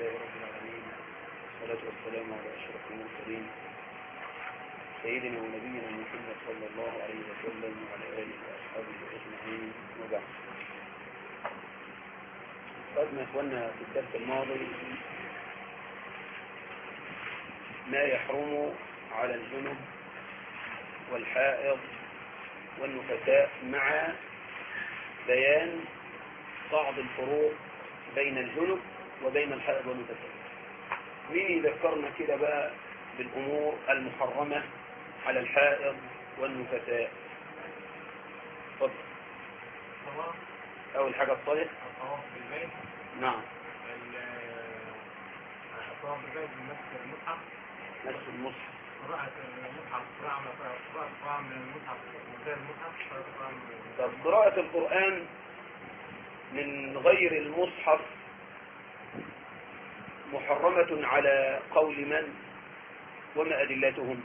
رب العالمين، والصلاة والسلام على أشرف المرسلين سيدنا ونبينا محمد صلى الله عليه وسلم وعلى آله وأصحابه أجمعين، وبعد. قدنا إخواننا في الدرس الماضي ما يحرم على الجنب والحائض والنفساء مع بيان بعض الفروق بين الجنب وبين الحائض والنفساء. مين يذكرنا كده بقى بالأمور المحرمة على الحائض والنفساء؟ اتفضل. أول حاجة الصلاة. نعم. الطواف بالبيت بمسك المصحف. مسك المصحف. قراءة المصحف، قراءة من المصحف من غير المصحف. طب قراءة القرآن من غير المصحف محرمة على قول من؟ وما أدلتهم؟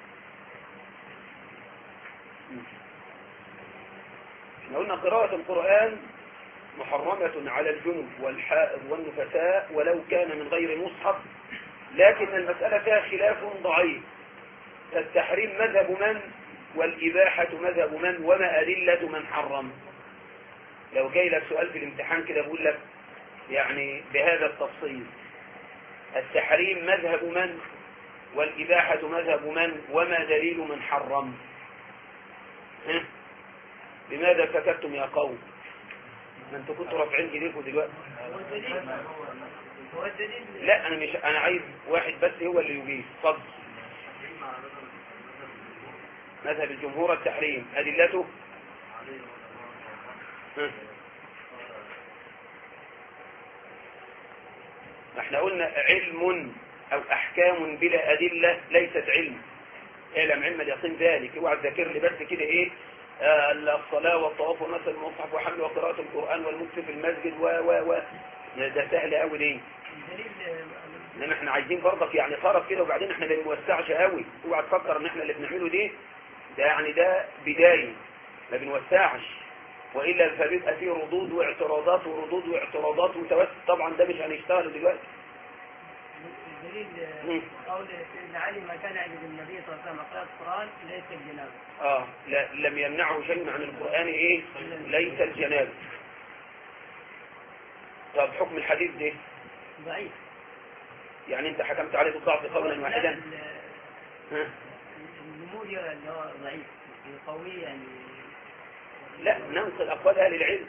احنا قلنا قراءة القرآن محرمة على الجنب والحائض والنفساء ولو كان من غير مصحف، لكن المسألة فيها خلاف ضعيف. التحريم مذهب من والإباحة مذهب من وما أدلة من حرم؟ لو جاي لك سؤال في الامتحان كده بقول لك يعني بهذا التفصيل: التحريم مذهب من والإباحة مذهب من وما دليل من حرم؟ لماذا سكتتم يا قوم؟ ما انتوا كنتوا رافعين ايديكم دلوقتي. لا انا عايز واحد بس هو اللي يجيب. اتفضل. مذهب الجمهور التحريم، أدلته؟ احنا قلنا علم او احكام بلا ادله ليست علم. اعلم علم اليقين ذلك. اوعى تذاكر لي بس كده ايه الصلاه والطواف ومثل المصحف وحمل وقراءه القران والمكث في المسجد و ده سهل قوي ليه؟ لان احنا عايزين برضك يعني طرف كده، وبعدين احنا ما بنوسعش قوي. اوعى تفكر ان احنا اللي بنعمله ده يعني ده بدايه، ما بنوسعش، والا فبيبقى فيه ردود واعتراضات وردود واعتراضات وتوسع. طبعا ده مش هنشتغله دلوقتي. الدليل قول سيدنا علي: ما كان عند النبي صلى الله عليه وسلم قراءة القرآن ليس الجنابة. لا لم يمنعه شيء عن القرآن ايه؟ ليس الجنابة. طب حكم الحديث ده ضعيف. يعني انت حكمت عليه بالضعف قولا واحدا؟ النموذج اللي هو ضعيف قوي يعني. لا ننقل أقوال أهل العلم.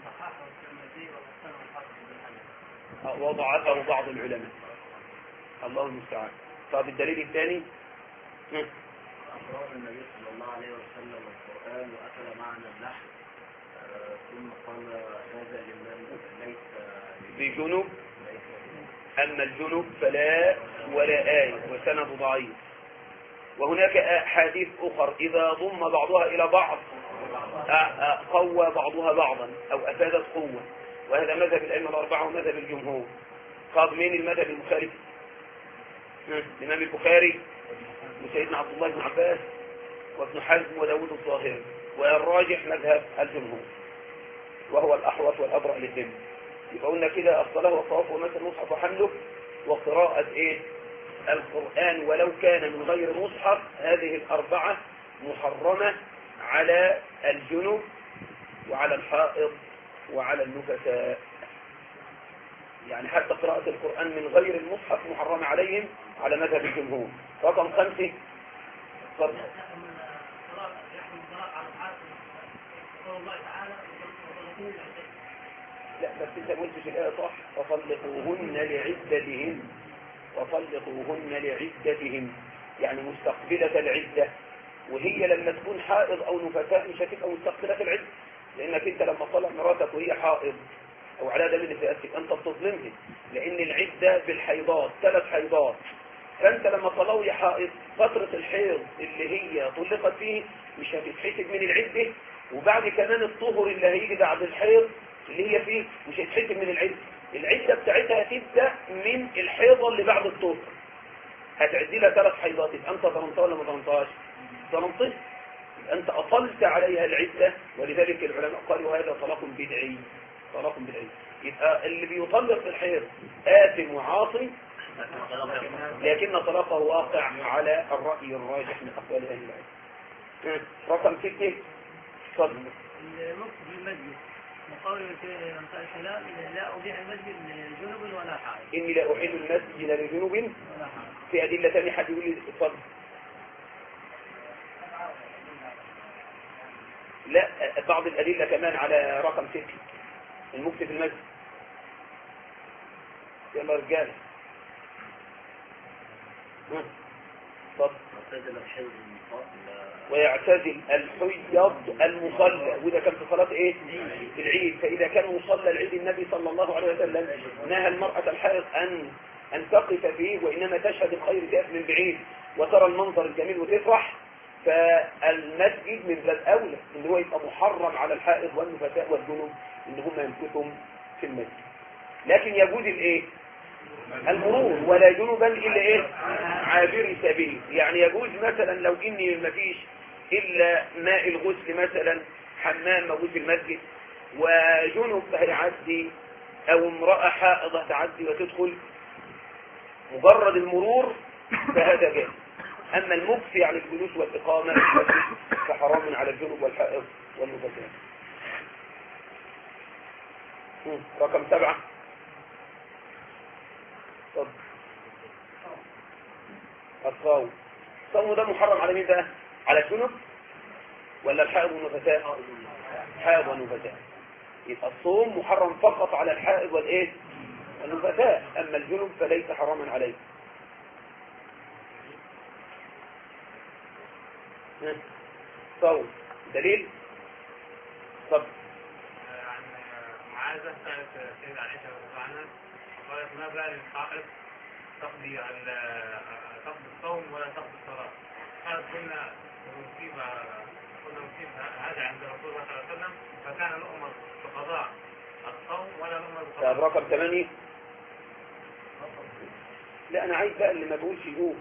وضعفه بعض العلماء. الله المستعان. طب الدليل الثاني؟ أقرأ النبي صلى الله عليه وسلم القرآن وأكل معنا اللحم، ثم قال هذا لمن ليس بجنوب، أما الجنوب فلا ولا آية، وسند ضعيف. وهناك أحاديث أخرى إذا ضم بعضها إلى بعض قوى بعضها بعضا أو أفادت قوة، وهذا مذهب الأئمة الأربعة ومذهب الجمهور. قال مين المذهب المخالف؟ الإمام البخاري وسيدنا عبد الله بن عباس وابن حزم وداود الظاهري، والراجح مذهب الجمهور وهو الأحوط والأبرأ للذمة. يبقى قلنا كده الصلاة والطواف ومثل المصحف وحمله وقراءة القرآن ولو كان من غير مصحف، هذه الأربعة محرمة على الجنوب وعلى الحائض وعلى النفساء. يعني حتى قراءة القرآن من غير المصحف محرمة عليهم على مذهب الجمهور. رقم 5. اتفضل. لا بس انت قلت في الآية صح: وطلقوهن لعدتهن، وطلقوهن لعدتهن، يعني مستقبلة العدة. وهي لما تكون حائض او نفساء مش هتبقى مستقبلة العدة، لانك انت لما طلق مراتك وهي حائض او على دم نفاسك انت بتظلمها، لان العدة بالحيضات 3 حيضات. فانت لما طلقوا حائض فترة الحيض اللي هي طلقت فيه مش هتتحسب من العدة، وبعد كمان الطهر اللي هيجي بعد الحيض اللي هي فيه مش هتتحسب من العدة. العدة بتاعتها هتبدأ من الحيضة اللي بعد الطهر، هتعدي لها 3 حيضات. يبقى انت ظلمتها ولا ما ظلمتهاش؟ ظلمتها. انت اطلت عليها العدة، ولذلك العلماء قالوا هذا طلاق بدعي. طلاق بدعي يبقى اللي بيطلق في الحيض آثم وعاصي، لكن طلاقه واقع على الرأي الراجح من أقوال أهل العلم. رقم 6. اتفضل. المكس في المسجد وقول الكلام لا أبيح المسجد لجنب ولا حائض. إني لا أحل المسجد لجنوب ولا حائض. في أدلة ثانية حد يقول لي اتفضل. لا، بعض الأدلة كمان على رقم 6 المكس في المسجد. يلا رجال. اتفضل. ويعتزل الحيض المصلى، وده كان في صلاة ايه؟ العيد. فإذا كان مصلى العيد النبي صلى الله عليه وسلم نهى المرأة الحائض أن تقف فيه، وإنما تشهد الخير تقف من بعيد وترى المنظر الجميل وتفرح. فالمسجد من ذات أولى إن هو يبقى محرم على الحائض والنفساء والجنوب إن هم يمكثوا في المسجد. لكن يجوز الايه؟ المرور، ولا جنبا إلا إيه؟ عابر سبيل. يعني يجوز مثلا لو إني مفيش إلا ماء الغسل مثلا، حمام موجود في المسجد وجنب هيعدي أو امرأة حائضة تعدي وتدخل، مجرد المرور فهذا جائز. أما المكث يعني الجلوس والإقامة في المسجد فحرام على الجنب والحائض والنفساء. رقم 7. الصوم. الصوم ده محرم على مين بقى؟ على الجنب ولا الحائض والنفساء؟ الحائض والنفساء. يبقى الصوم محرم فقط على الحائض والايه؟ والنفساء. اما الجنب فليس حراما عليه. صوم دليل. طب عن معاذة سألت سيدة عائشة رضي الله عنها قالت ما بال الحائض تقضي الصوم ولا تقضي الصلاة؟ قالت كنا نصيب هذا عند رسول الله صلى الله عليه وسلم فكان نؤمر بقضاء الصوم ولا نؤمر بقضاء. طب رقم 8. لا انا عايز بقى اللي ما بقولش يقول.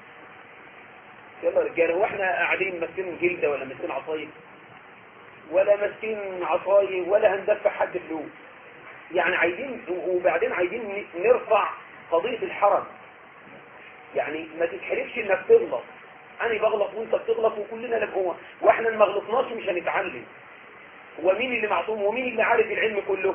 يلا رجاله، واحنا قاعدين ماسكين جلده ولا ماسكين عصايه ولا ماسكين عصايه ولا هندفع حد فلوس؟ يعني عايزين، وبعدين عايزين نرفع قضية الحرج. يعني ما تتحركش انك تغلط. انا بغلط وانت بتغلط وكلنا لبقوة، واحنا ما غلطناش مش هنتعلم. هو مين اللي معصوم ومين اللي عارف العلم كله؟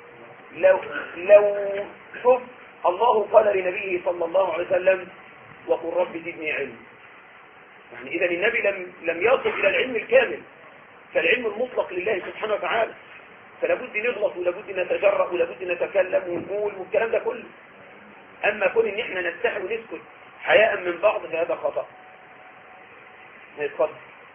لو شوف الله قال لنبيه صلى الله عليه وسلم وقل رب زدني علم. يعني اذا النبي لم يصل الى العلم الكامل، فالعلم المطلق لله سبحانه وتعالى. فلابد نغلط ولابد نتجرأ ولابد نتكلم ونقول والكلام ده كله. اما كون ان احنا نستحي ونسكت حياء من بعض فهذا خطأ. اتفضل.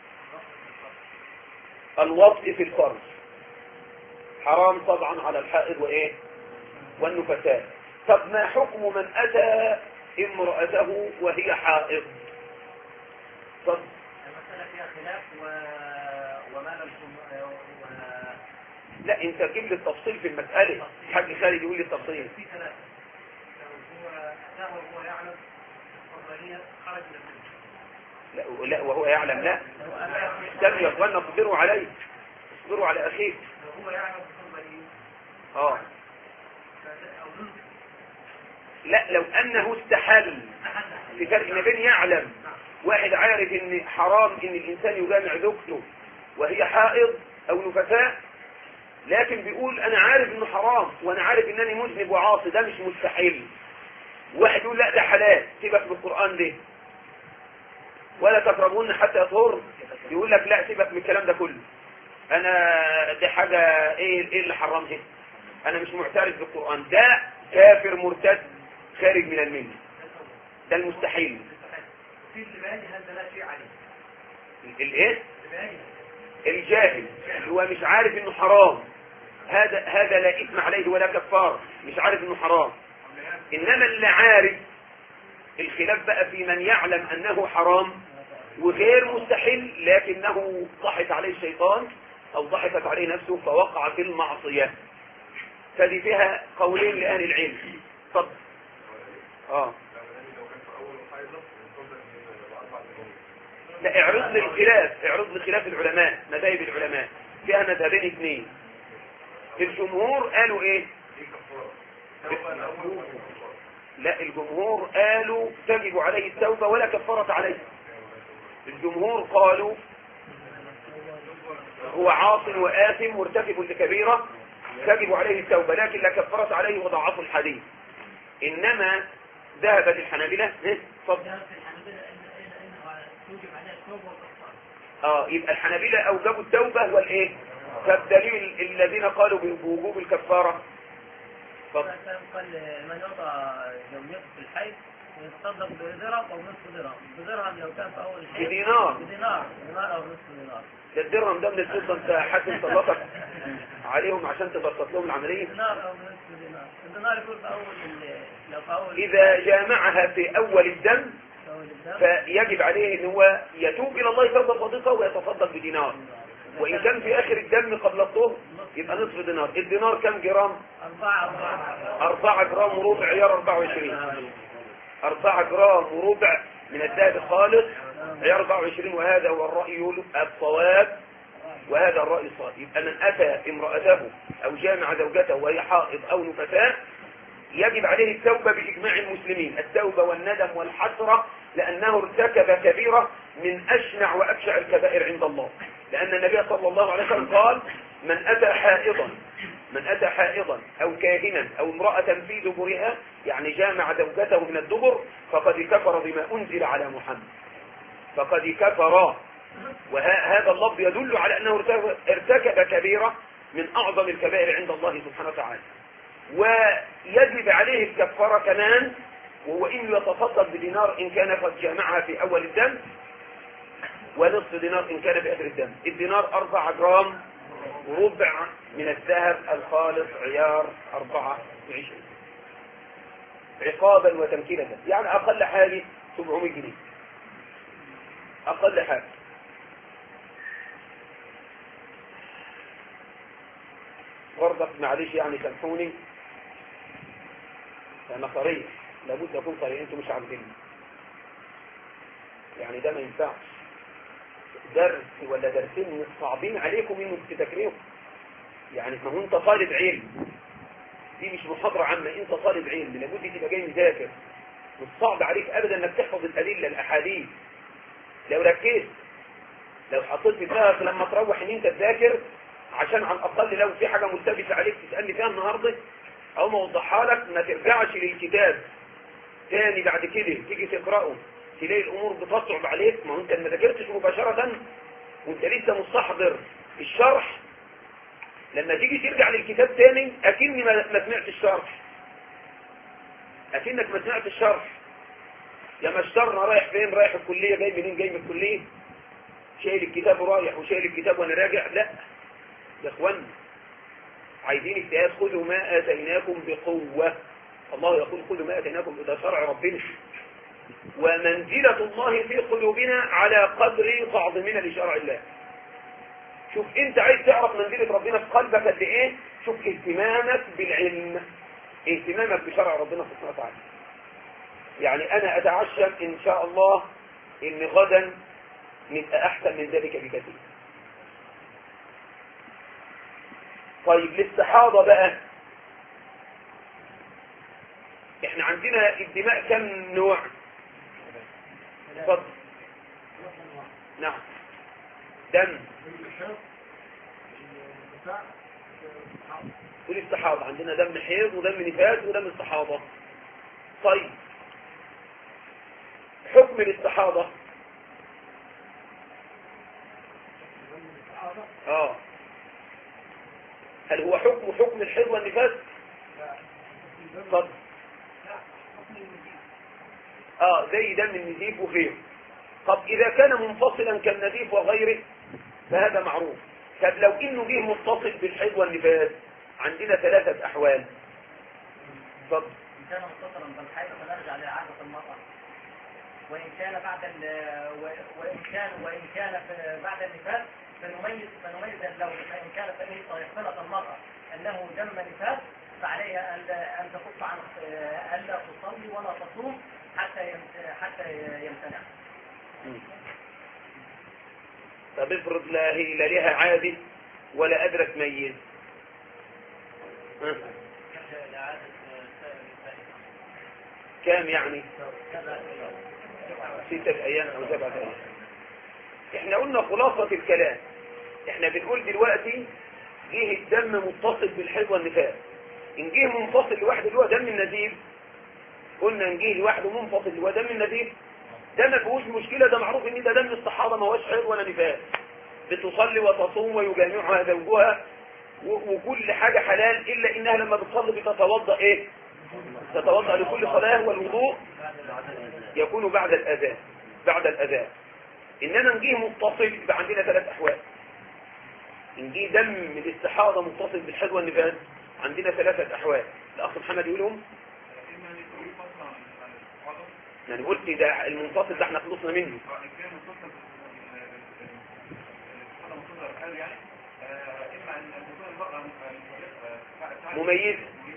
الوطء في الفرج حرام طبعا على الحائض وايه؟ والنفساء. طب ما حكم من اتى امرأته وهي حائض؟ اتفضل. المسألة فيها خلاف وما لم لا انت تجيب لي التفصيل في المسألة. حاج خالد يقول لي التفصيل. في ثلاثة. هو يعلم وهي خرج من البيت. لا وهو يعلم. لا استنوا يا اخوانا، اصبروا عليه، اصبروا على اخيه. هو يعلم بحرمته. لا لو انه استحل، في فرق ما بين يعلم، واحد عارف ان حرام ان الانسان يجامع زوجته وهي حائض او نفساء، لكن بيقول انا عارف انه حرام وانا عارف انني مذنب وعاصي، ده مش مستحيل. واحد يقول لا ده حلال، سيبك بالقرآن ده ولا تقربون حتى يطهر، يقول لك لا سيبك من الكلام ده كله، انا دي حاجة ايه اللي حرمها، انا مش معترف بالقرآن، ده كافر مرتد خارج من الملة، ده المستحيل. في الباني هذا لا شيء عليه. الايه؟ الجاهل اللي هو مش عارف انه حرام، هذا لا اثم عليه ولا كفار، مش عارف انه حرام. انما اللي عارف، الخلاف بقى في من يعلم انه حرام وغير مستحيل لكنه ضحك عليه الشيطان او ضحكت عليه نفسه فوقع في المعصية. فدي فيها قولين لأهل العلم. اتفضل. لا اعرض لي خلاف العلماء، مذاهب العلماء فيها مذهبين اثنين. الجمهور قالوا ايه؟ لا، الجمهور قالوا تجب عليه التوبة ولا كفارة عليه. الجمهور قالوا هو عاص وآثم مرتكب لكبيرة تجب عليه التوبة لكن لا كفارة عليه وضعفوا الحديث. إنما ذهبت الحنابلة يبقى الحنابلة أوجبوا التوبة والإيه؟ فالدليل الذين قالوا بوجوب الكفارة قال من يعطى يوميته في الحيض يتصدق بدرهم أو نصف درهم. بدرهم لو كان في أول الحيض بدينار أو نصف دينار. ده الدرهم ده من الفضة، انت حد سلطك عليهم عشان تبسط لهم العملية. دينار أو نصف دينار. الدينار يكون في لو في أول إذا جامعها في أول الدم فيجب عليه ان هو يتوب الى الله توبة صادقة ويتصدق بدينار، وان كان في اخر الدم قبل الطهر يبقى نصف دينار. الدينار كم جرام؟ 4 جرام وربع عيار 24. 4 جرام وربع من الذهب الخالص عيار 24، وهذا هو الرأي الصواب وهذا الرأي الصواب. يبقى من اتى امرأته او جامع زوجته وهي حائض او نفساء يجب عليه التوبة بإجماع المسلمين، التوبة والندم والحسرة، لأنه ارتكب كبيرة من أشنع وأبشع الكبائر عند الله. لأن النبي صلى الله عليه وسلم قال من أتى حائضا أو كاهنا أو امرأة في دبرها، يعني جامع زوجته من الدبر، فقد كفر بما أنزل على محمد، فقد كفر. وهذا اللفظ يدل على أنه ارتكب كبيرة من أعظم الكبائر عند الله سبحانه وتعالى. ويجب عليه الكفارة كمان، وهو إنه يتصدق بدينار إن كان قد جامعها في أول الدم، ونصف دينار إن كان في آخر الدم. الدينار 4 جرام وربع من الذهب الخالص عيار 24 عقابا وتمكينة، يعني أقل حاجة 700 جنيه أقل حاجة. برضك معلش يعني سامحوني، أنا صريح، لابد أكون صريح، أنتم مش عارفين يعني ده ما ينفعش. درس ولا درسين صعبين عليكم إنه تذاكروه، يعني ما هو أنت طالب علم، دي مش محاضرة عامة، أنت طالب علم لابد تبقى جاي مذاكر. مش صعب عليك أبدا إنك تحفظ الأدلة الأحاديث لو ركزت، لو حطيت في دماغك لما تروح إن أنت تذاكر، عشان على الأقل لو في حاجة ملتبسة عليك تسألني فيها النهاردة أو ما وضحها لك، ما ترجعش للكتاب تاني بعد كده تيجي تقرأه تلاقي الأمور بتصعب عليك. ما هو أنت ما ذاكرتش مباشرة وأنت لسه مستحضر الشرح، لما تيجي ترجع للكتاب تاني أكني ما سمعت الشرح، أكنك ما سمعت الشرح. يا مشترنا رايح فين؟ رايح الكلية، جاي منين؟ جاي من الكلية، شايل الكتاب ورايح وشايل الكتاب وأنا راجع. لا يا اخوان، عايزين اجتهاد. خذوا ما اتيناكم بقوة، الله يقول خذوا ما اتيناكم، ده شرع ربنا، ومنزلة الله في قلوبنا على قدر تعظيمنا لشرع الله. شوف انت عايز تعرف منزلة ربنا في قلبك قد ايه، شوف اهتمامك بالعلم، اهتمامك بشرع ربنا سبحانه وتعالى. يعني انا اتعشم ان شاء الله ان غدا نبقى احسن من ذلك بكثير. طيب للصحابة بقى، احنا عندنا الدماء كم نوع؟ اتفضل. نعم، دم كل الصحابة عندنا دم حيض ودم نفاس ودم الصحابة. طيب حكم للصحابة هل هو حكم الحيض والنفاس؟ اتفضل. زي دم النزيف وغيره. طب إذا كان منفصلا كالنزيف وغيره فهذا معروف. طب لو إنه جه متصل بالحيض والنفاس عندنا 3 أحوال. اتفضل. إن كان متصلا بالحيض فنرجع لعادة المرأة، وإن كان بعد النفاس فنميز اللون، فإن كانت يقتنط المرأة أنه دم نفاس فعليها أن تكف عن ألا تصلي ولا تصوم حتى يمتنع. طب افرض لا لها عادي ولا قادرة تميز، كام يعني 6 أيام أو 7 أيام. احنا قلنا خلاصة الكلام، احنا بنقول دلوقتي جه الدم متصل بالحيض والنفاس. ان جه منفصل لوحده اللي هو دم النزيف، قلنا ان جه لوحده منفصل اللي هو دم النزيف، ده ما فيهوش مشكلة، ده معروف ان ده دم الصحابة ما هوش حيض ولا نفاس. بتصلي وتصوم ويجامعها زوجها وكل حاجة حلال، إلا إنها لما بتصلي بتتوضأ إيه؟ تتوضأ لكل صلاة، والوضوء يكون بعد الأذان. بعد الأذان. إنما نجيه متصل يبقى عندنا 3 أحوال. نجيه دم من الاستحاضة متصل بالحيض والنفاس، عندنا 3 أحوال. الأخ محمد يقولهم. يعني قلت ده المنفصل ده احنا خلصنا منه. مميز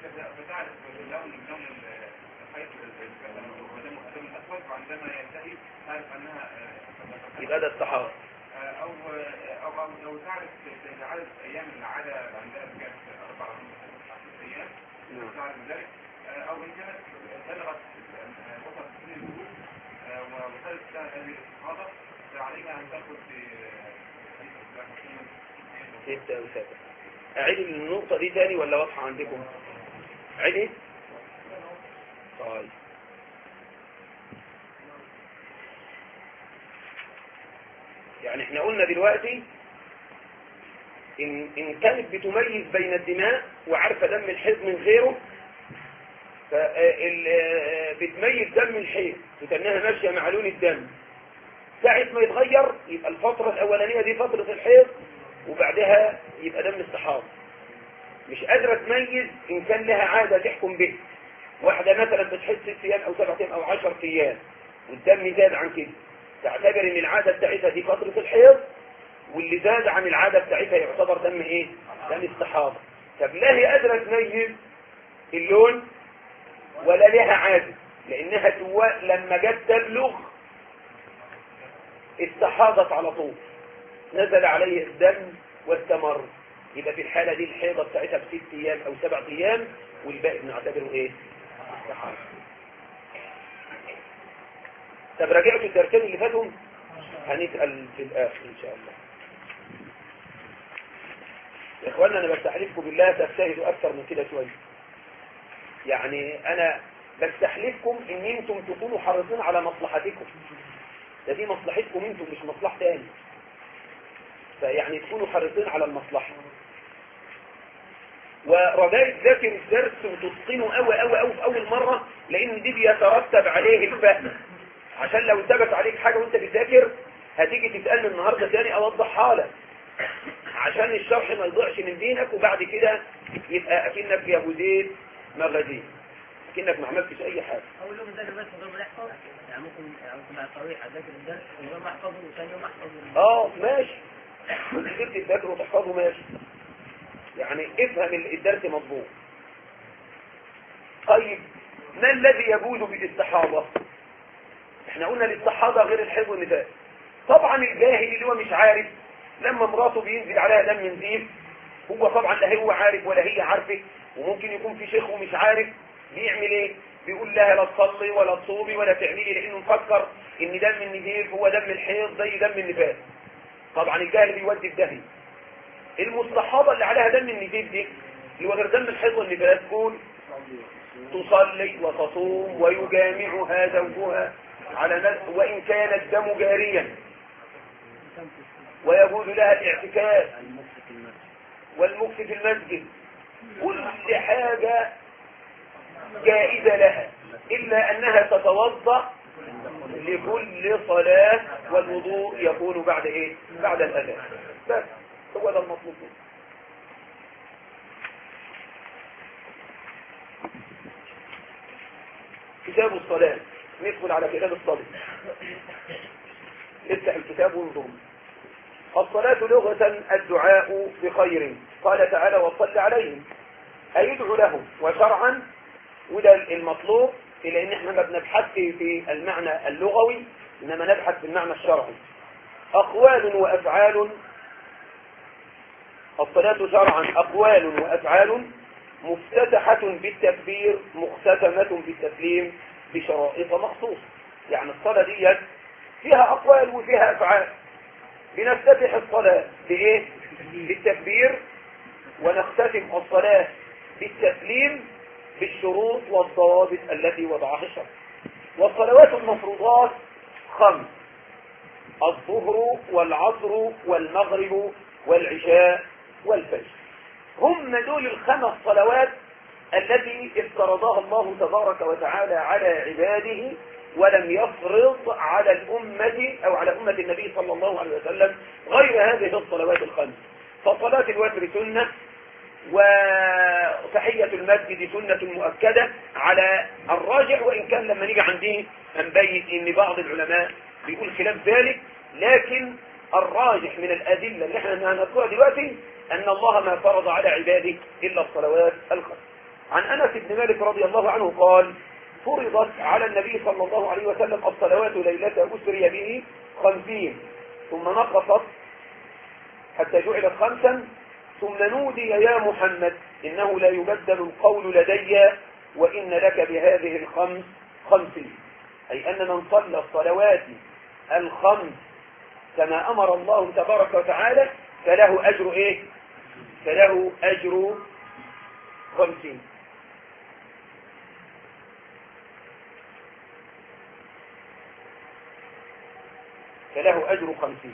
يبقى ده الصحابة. او لو تعرف عدد ايام العاده عندنا كانت 4 ايام تعرف ذلك، او ان كانت بلغت وصلت سن البلوغ ووصلت هذه الاستحاضه فعليها ان تاخذ في 6 أو 7. أعيد النقطة دي تاني ولا واضحة عندكم؟ أعيد. طيب يعني احنا قلنا دلوقتي إن كانت بتميز بين الدماء وعارفة دم الحيض من غيره، بتميز دم الحيض وتنها ماشية مع لون الدم. ساعة ما يتغير يبقى الفترة الأولانية دي فترة الحيض، وبعدها يبقى دم الصحابة. مش قادرة تميز إن كان لها عادة تحكم به. واحدة مثلا بتحس 6 أيام أو 7 أيام أو 10 أيام والدم زاد عن كده، تعتبر إن العادة بتاعتها دي فترة الحيض، واللي زاد عن العادة بتاعتها يعتبر دم إيه؟ دم الصحابة. طب لا هي قادرة تميز اللون ولا لها عادة، لأنها لما جت تبلغ استحاضت على طول، نزل عليه الدم واستمر. يبقى في الحالة دي الحيضة بتاعتها ب6 أيام أو 7 أيام، والباقي بنعتبره إيه؟ استحاضة. طب راجعتوا الدرسين اللي فاتوا؟ هنسأل في الآخر إن شاء الله. يا إخوانا أنا بستحلفكم بالله تجتهدوا أكثر من كده شوية. يعني أنا بستحلفكم إن أنتم تكونوا حريصين على مصلحتكم. دي مصلحتكم أنتم مش مصلحة تاني. فيعني تكونوا حريصين على المصلحة. ورجاء تذاكر الدرس وتتقنه قوي قوي قوي في أول مرة، لأن دي بيترتب عليه الفهم. عشان لو ثبت عليك حاجة وانت بتذاكر هتيجي تسألني النهاردة تاني أوضحها لك، عشان الشرح ما يضيعش من دينك، وبعد كده يبقى أكنك يا أبو زيد مغازين، أكنك ما عملتش أي حاجة. أول يوم ذاكر بس غير ما يحفظ، يعني ممكن مع التراويح أذاكر الدرس وغير ما أحفظه وثاني يوم أحفظه. ماشي، وانت جبت تذاكره وتحفظه ماشي، يعني افهم الدرس مضبوط. طيب ما الذي يجوز بالاستحاضة؟ احنا قلنا الاستحاضة غير الحيض والنفاس. طبعا الجاهل اللي هو مش عارف، لما مراته بينزل عليها دم نزيف، هو طبعا لا هو عارف ولا هي عارفه، وممكن يكون في شيخ ومش عارف، بيعمل ايه؟ بيقول لها لا تصلي ولا تصومي ولا تعملي، لانه مفكر ان دم النزيف هو دم الحيض زي دم النفاس. طبعا الجاهل بيودي في داهيه. المستحاضة اللي عليها دم النزيف دي اللي هو غير دم الحيض والنفاس، تقول تصلي وتصوم ويجامعها زوجها على وإن كان الدم جاريا، ويجوز لها الاعتكاف والمكث في المسجد، كل حاجة جائزة لها، إلا أنها تتوضأ لكل صلاة، والوضوء يكون بعد إيه؟ بعد الأذان. بس هو ده المطلوب. كتاب الصلاة، ندخل على كتاب الصلاة. افتح الكتاب وانظر. الصلاة لغة الدعاء بخير، قال تعالى وصل عليهم، أي يدعو لهم. وشرعا وده المطلوب، إلى أن احنا ما بنبحث في المعنى اللغوي، إنما نبحث في المعنى الشرعي. أقوال وأفعال. الصلاة شرعا أقوال وأفعال مفتتحة بالتكبير مختتمة بالتسليم بشرائط مخصوصة. يعني الصلاة دي فيها أقوال وفيها أفعال. بنفتتح الصلاة بإيه؟ بالتكبير، ونختتم الصلاة بالتسليم بالشروط والضوابط التي وضعها الشرع. والصلوات المفروضات 5: الظهر والعصر والمغرب والعشاء والفجر. هم دول ال5 صلوات التي افترضها الله تبارك وتعالى على عباده، ولم يفرض على الأمة أو على أمة النبي صلى الله عليه وسلم غير هذه الصلوات ال5. فصلاة الوتر سنة، وتحية المسجد سنة مؤكدة على الراجح، وإن كان لما نيجي عندي نبين إن بعض العلماء بيقول خلاف ذلك، لكن الراجح من الأدلة اللي احنا هنذكرها دلوقتي أن الله ما فرض على عباده إلا الصلوات ال5. عن أنس بن مالك رضي الله عنه قال: فرضت على النبي صلى الله عليه وسلم الصلوات ليلة أسري به 50، ثم نقصت حتى جعلت 5، ثم نودي يا محمد إنه لا يبدل القول لدي وإن لك بهذه ال5 50. أي أن من صلى الصلوات ال5 كما أمر الله تبارك وتعالى فله أجر إيه؟ فله أجر 50. فله أجر 50.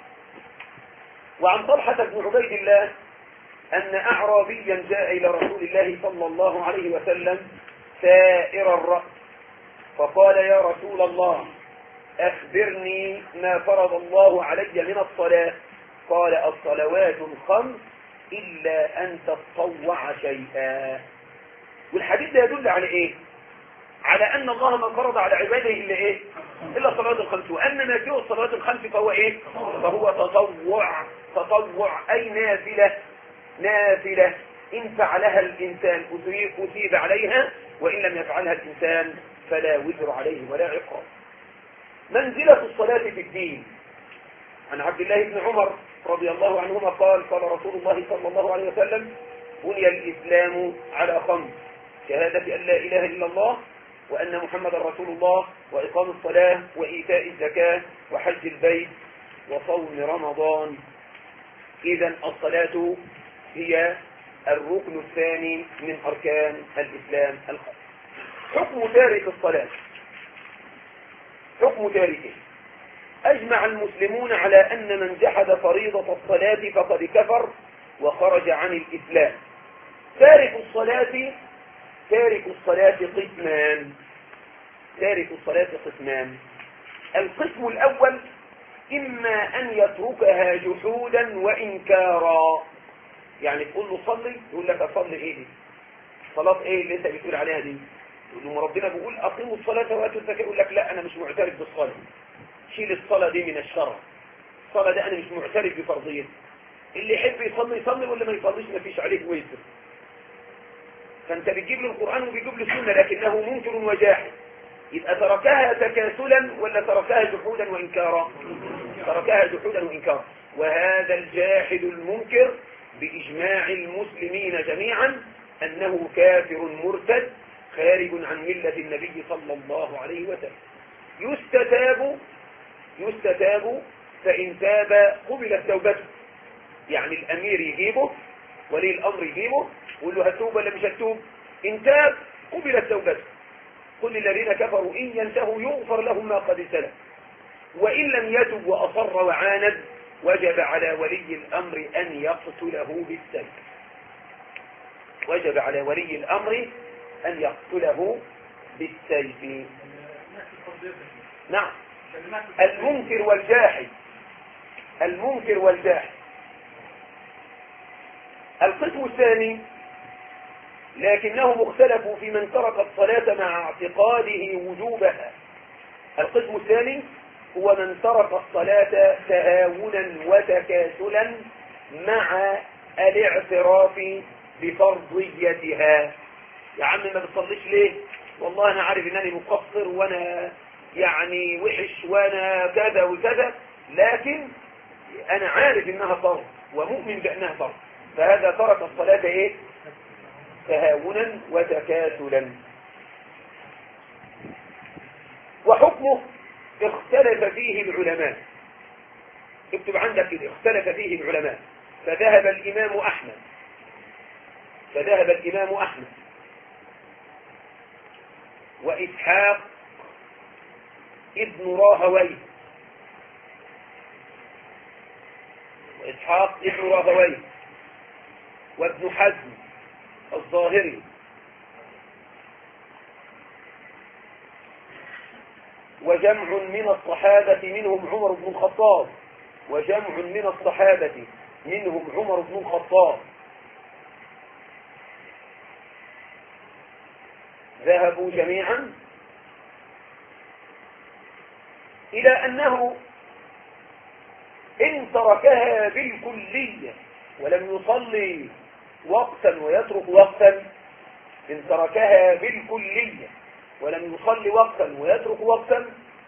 وعن طلحة بن عبيد الله أن أعرابيا جاء إلى رسول الله صلى الله عليه وسلم سائر الرأس، فقال: يا رسول الله أخبرني ما فرض الله علي من الصلاة. قال: الصلوات ال5 إلا أن تتطوع شيئا. والحديث ده يدل على إيه؟ على أن الله ما فرض على عباده إلا إيه؟ إلا الصلوات ال5، وأن ما فيه الصلوات ال5 فهو إيه؟ فهو تطوع. تطوع أي نافلة. نافلة إن فعلها الإنسان أثيب عليها، وإن لم يفعلها الإنسان فلا وزر عليه ولا عقاب. منزلة الصلاة في الدين. عن عبد الله بن عمر رضي الله عنهما قال: قال رسول الله صلى الله عليه وسلم: بني الإسلام على 5: شهادة أن لا إله إلا الله وأن محمد رسول الله، وإقام الصلاة، وإيتاء الزكاة، وحج البيت، وصوم رمضان. إذن الصلاة هي الركن الثاني من أركان الإسلام الخمس. حكم تارك الصلاة. حكم تاركه: أجمع المسلمون على أن من جحد فريضة الصلاة فقد كفر وخرج عن الإسلام. تارك الصلاة قسمان. تارك الصلاة قسمان. القسم الأول: إما أن يتركها جحودا وإنكارا. يعني تقول له صلي، يقول لك أصلي إيه دي؟ صلاة إيه اللي أنت بتقول عليها دي؟ يقول له ربنا بيقول أقيموا الصلاة وآتوا الزكاة، يقول لك لا أنا مش معترف بالصلاة، شيل الصلاة دي من الشرع، الصلاة دي أنا مش معترف بفرضيتها. اللي يحب يصلي يصلي، واللي ما يصليش ما فيش عليه وزر. فأنت بتجيب له القرآن وبيجيب له السنة لكنه منكر وجاحد، يبقى تركها تكاسلا ولا تركها جحودا وإنكارا؟ تركها جحودا وإنكارا. وهذا الجاحد المنكر بإجماع المسلمين جميعا أنه كافر مرتد خارج عن ملة النبي صلى الله عليه وسلم. يستتاب فإن تاب قبلت توبته. يعني الأمير يجيبه، ولي الأمر يجيبه، يقول له هتوب ولا مش هتوب؟ إن تاب قبلت توبته. كل الذين كفروا إن ينتهوا يغفر لهم ما قد سلف، وإن لم يتب وأصر وعاند وجب على ولي الأمر أن يقتله بالسيف. وجب على ولي الأمر أن يقتله بالسيف. نعم. المنكر والجاحد. المنكر والجاحد. القسم الثاني: لكنهم اختلفوا في من ترك الصلاة مع اعتقاده وجوبها. القسم الثاني هو من ترك الصلاة تهاونا وتكاسلا مع الاعتراف بفرضيتها. يا عم ما بتصليش ليه؟ والله انا عارف انني مقصر وانا يعني وحش وانا كذا وكذا، لكن انا عارف انها فرض ومؤمن بانها فرض، فهذا ترك الصلاة ايه؟ تهاونا وتكاسلا. حكمه اختلف فيه العلماء. اكتب عندك كده، اختلف فيه العلماء. فذهب الإمام أحمد وإسحاق ابن راهويه وابن حزم الظاهري وجمع من الصحابة منهم عمر بن الخطاب ذهبوا جميعا إلى أنه إن تركها بالكلية ولم يصلي وقتا ويترك وقتا، إن تركها بالكلية ولم يصلي وقتا ويترك وقتا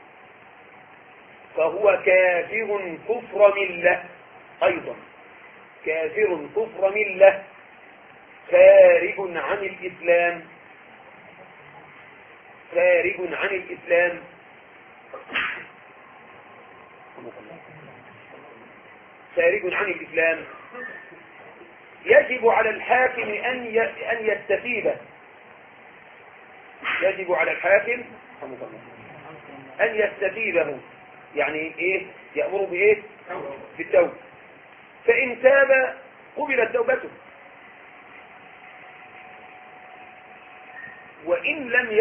فهو كافر كفر ملة، أيضا كافر كفر ملة خارج عن الإسلام، يجب على الحاكم أن يستفيده، يعني إيه؟ يأمر بإيه؟ بالتوبة. فإن تاب قبلت توبته، وإن لم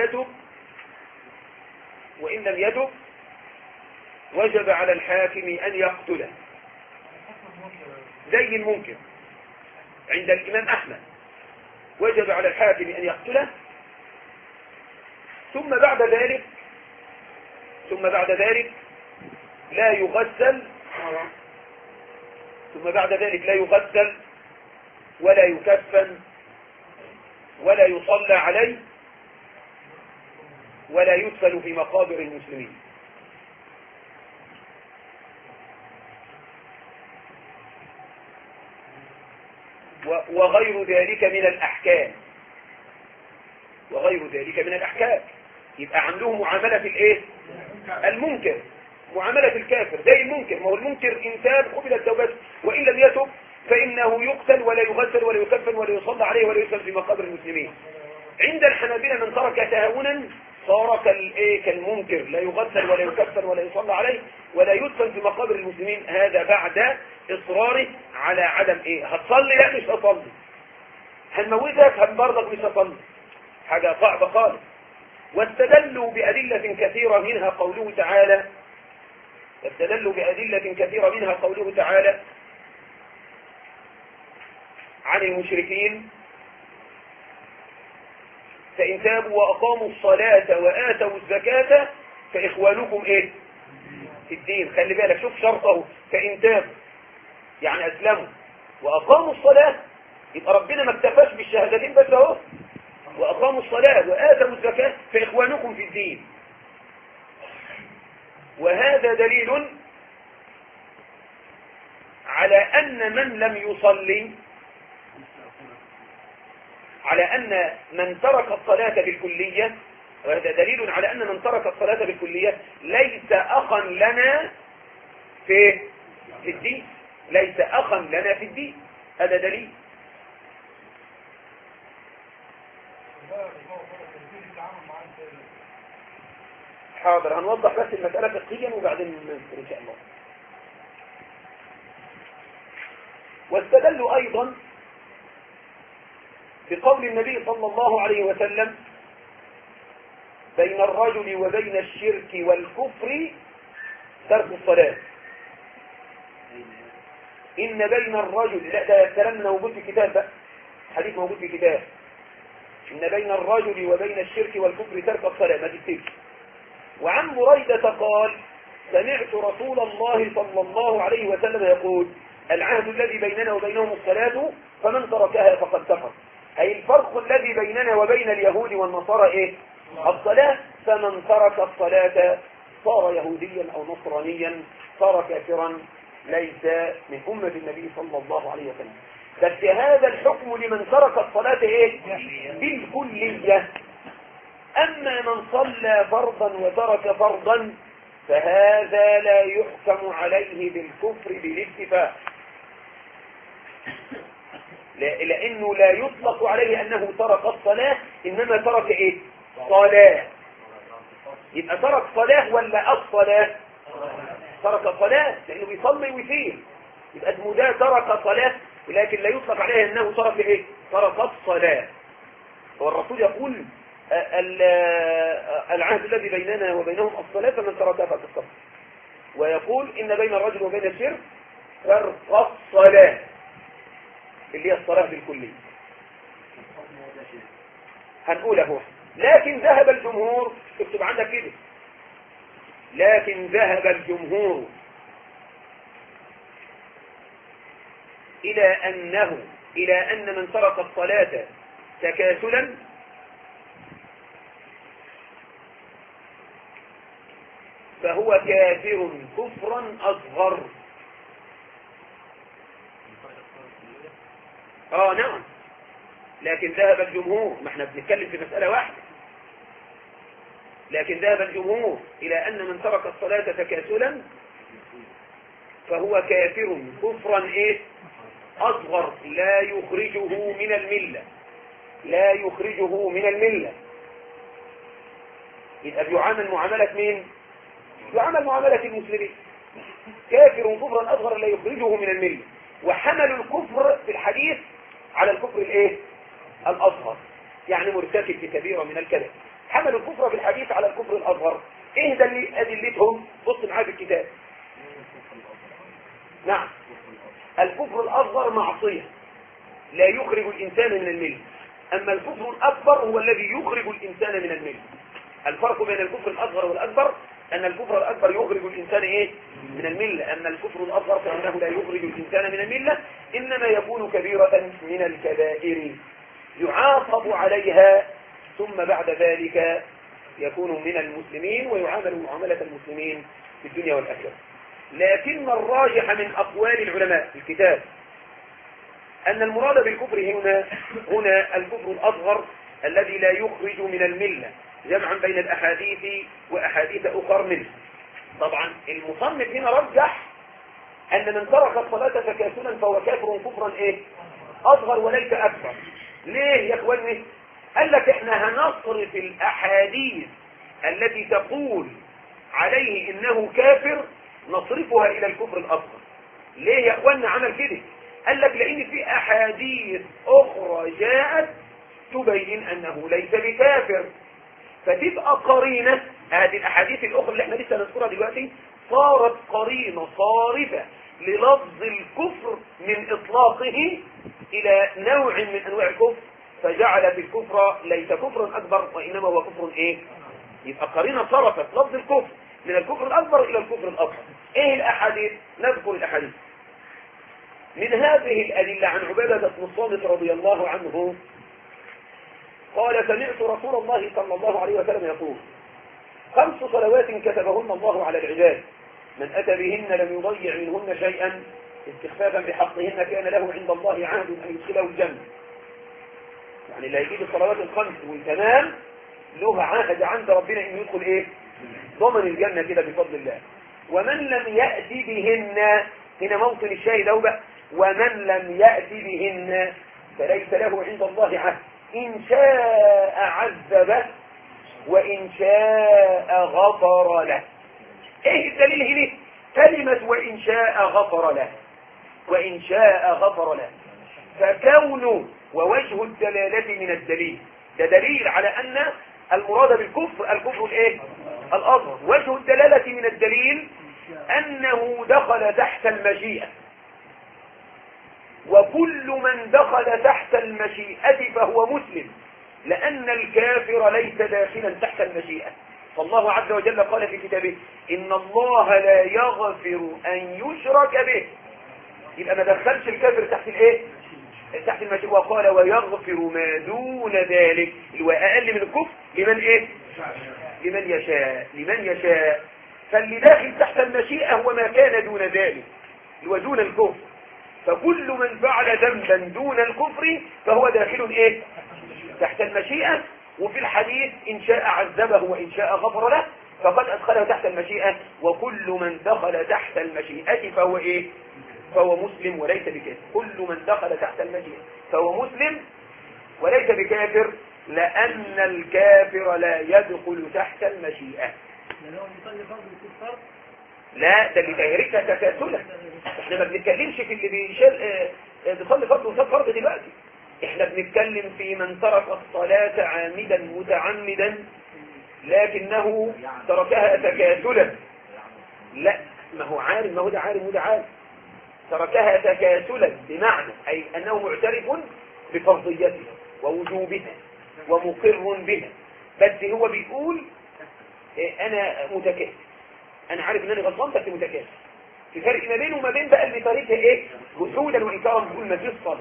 يتب وجب على الحاكم أن يقتله زي المنكر. عند الإمام أحمد وجب على الحاكم أن يقتله، ثم بعد ذلك لا يغسل ولا يكفن ولا يصلى عليه ولا يدفن في مقابر المسلمين. وغير ذلك من الأحكام. يبقى عندهم معاملة الايه؟ المنكر، معاملة الكافر زي المنكر. ما هو المنكر إن تاب قبلت توبته، وإن لم يتب فإنه يقتل ولا يغسل ولا يكفن ولا يصلى عليه ولا يدفن في مقابر المسلمين. عند الحنابلة من ترك تهاونا صار كالمنكر، لا يغسل ولا يكفن ولا يصلى عليه ولا يدفن في مقابر المسلمين. هذا بعد إصراره على عدم هتصلي؟ لا مش هتصلي. هنموتك؟ برضك مش هتصلي. حاجة صعبة خالص. واستدلوا بأدلة كثيرة منها قوله تعالى عن المشركين: فإن تابوا وأقاموا الصلاة وآتوا الزكاة فإخوانكم في الدين. خلي بالك، شوف شرطه: فإن تابوا يعني أسلموا وأقاموا الصلاة. يبقى ربنا ما اكتفاش بالشهادتين بس اهو، وأقاموا الصلاة وآتوا الزكاة فإخوانكم في الدين. وهذا دليل على أن من لم يصلي، على أن من ترك الصلاة بالكلية، وهذا دليل على أن من ترك الصلاة بالكلية ليس أخا لنا في الدين، هذا دليل. حاضر، هنوضح بس المسألة فقهيا وبعدين إن شاء الله. واستدلوا أيضا بقول النبي صلى الله عليه وسلم: بين الرجل وبين الشرك والكفر ترك الصلاة. إن بين الرجل، لا ده كلام موجود في كتاب بقى، حديث موجود في كتاب: إن بين الرجل وبين الشرك والكفر ترك الصلاة، ما تكتبش. وعن بريدة قال: سمعت رسول الله صلى الله عليه وسلم يقول: العهد الذي بيننا وبينهم الصلاة فمن تركها فقد كفر. أي الفرق الذي بيننا وبين اليهود والنصارى الصلاة. فمن ترك الصلاة صار يهوديا أو نصرانيا، صار كافرا، ليس من أمة النبي صلى الله عليه وسلم. بس هذا الحكم لمن ترك الصلاة بالكلية. أما من صلى فرضا وترك فرضا فهذا لا يحكم عليه بالكفر بالاتفاق، لأنه لا يطلق عليه أنه ترك الصلاة، إنما ترك إيه؟ صلاة. يبقى ترك صلاة ولا الصلاة؟ ترك صلاة، لأنه بيصلي ويسير، يبقى اسمه ده ترك صلاة، ولكن لا يطلق عليه أنه ترك إيه؟ ترك الصلاة. والرسول يقول العهد الذي بيننا وبينهم الصلاة فمن تركها فقد كفر، ويقول إن بين الرجل وبين الشرك ترك الصلاة اللي هي الصلاة بالكلية. هنقوله، لكن ذهب الجمهور، اكتب عندك كده، لكن ذهب الجمهور إلى أن من ترك الصلاة تكاسلا فهو كافر كفرا أصغر. نعم، لكن ذهب الجمهور، ما احنا بنتكلم في مسألة واحدة، لكن ذهب الجمهور إلى أن من ترك الصلاة تكاسلا فهو كافر كفرا إيه؟ أصغر، لا يخرجه من الملة، لا يخرجه من الملة. يبقى بيعامل معاملة مين؟ يعامل معاملة المسلمين، كافر كفرا أصغر لا يخرجه من الملة. وحملوا الكفر في الحديث على الكفر الايه؟ الأصغر، يعني مرتكب بكبيرة من الكبائر. حملوا الكفر في الحديث على الكفر الأصغر. ايه ده اللي أدلتهم؟ بص معايا في الكتاب. نعم، الكفر الأصغر معصية لا يخرج الإنسان من الملة، أما الكفر الأكبر هو الذي يخرج الإنسان من الملة. الفرق بين الكفر الأصغر والأكبر أن الكفر الأكبر يخرج الإنسان إيه؟ من الملة، أما الكفر الأصغر فإنه لا يخرج الإنسان من الملة، إنما يكون كبيرة من الكبائر يعاقب عليها، ثم بعد ذلك يكون من المسلمين ويعامل معاملة المسلمين في الدنيا والآخرة. لكن الراجح من أقوال العلماء في الكتاب أن المراد بالكفر هنا الكفر الأصغر الذي لا يخرج من الملة، جمعا بين الأحاديث وأحاديث أخر منه. طبعا المصنف هنا رجح أن من ترك الصلاة تكاسلا فهو كافر كفرا إيه؟ أصغر وليس أكبر. ليه يا إخواني؟ قال لك إحنا هنصرف الأحاديث التي تقول عليه إنه كافر، نصرفها إلى الكفر الأصغر. ليه يا إخواني عمل كده؟ قال لك لأن في أحاديث أخرى جاءت تبين أنه ليس بكافر، فتبقى قرينة. هذه الأحاديث الأخرى اللي احنا لسه نذكرها دلوقتي صارت قرينة صارفة للفظ الكفر من إطلاقه إلى نوع من أنواع الكفر، فجعلت الكفر ليس كفرا أكبر وإنما هو كفر إيه؟ يبقى قرينة صرفت لفظ الكفر من الكفر الأكبر إلى الكفر الأصغر. إيه الأحاديث؟ نذكر الأحاديث. من هذه الأدلة عن عبادة بن الصامت رضي الله عنه قال: سمعت رسول الله صلى الله عليه وسلم يقول: 5 صلوات كتبهن الله على العباد، من أتى بهن لم يضيع منهن شيئا استخفافا بحقهن كان له عند الله عهد أن يدخله الجنة. يعني اللي هيجيب الصلوات ال5 والتمام له عهد عند ربنا إنه يدخل إيه؟ ضمن الجنة كده بفضل الله. ومن لم يأتي بهن، هنا موطن الشاهد أو بقى، ومن لم يأتي بهن فليس له عند الله عهد، إن شاء عذبه وإن شاء غفر له. ايه الدليل هنا؟ كلمة وإن شاء غفر له، وإن شاء غفر له، فكونه ووجه الدلالة من الدليل، ده دليل على أن المراد بالكفر الكفر الايه؟ الأصغر. وجه الدلالة من الدليل أنه دخل تحت المشيئة، وكل من دخل تحت المشيئة فهو مسلم، لأن الكافر ليس داخلا تحت المشيئة. فالله عز وجل قال في كتابه: إن الله لا يغفر أن يشرك به، يبقى ما دخلش الكافر تحت الايه؟ تحت المشيئة. وقال: ويغفر ما دون ذلك، اللي هو أقل من الكفر، لمن ايه؟ لمن يشاء، لمن يشاء. فاللي داخل تحت المشيئة هو ما كان دون ذلك، اللي هو دون الكفر. فكل من فعل ذنبا دون الكفر فهو داخل ايه؟ تحت المشيئة. وفي الحديث إن شاء عذبه وإن شاء غفر له، فقد أدخله تحت المشيئة. وكل من دخل تحت المشيئة فهو إيه؟ فهو مسلم وليس بكافر. كل من دخل تحت المشيئة فهو مسلم وليس بكافر، لأن الكافر لا يدخل تحت المشيئة. لا، ده اللي تهركها تكاسلا. احنا ما بنتكلمش في اللي بيصلي فرض وساب فرض دلوقتي. احنا بنتكلم في من ترك الصلاة عامدا متعمدا لكنه تركها تكاسلا. لا، ما هو عارم، ما هو ده عارم وده عارم. تركها تكاسلا بمعنى أي أنه معترف بفرضيتها ووجوبها ومقر بها، بس هو بيقول أنا متكاسل، أنا عارف أن أنا غلطان بس متكاسل. في فرق ما بينه وما بين بقى اللي تاركها إيه؟ جحودا وإنكارا، بيقول ما فيش صلاة.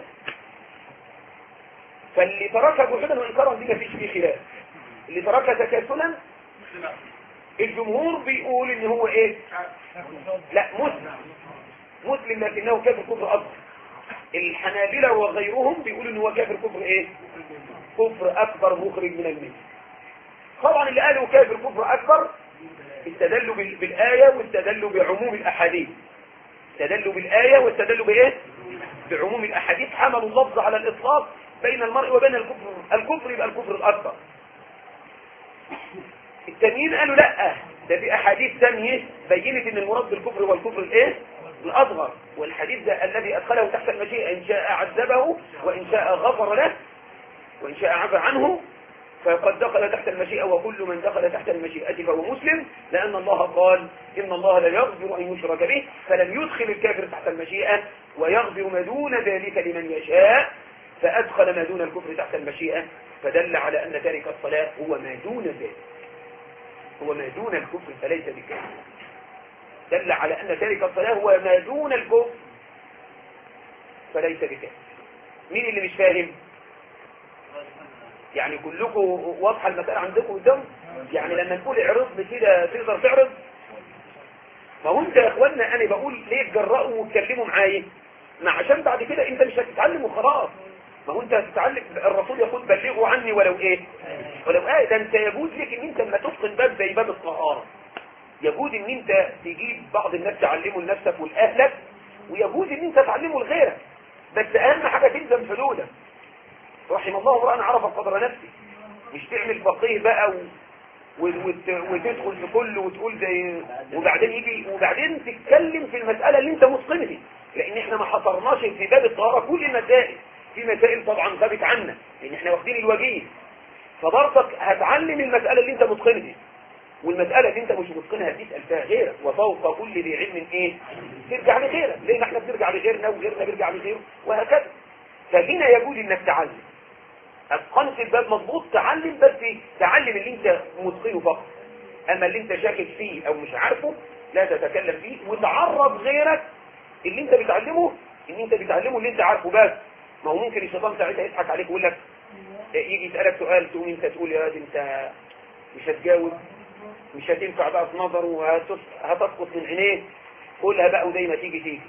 فاللي تركها جحودا وإنكارا دي ما فيش فيه خلاف. اللي تركها تكاسلا الجمهور بيقول ان هو ايه؟ لا، مسلم لكنه كافر كفر اكبر. الحنابلة وغيرهم بيقولوا ان هو كافر كفر ايه؟ كفر اكبر مخرج من المله. طبعا اللي قالوا كافر كفر اكبر استدلوا بالايه واستدلوا بعموم الاحاديث. استدلوا بالايه واستدلوا بايه؟ بعموم الاحاديث. حملوا اللفظ على الاطلاق بين المرء وبين الكفر. الكفر يبقى الكفر الاكبر. التانيين قالوا لا، ده في احاديث ثانيه بينت ان المراد بالكفر هو الكفر الايه؟ الاصغر. والحديث ده الذي ادخله تحت المشيئه ان شاء عذبه وان شاء غفر له وان شاء عفى عنه، فقد دخل تحت المشيئه. وكل من دخل تحت المشيئه فهو مسلم، لان الله قال ان الله لا يغفر ان يشرك به، فلم يدخل الكافر تحت المشيئه، ويغفر ما دون ذلك لمن يشاء، فادخل ما دون الكفر تحت المشيئه، فدل على ان تارك الصلاه هو ما دون ذلك، هو ما دون الكفر فليس بكافر. دل على أن تارك الصلاة هو ما دون الكفر فليس بكافر. مين اللي مش فاهم؟ يعني كلكم واضحة المسألة عندكم قدام؟ يعني لما نقول اعرض بكده تقدر تعرض؟ ما هو انت يا اخوانا انا بقول ليه تجرأوا واتكلموا معايا؟ ما عشان بعد كده انت مش هتتعلم وخلاص. ما هو انت هتتعلم، الرسول يقول بلغوا عني ولو ايه؟ ولو ايه. ده انت يجوز لك ان انت لما تتقن باب زي باب الطهارة، يجوز ان انت تجيب بعض الناس تعلمه لنفسك ولأهلك، ويجوز ان انت تعلمه لغيرك، بس اهم حاجة تلزم حدودك. رحم الله امرأ عرف قدر نفسه. مش تعمل فقيه بقى وتدخل في كله وتقول زي، وبعدين تتكلم في المسألة اللي انت متقنها، لان احنا ما حصرناش في باب الطهارة كل المسائل. في مسائل طبعا غابت عنا لان احنا واخدين الوجيه، فبرضك هتعلم المسألة اللي انت متقنها، والمسألة اللي انت مش متقنها تسأل فيها غيرك. وفوق كل ذي علم ايه؟ ترجع لغيرك، لان احنا بنرجع لغيرنا وغيرنا بيرجع لغيره وهكذا. فهنا يجوز انك تعلم. اتقنت الباب مضبوط تعلم، بس تعلم اللي انت متقنه فقط. اما اللي انت شاكك فيه او مش عارفه لا تتكلم فيه، وتعرض غيرك اللي انت بتعلمه اللي انت عارفه بس. ما هو ممكن الشيطان ساعتها يضحك عليك ويقول لك، يجي يسألك سؤال تقوم انت تقول يا واد انت مش هتجاوب، مش هتنفع بقى في نظره وهتسقط من عينيه. قولها بقى وزي ما تيجي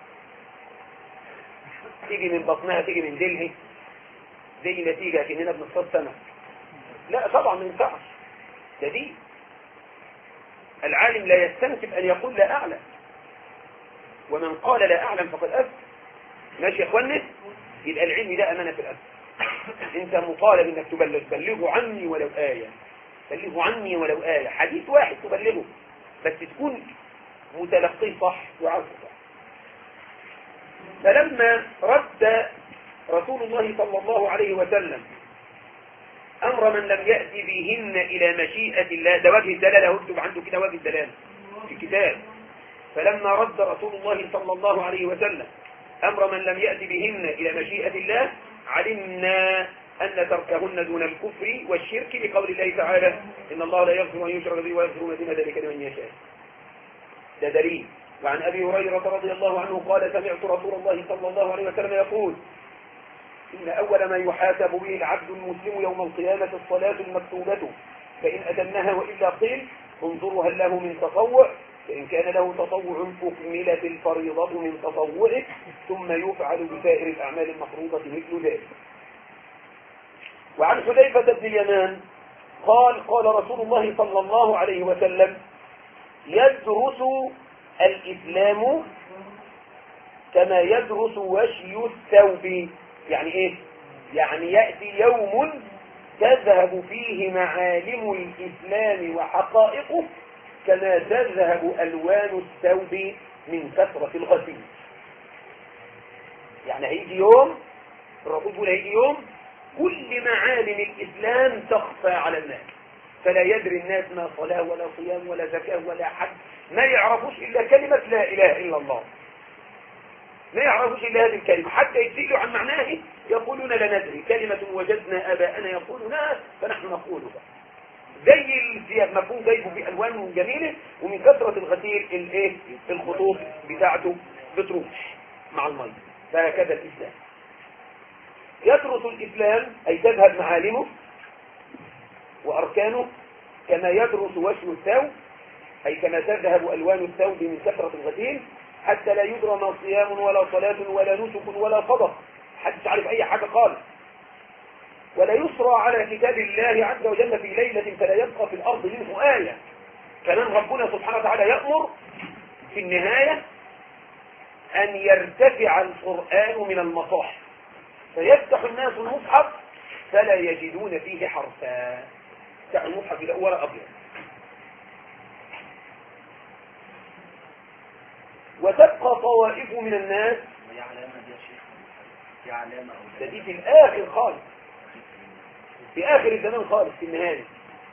من بطنها تيجي من دلها زي ما تيجي كأننا بنصطاد سمك. لا طبعا ما ينفعش. ده دي العالم لا يستنكف ان يقول لا اعلم، ومن قال لا اعلم فقد افتى. ماشي يا اخوانا؟ يبقى العلم ده امانه في الأسر. انت مطالب انك بلغوا عني ولو آية، بلغوا عني ولو آية، حديث واحد تبلغه، بس تكون متلقيه صح وعارفه صح. فلما رد رسول الله صلى الله عليه وسلم أمر من لم يأتي بهن إلى مشيئة الله، ده وجه الدلالة، اكتب عنده كده وجه الدلالة في الكتاب. فلما رد رسول الله صلى الله عليه وسلم أمر من لم يأتي بهن إلى مشيئة الله، علمنا أن تركهن دون الكفر والشرك لقول الله تعالى إن الله لا يغفر أن يشرك به ويغفر ما دون ذلك لمن يشاء. ده دليل. وعن أبي هريرة رضي الله عنه قال سمعت رسول الله صلى الله عليه وسلم يقول إن أول ما يحاسب به العبد المسلم يوم القيامة الصلاة المكتوبة، فإن أتمها وإلا قيل انظروا هل له من تطوع، فإن كان له تطوع فكملت الفريضة من تطوعه ثم يفعل بسائر الأعمال المفروضة مثل ذلك. وعن حذيفة بن اليمان قال رسول الله صلى الله عليه وسلم: يدرس الإسلام كما يدرس وشي الثوب. يعني ايه؟ يعني يأتي يوم تذهب فيه معالم الإسلام وحقائقه كما تذهب ألوان الثوب من كثرة الغسيل. يعني هيجي يوم، الرسول يقول هيجي يوم كل معالم الإسلام تخفى على الناس، فلا يدري الناس ما صلاة ولا صيام ولا زكاة ولا حج، ما يعرفوش إلا كلمة لا إله إلا الله، ما يعرفوش إلا هذه الكلمة، حتى يسئلوا عن معناه يقولون لا ندري، كلمة وجدنا آباءنا يقولونها فنحن نقولها. زي الثياب مفهوم جايبه بألوان جميلة، ومن كثرة الغسيل الايه الخطوط بتاعته بتروح مع المية. فهكذا الإسلام يدرس الإسلام، أي تذهب معالمه وأركانه كما يدرس وشي الثوب، أي كما تذهب ألوان الثوب من كثرة الغسيل، حتى لا يدرى ما صيام ولا صلاة ولا نسك ولا صدق، محدش عارف أي حاجة خالص. ولا يسرى على كتاب الله عز وجل في ليلة فلا يبقى في الأرض منه آية. كمان ربنا سبحانه وتعالى يأمر في النهاية أن يرتفع القرآن من المصاحف، فيفتح الناس المصحف فلا يجدون فيه حرفا. يفتح المصحف إلى ورق أبيض. وتبقى طوائف من الناس، هي علامة دي يا شيخ، في علامة أو دي في الآخر خالص، في آخر الزمان خالص، في النهاية.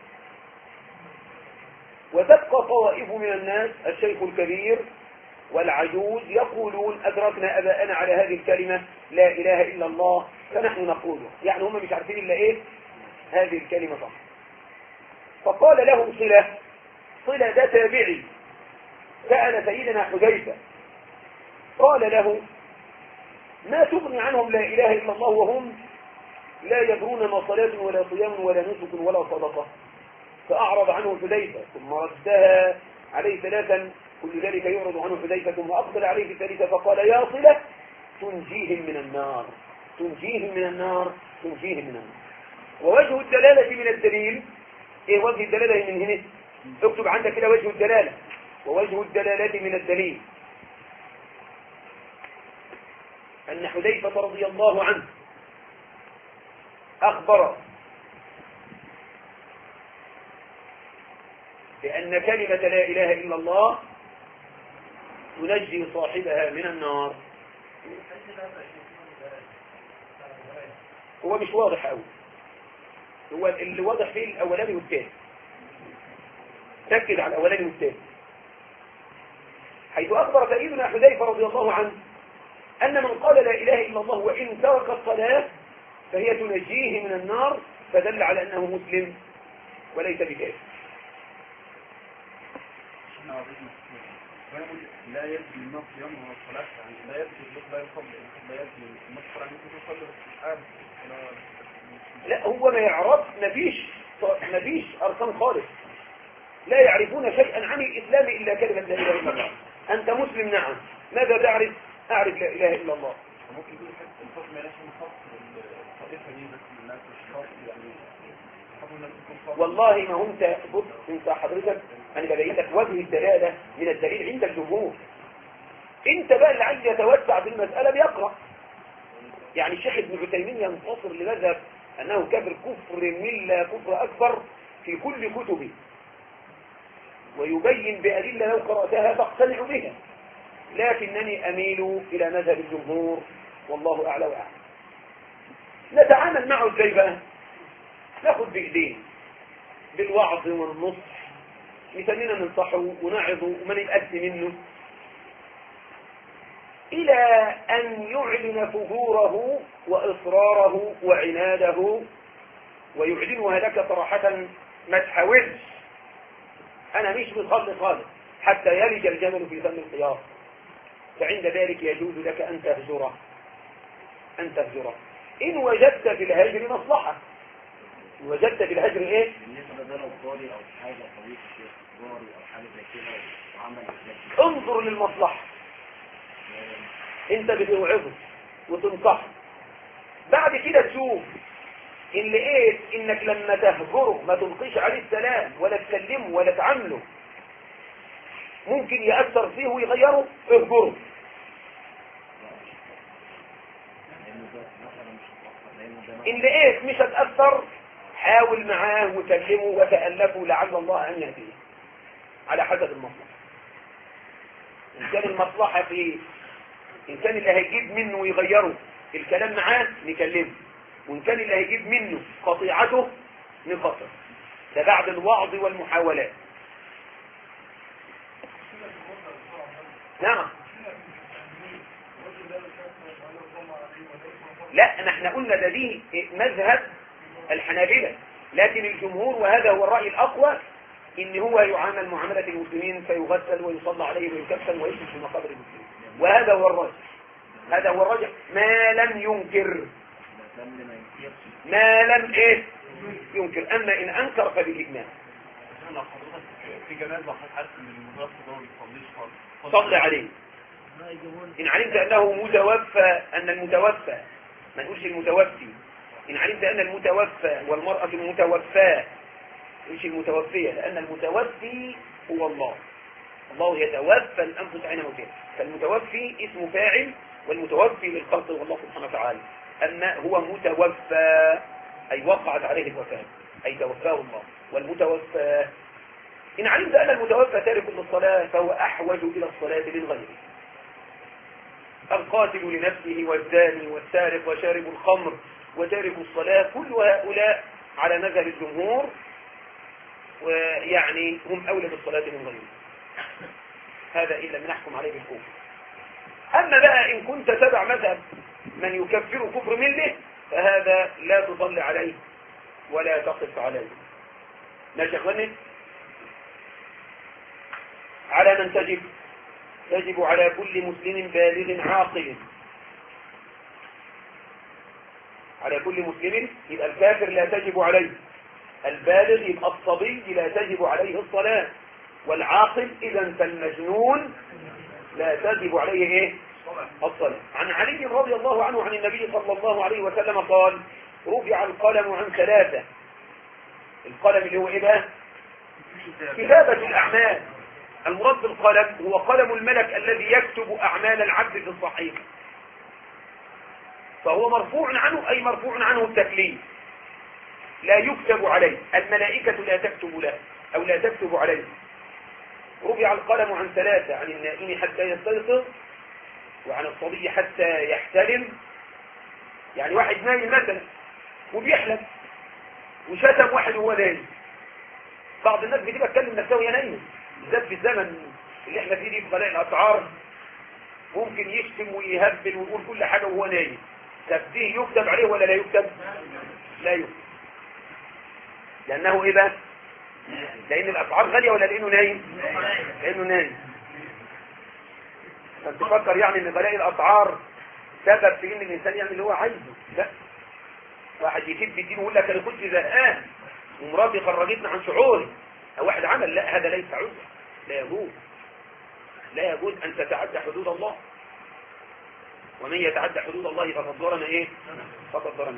وتبقى طوائف من الناس، الشيخ الكبير والعجوز، يقولون أدركنا أباءنا على هذه الكلمة لا إله إلا الله فنحن نقوله. يعني هم مش عارفين إلا إيه هذه الكلمة صح. فقال له صلة ده تابعي، سأل سيدنا حذيفة قال له: ما تغني عنهم لا إله إلا الله وهم لا يدرون ما صلاة ولا صيام ولا نسك ولا صدقة؟ فأعرض عنه حذيفة ثم ردها عليه ثلاثا، كل ذلك يعرض عنه حذيفة ثم أقبل عليه الثالثة فقال: يا صلة تنجيهم من النار، تنجيهم من النار، تنجيهم من النار. ووجه الدلالة من الدليل، ايه وجه الدلالة من هنا؟ اكتب عندك كده وجه الدلالة. ووجه الدلالة من الدليل أن حذيفة رضي الله عنه أخبر بأن كلمة لا إله إلا الله تنجي صاحبها من النار. هو مش واضح أوي، هو اللي واضح فيه الأولاني والثاني، ركز على الأولاني والثاني. حيث أخبر سيدنا حذيفة رضي الله عنه أن من قال لا إله إلا الله وإن ترك الصلاة فهي تنجيه من النار، فدل على أنه مسلم وليس بكافر. لا يجري النص يوم الصلاة، يعني لا يجري لا يصلي، لا يجري النص طبعا يمكن يصلي لا، هو ما يعرف، مفيش أركان خالص، لا يعرفون شيئا عن الإسلام إلا كلمة لا إله إلا الله. أنت مسلم نعم، ماذا تعرف؟ أعرف لا إله إلا الله. ممكن يقول الحكم ملاش خاص بالطائفة دي بس الناس مش خاص، يعني الحكم الناس يكون خاص. والله ما هو انت بص، انت حضرتك انا ببين لك وجه الدلاله من الدليل عند الجمهور. انت بقى اللي عايز يتوسع في المساله بيقرا. يعني الشيخ ابن عثيمين ينتصر لمذهب انه كافر كفر مله كفر اكبر في كل كتبه، ويبين بادله لو قراتها تقتنع بها، لكنني اميل الى مذهب الجمهور والله اعلى واعلم. نتعامل معه ازاي بقى؟ ناخد بايديه بالوعظ والنصح، يسمينا ننصحه ونعظه وما نتأذي منه، إلى أن يعلن فجوره وإصراره وعناده ويعلنها لك صراحة. ما تحاولش، أنا مش مصلي خالص، حتى يلج الجمل في فم الخياط، فعند ذلك يجوز لك أن تهجره. إن وجدت في الهجر مصلحة. وجدت في الهجر ايه؟ بالنسبة ده لو طاري او حاجة طريق الشيخ طاري او حاجة زي كده وعمل انظر للمصلحة. انت بتوعظه وتنصحه، بعد كده تشوف إن لقيت إنك لما تهجره ما تلقيش عليه السلام ولا تكلمه ولا تعامله ممكن يأثر فيه ويغيره، اهجره. إن لقيت مش هتأثر حاول معاه وكلمه وتألفه لعل الله أن يهديه على حسب المصلحة. إن كان المصلحة في إن كان اللي هيجيب منه ويغيره الكلام معاه نكلمه، وإن كان اللي هيجيب منه قطيعته نقطع. ده بعد الوعظ والمحاولات. نعم. لا احنا قلنا ده دي مذهب الحنابلة، لكن الجمهور وهذا هو الرأي الأقوى إن هو يعامل معاملة المسلمين فيغسل ويصلى عليه ويكفن ويسجد في مقابر المسلمين، وهذا هو الراجح. هذا هو الراجح ما لم ينكر، ما لم ينكر. أما إن أنكر فبالإجماع. في جنازة حاسس ان المتوفى ده ما بيصليش خالص صلي عليه إن علمت أنه متوفى، أن المتوفى ما نقولش المتوفي، إن علمت أن المتوفى والمرأة المتوفاة مش المتوفية، لأن المتوفي هو الله. الله يتوفى الأنفس حين موتها، فالمتوفي اسم فاعل والمتوفي للخلق هو الله سبحانه وتعالى. أما هو متوفى أي وقعت عليه الوفاة أي توفاه الله. والمتوفى إن علمت أن المتوفى تارك للصلاة فهو أحوج إلى الصلاة من غيره. القاتل لنفسه والزاني والسارق وشارب الخمر وتارك الصلاة كل هؤلاء على مذهب الجمهور ويعني هم أولى بالصلاة من غيره. هذا إلا من نحكم عليه بالكفر. أما بقى إن كنت تبع مذهب من يكفر كفر منه فهذا لا تصلي عليه ولا تقف عليه. ماشي يا اخواني؟ على من تجب على كل مسلم بالغ عاقل. على كل مسلم يبقى الكافر لا تجب عليه، البالغ يبقى الصبي لا تجب عليه الصلاة، والعاقل إذا فالمجنون لا تجب عليه الصلاة. عن علي رضي الله عنه عن النبي صلى الله عليه وسلم قال رفع القلم عن ثلاثة. القلم اللي هو بقى كتابة الأعمال. المراد بالقلم هو قلم الملك الذي يكتب أعمال العبد في الصحيفة، فهو مرفوع عنه أي مرفوع عنه التكليف، لا يكتب عليه. الملائكة لا تكتب له أو لا تكتب عليه. رفع القلم عن ثلاثة: عن النائم حتى يستيقظ، وعن الصبي حتى يحتلم. يعني واحد نايم مثلا وبيحلم وشتم واحد وهو نايم. بعض الناس بتبقى تكلم نفسها وهي نايمه، بالذات في الزمن اللي احنا فيه دي في غلاء الاسعار ممكن يشتم ويهبل ويقول كل حاجه وهو نايم. طب دي يكتب عليه ولا لا يكتب؟ لا يكتب. لانه بقى؟ لان الاسعار غاليه ولا لانه نايم؟ لانه نايم. انت تفكر يعني ان غلاء الاسعار سبب في ان الانسان يعمل اللي هو عايزه؟ لا. واحد يكب الدين ويقول لك انا كنت زهقان ومراتي خرجتني عن شعوري او واحد عمل، لا هذا ليس عذر. لا يجوز، لا يجوز ان تتعدى حدود الله. ومن يتعدى حدود الله فقد ظلم فقد ظلم.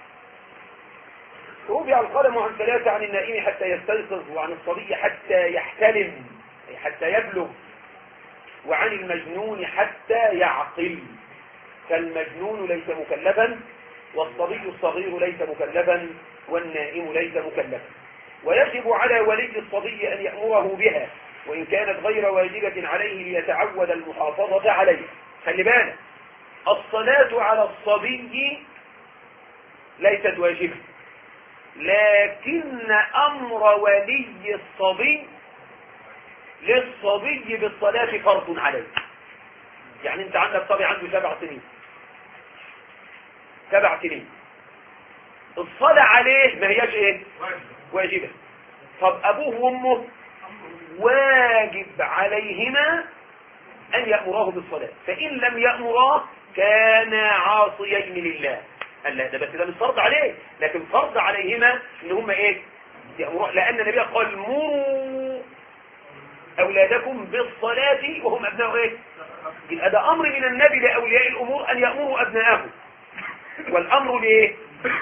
رفع القلم عن ثلاثة: عن النائم حتى يستيقظ، وعن الصبي حتى يحتلم أي حتى يبلغ، وعن المجنون حتى يعقل. فالمجنون ليس مكلفا، والصبي الصغير ليس مكلفا، والنائم ليس مكلفا. ويجب على ولي الصبي أن يأمره بها وإن كانت غير واجبة عليه ليتعود المحافظة عليها. خلي بالك، الصلاة على الصبي ليست واجبة، لكن أمر ولي الصبي للصبي بالصلاة فرض عليه. يعني انت عندك صبي عنده 7 سنين، 7 سنين، الصلاة عليه ما هياش واجبة. طب أبوه وأمه واجب عليهما أن يأمراه بالصلاة، فإن لم يأمراه كانا عاصيين لله. قال لا، ده بس ده مش فرض عليه، لكن فرض عليهما ان هم يأمروا، لأن النبي قال مروا أولادكم بالصلاة وهم أبناء يبقى ده أمر من النبي لأولياء الأمور أن يأمروا أبناءهم، والأمر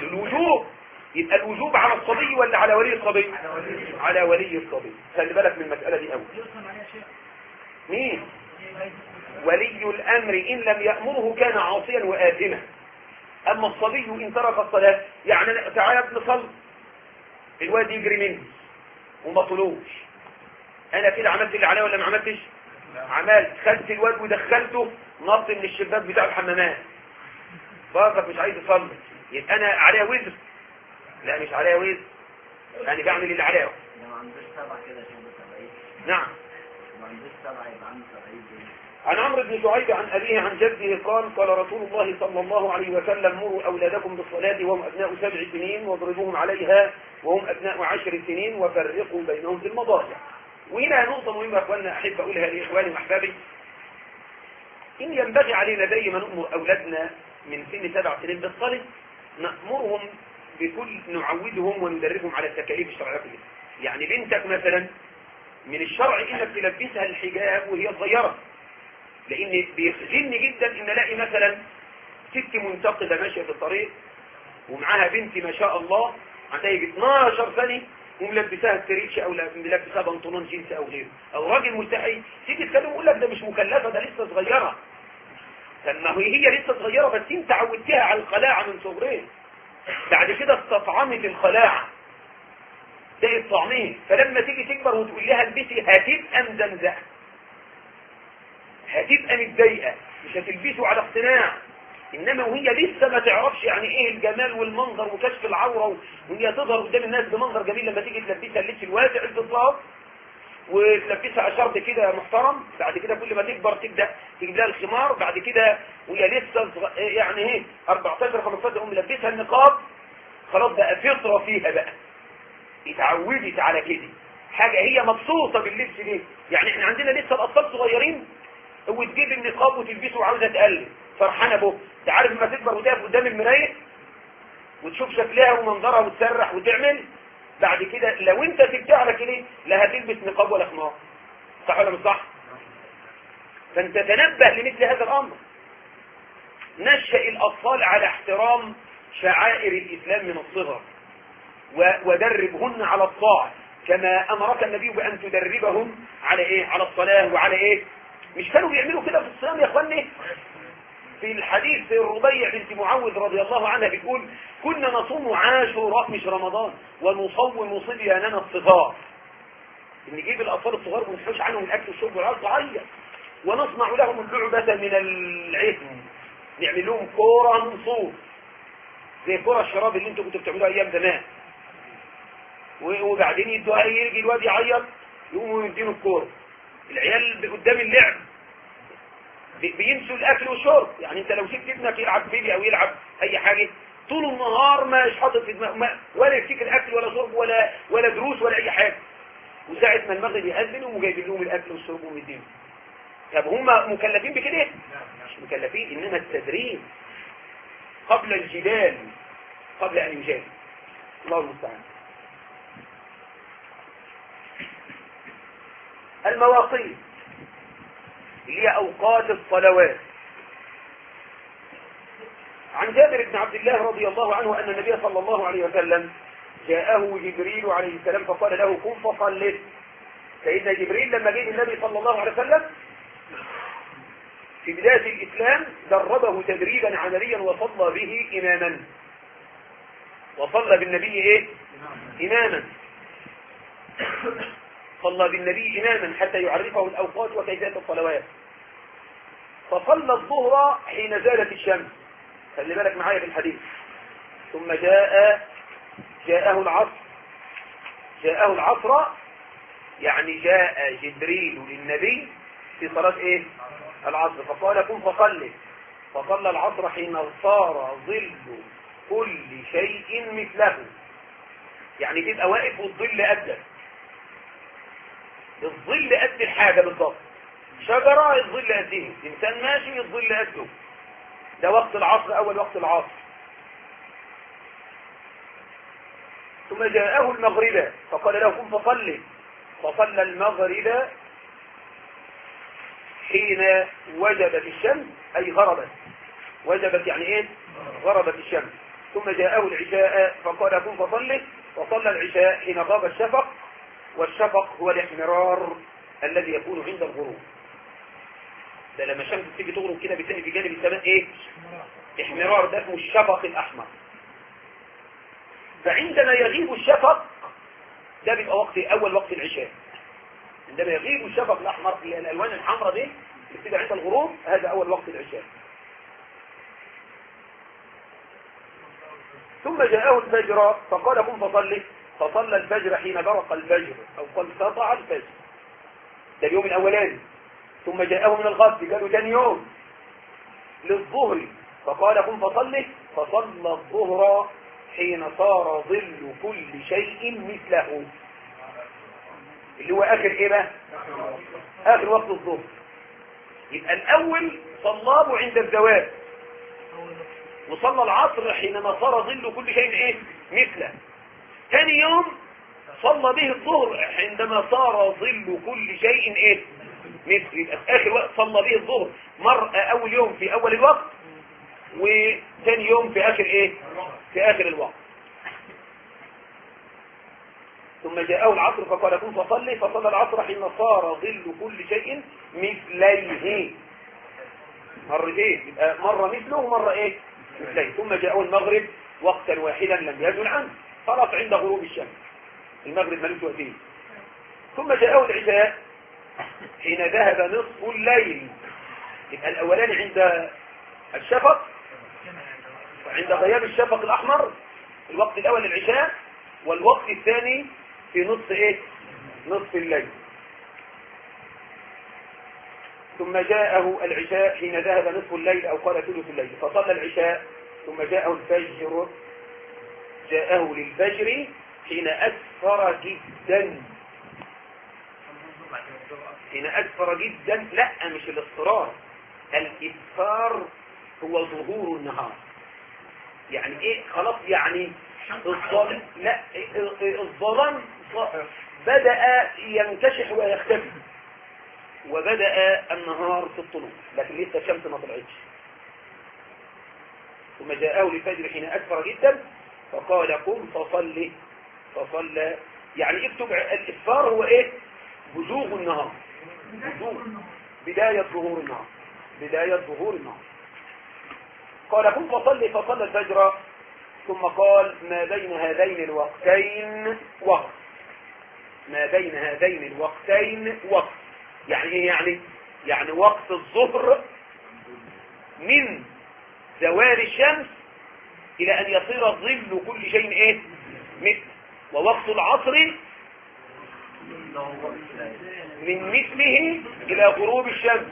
الوجوب. يبقى الوجوب على الصبي ولا على ولي الصبي؟ على ولي الصبي. خلي بالك من المسألة دي أول. مين؟ ولي الأمر إن لم يأمره كان عاصيا وآثما. أما الصبي إن ترك الصلاة، يعني تعالى ابن صل، الواد يجري مني وما طلوش، أنا كده عملت اللي عليا ولا ما عملتش؟ عملت. خدت الواد ودخلته نط من الشباك بتاع الحمامات، فقط مش عايز يصلي، يبقى أنا عليا وزر؟ لا مش عليا وزر، أنا بعمل اللي عليا. ما عندوش 7 كده شبه 70. نعم. ما عندوش 7 يبقى عنده 70. عن عمرو بن شعيب عن أبيه عن جده قال قال رسول الله صلى الله عليه وسلم مروا أولادكم بالصلاة وهم أبناء 7 سنين واضربوهم عليها وهم أبناء 10 سنين وفرقوا بينهم في المضاجع. وهنا نقطة مهمة أخواننا أحب أقولها لإخواني وأحبابي، إن ينبغي علينا دائما نأمر أولادنا من سن 7 سنين بالصلاة، نأمرهم بكل، نعودهم وندربهم على التكاليف الشرعية. يعني بنتك مثلا من الشرع إنك تلبسها الحجاب وهي صغيرة، لان بيخجلني جدا ان الاقي مثلا ست منتقدة ماشية في الطريق ومعاها بنتي ما شاء الله عندها يجي 12 سنة وملبساها ستريتش او ملبساها بنطلون جينز او غيره، او راجل ملتحي تيجي تكلم يقول لك ده مش مكلفة، ده لسه صغيرة. فما هي لسه صغيرة بس انت عودتها على الخلاعة من صغرها، بعد كده استطعمت الخلاعة ده الطعمين، فلما تيجي تكبر وتقول لها البسي هتبقى مزمزقة، هتبقى متضايقة، مش هتلبسه على اقتناع. انما وهي لسه ما تعرفش يعني ايه الجمال والمنظر وكشف العورة، وهي تظهر قدام الناس بمنظر جميل، لما تيجي تلبسها اللبس الواسع الضباط وتلبسها شرط كده محترم، بعد كده كل ما تكبر تبدا تجيب لها الخمار، بعد كده وهي لسه يعني ايه 14 15 تقوم ملبسها النقاب، خلاص بقى فطره فيها بقى، اتعودت على كده، حاجه هي مبسوطه باللبس ده. يعني احنا عندنا لسه الاطفال صغيرين وتجيب النقاب وتلبسه وعاوزه تقلد، فرحانه به. انت عارف لما تكبر وتقف قدام المرايه وتشوف شكلها ومنظرها وتسرح وتعمل، بعد كده لو انت سبتها على كده لا هتلبس نقاب ولا خمار، صح ولا مش صح؟ فانت تنبه لمثل هذا الامر. نشأ الاطفال على احترام شعائر الاسلام من الصغر، ودربهن على الطاعه كما امرك النبي بان تدربهم على ايه؟ على الصلاه وعلى ايه؟ مش كانوا بيعملوا كده في الصيام يا اخواني؟ في الحديث الربيع بنت معوذ رضي الله عنها بتقول كنا نصوم عاشوراء مش رمضان ونصوم صبياننا الصغار، نجيب الاطفال الصغار ونحوش عنهم الاكل والشرب والعرض عيا، ونصنع لهم اللعبة من العثم، نعمل لهم كورة من صوف زي كورة الشراب اللي انتوا كنتوا بتعملوها ايام زمان، وبعدين يدوها يجي الواد يعيط يقوموا يدينوا الكورة. العيال قدام اللعب بينسوا الاكل والشرب. يعني انت لو سبت ابنك يلعب بيبي او يلعب اي حاجه طول النهار مش حاطط في دماغه ولا يفتكر اكل ولا شرب ولا دروس ولا اي حاجه، وساعه ما المغرب يأذن وجايبين لهم الاكل والشرب ومدينهم. طب هم مكلفين بكده؟ مش مكلفين، انما التدريب قبل الجدال، قبل ان يجادل. الله المستعان. المواقيت اللي هي أوقات الصلوات. عن جابر بن عبد الله رضي الله عنه أن النبي صلى الله عليه وسلم جاءه جبريل عليه السلام فقال له قم فصلي. سيدنا جبريل لما جاء النبي صلى الله عليه وسلم في بداية الإسلام دربه تدريبا عمليا وصلى به إماما، وصلى بالنبي إيه؟ إماما، صلى بالنبي إماما حتى يعرفه الأوقات وكيفية الصلوات. فصلى الظهر حين زالت الشمس، خلي بالك معايا في الحديث. ثم جاءه العصر، يعني جاء جبريل للنبي في صلاة ايه؟ العصر، فقال قم فصلي. فصلى العصر حين صار ظل كل شيء مثله، يعني تبقى واقف والظل قدك، الظل قد الحاجة بالضبط، شجرة الظل قدها، إنسان ماشي الظل قده. ده وقت العصر، أول وقت العصر. ثم جاءه المغرب فقال له قم فصلي. فصلى المغرب حين وجبت الشمس، أي غربت. وجبت يعني إيه؟ غربت الشمس. ثم جاءه العشاء فقال قم فصله وصلى العشاء حين غاب الشفق، والشفق هو الاحمرار الذي يكون عند الغروب. ده لما الشمس تيجي تغرب كده بتلاقي في جانب السماء ايه؟ احمرار، ده اسمه الشفق الاحمر. فعندما يغيب الشفق ده بيبقى اول وقت العشاء. عندما يغيب الشفق الاحمر اللي الالوان الحمراء دي اللي بتبقى عند الغروب، هذا اول وقت العشاء. ثم جاءه الفجر فقال قم فصلي، فصلى الفجر حين برق الفجر او قال سطع الفجر، ده اليوم الاولاني. ثم جاءه من الغد، قالوا ثاني يوم للظهر فقال قم فصلي، فصلى الظهر حين صار ظل كل شيء مثله، اللي هو اخر ايه بقى؟ اخر وقت الظهر. يبقى الاول صلاه عند الزوال، وصلى العصر حينما صار ظل كل شيء ايه مثله. ثاني يوم صلى به الظهر عندما صار ظل كل شيء ايه مثل. يبقى في اخر وقت صلى به الظهر اول يوم في اول الوقت، وثاني يوم في اخر ايه في اخر الوقت. ثم جاءه العصر فقال قم فصلي، فصلى العصر حين صار ظل كل شيء مثليه مرتين، يبقى مرة مثله ومرة ايه مثليه. ثم جاءه المغرب وقتا واحدا لم يزل عنه، خلاص عند غروب الشمس المغرب ملوش وقتين. ثم جاءه العشاء حين ذهب نصف الليل، يبقى الاولاني عند الشفق وعند غياب الشفق الاحمر، الوقت الاول للعشاء، والوقت الثاني في نصف ايه نصف الليل. ثم جاءه العشاء حين ذهب نصف الليل او قال ثلث الليل، فصلى العشاء. ثم جاءه الفجر، جاءه للفجر حين اسفر جدا. حين اسفر جدا، لا مش الاصفرار، الاسفار هو ظهور النهار. يعني ايه خلاص، يعني الظلام، لا الظلام بدأ ينكشح ويختفي، وبدأ النهار في الطلوع، لكن لسه الشمس ما طلعتش. ثم جاءه للفجر حين أسفر جدا فقال قم فصلي، فصلى. يعني اكتب الإسفار هو ايه؟ بزوغ النهار، بزوغ بداية ظهور النهار، بداية ظهور النهار. قال قم فصلي، فصلى الفجر. ثم قال ما بين هذين الوقتين وقت، ما بين هذين الوقتين وقت. يعني ايه؟ يعني وقت الظهر من زوال الشمس الى ان يصير ظل كل شيء ايه مثل، ووقت العصر من مثله الى غروب الشمس،